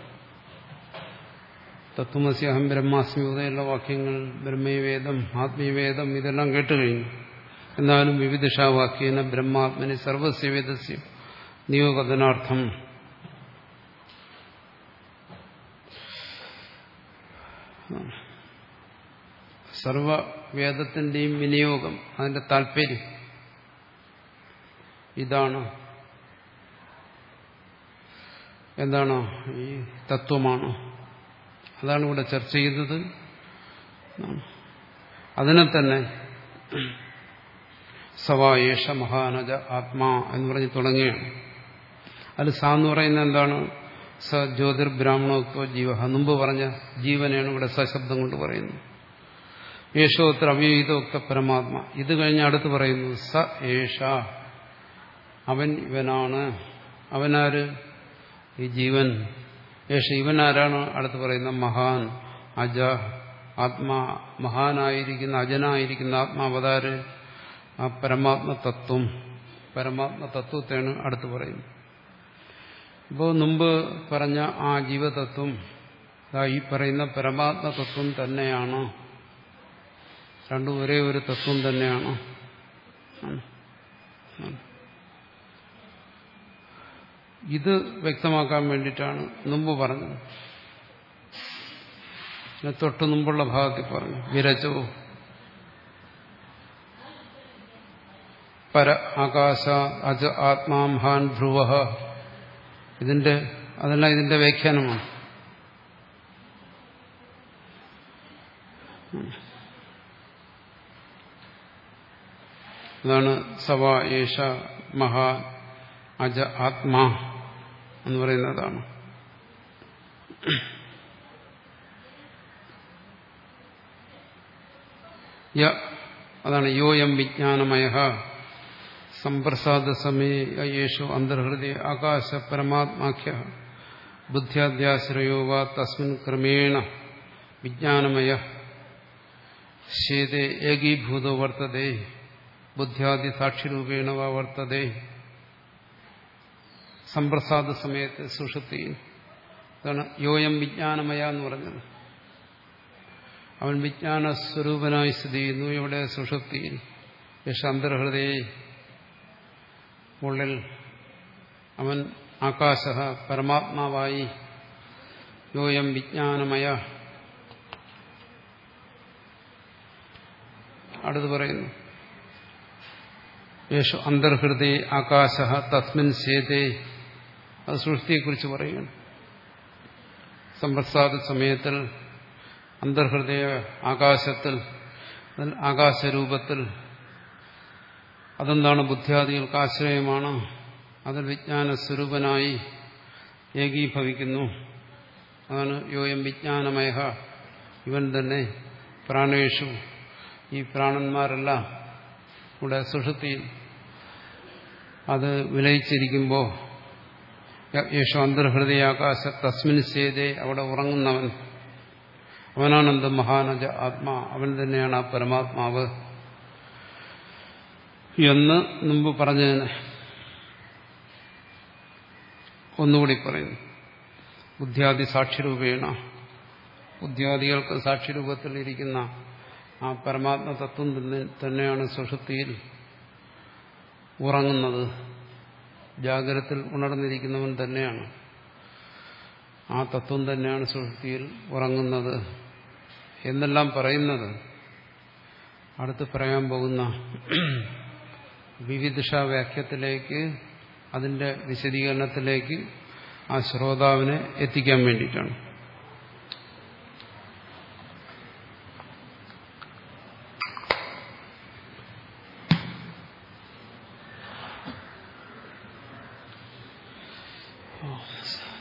തത്വമസി അഹം ബ്രഹ്മാസ്മി ഉദയുള്ള വാക്യങ്ങൾ, ബ്രഹ്മവേദം, ആത്മീയവേദം ഇതെല്ലാം കേട്ടുകഴിഞ്ഞു. എന്നാലും വിവിധിഷാവാക്യേന ബ്രഹ്മാത്മനി സർവസ്യ വേദസ്യ നിയോഗതനാർത്ഥം സർവവേദത്തിന്റെയും വിനിയോഗം, അതിന്റെ താല്പര്യം ഇതാണ്. എന്താണ്? ഈ തത്വമാണ്. അതാണ് ഇവിടെ ചർച്ച ചെയ്തത്. അതിനെ തന്നെ സവായേഷ മഹാനജ ആത്മാ എന്ന് പറഞ്ഞ് തുടങ്ങുകയാണ്. അതിൽ സ എന്ന് പറയുന്നത് എന്താണ്? സ ജ്യോതിർബ്രാഹ്മണോക്തോ ജീവ. മുമ്പ് പറഞ്ഞ ജീവനെയാണ് ഇവിടെ സശബ്ദം കൊണ്ട് പറയുന്നത്. യേശോത്ര അവ്യക്തോക്ത പരമാത്മ. ഇത് കഴിഞ്ഞ് അടുത്ത് പറയുന്നു സ ഏഷ, അവൻ ഇവനാണ്. അവനാര്? ഈ ജീവൻ. യേശ ഇവനാരാണ്? അടുത്ത് പറയുന്ന മഹാൻ അജ ആത്മാ. മഹാനായിരിക്കുന്ന അജനായിരിക്കുന്ന ആത്മാവതാര്? ആ പരമാത്മ തത്വം. പരമാത്മ തത്വത്തെയാണ് അടുത്ത് പറയുന്നത്. ഇപ്പോൾ മുമ്പ് പറഞ്ഞ ആ ജീവതത്വം ഈ പറയുന്ന പരമാത്മ തത്വം തന്നെയാണ്. രണ്ടും ഒരേ ഒരു തത്വം തന്നെയാണ്. ഇത് വ്യക്തമാക്കാൻ വേണ്ടിയിട്ടാണ് മുമ്പ് പറഞ്ഞത്. തൊട്ടു മുമ്പുള്ള ഭാഗത്തിൽ പറഞ്ഞു വിരചോ പര ആകാശ അജ ആത്മാ മഹാൻ ധ്രുവ. ഇതിന്റെ അതെല്ലാം ഇതിന്റെ വ്യാഖ്യാനമാണ്. അതാണ് സവ ഏഷ മഹാ അജ ആത്മാ എന്ന് പറയുന്നതാണ്. അതാണ് യോയം വിജ്ഞാനമയ സംപ്രസാദ സമയ യേശു അന്തർഹൃദയ ആകാശ പരമാത്മാഖ്യ ബുദ്ധ്യാദ്യാശ്രയോ വാ തസ്മിൻ ക്രമേണ വിജ്ഞാനമയ ശേതേ ഏകീഭൂതോ വർത്തതേ ബുദ്ധ്യാദി സാക്ഷിരൂപേണ വാ വർത്തതേ. സംപ്രസാദ സമയത്ത് സുഷുപ്തി. അതാണ് യോയം വിജ്ഞാനമയ എന്ന് പറഞ്ഞത്. അവൻ വിജ്ഞാന സ്വരൂപനായി സ്ഥിതി ചെയ്യുന്നു. ഇവിടെ സുഷുപ്തിയിൽ. യേശ അന്തർഹൃദയ, ഉള്ളിൽ അവൻ ആകാശ പരമാത്മാവായി. യോയം വിജ്ഞാനമയ. അടുത്ത് പറയുന്നു യേശു അന്തർഹൃദയ ആകാശ തസ്മിൻ ശേതേ. അത് സൃഷ്ടിയെക്കുറിച്ച് പറയുകയാണ്. സംപ്രസാദ സമയത്തിൽ അന്തർഹൃദയ ആകാശത്തിൽ, ആകാശരൂപത്തിൽ. അതെന്താണ്? ബുദ്ധിയാദികൾക്ക് ആശ്രയമാണ്. അതിൽ വിജ്ഞാന സ്വരൂപനായി ഏകീഭവിക്കുന്നു. അതാണ് യോയം വിജ്ഞാനമയ. ഇവൻ തന്നെ പ്രാണേഷു, ഈ പ്രാണന്മാരെല്ലാം ഇവിടെ സുഷുപ്തിയിൽ അത് വിലയിച്ചിരിക്കുമ്പോൾ യേശു അന്തർഹൃദയ ആകാശ തസ്മിൻ സേതേ, അവിടെ ഉറങ്ങുന്നവൻ അവനാണെന്ത്? മഹാനജ ആത്മാ. അവൻ തന്നെയാണ് ആ പരമാത്മാവ് എന്ന് മുമ്പ് പറഞ്ഞതിന് ഒന്നുകൂടി പറയുന്നു. ബുദ്ധ്യാദി സാക്ഷിരൂപേണ, ബുദ്ധ്യാദികൾക്ക് സാക്ഷിരൂപത്തിൽ ഇരിക്കുന്ന ആ പരമാത്മ തത്വം തന്നെയാണ് സുഷുപ്തിയിൽ ഉറങ്ങുന്നത്. ജാഗ്രതത്തിൽ ഉണർന്നിരിക്കുന്നവൻ തന്നെയാണ്. ആ തത്വം തന്നെയാണ് സുഷുപ്തിയിൽ ഉറങ്ങുന്നത് എന്നെല്ലാം പറയുന്നത് അടുത്ത് പറയാൻ പോകുന്ന വിവിധിഷ വാക്യത്തിലേക്ക്, അതിന്റെ വിശദീകരണത്തിലേക്ക് ആ ശ്രോതാവിനെ എത്തിക്കാൻ വേണ്ടിയിട്ടാണ്. Oh,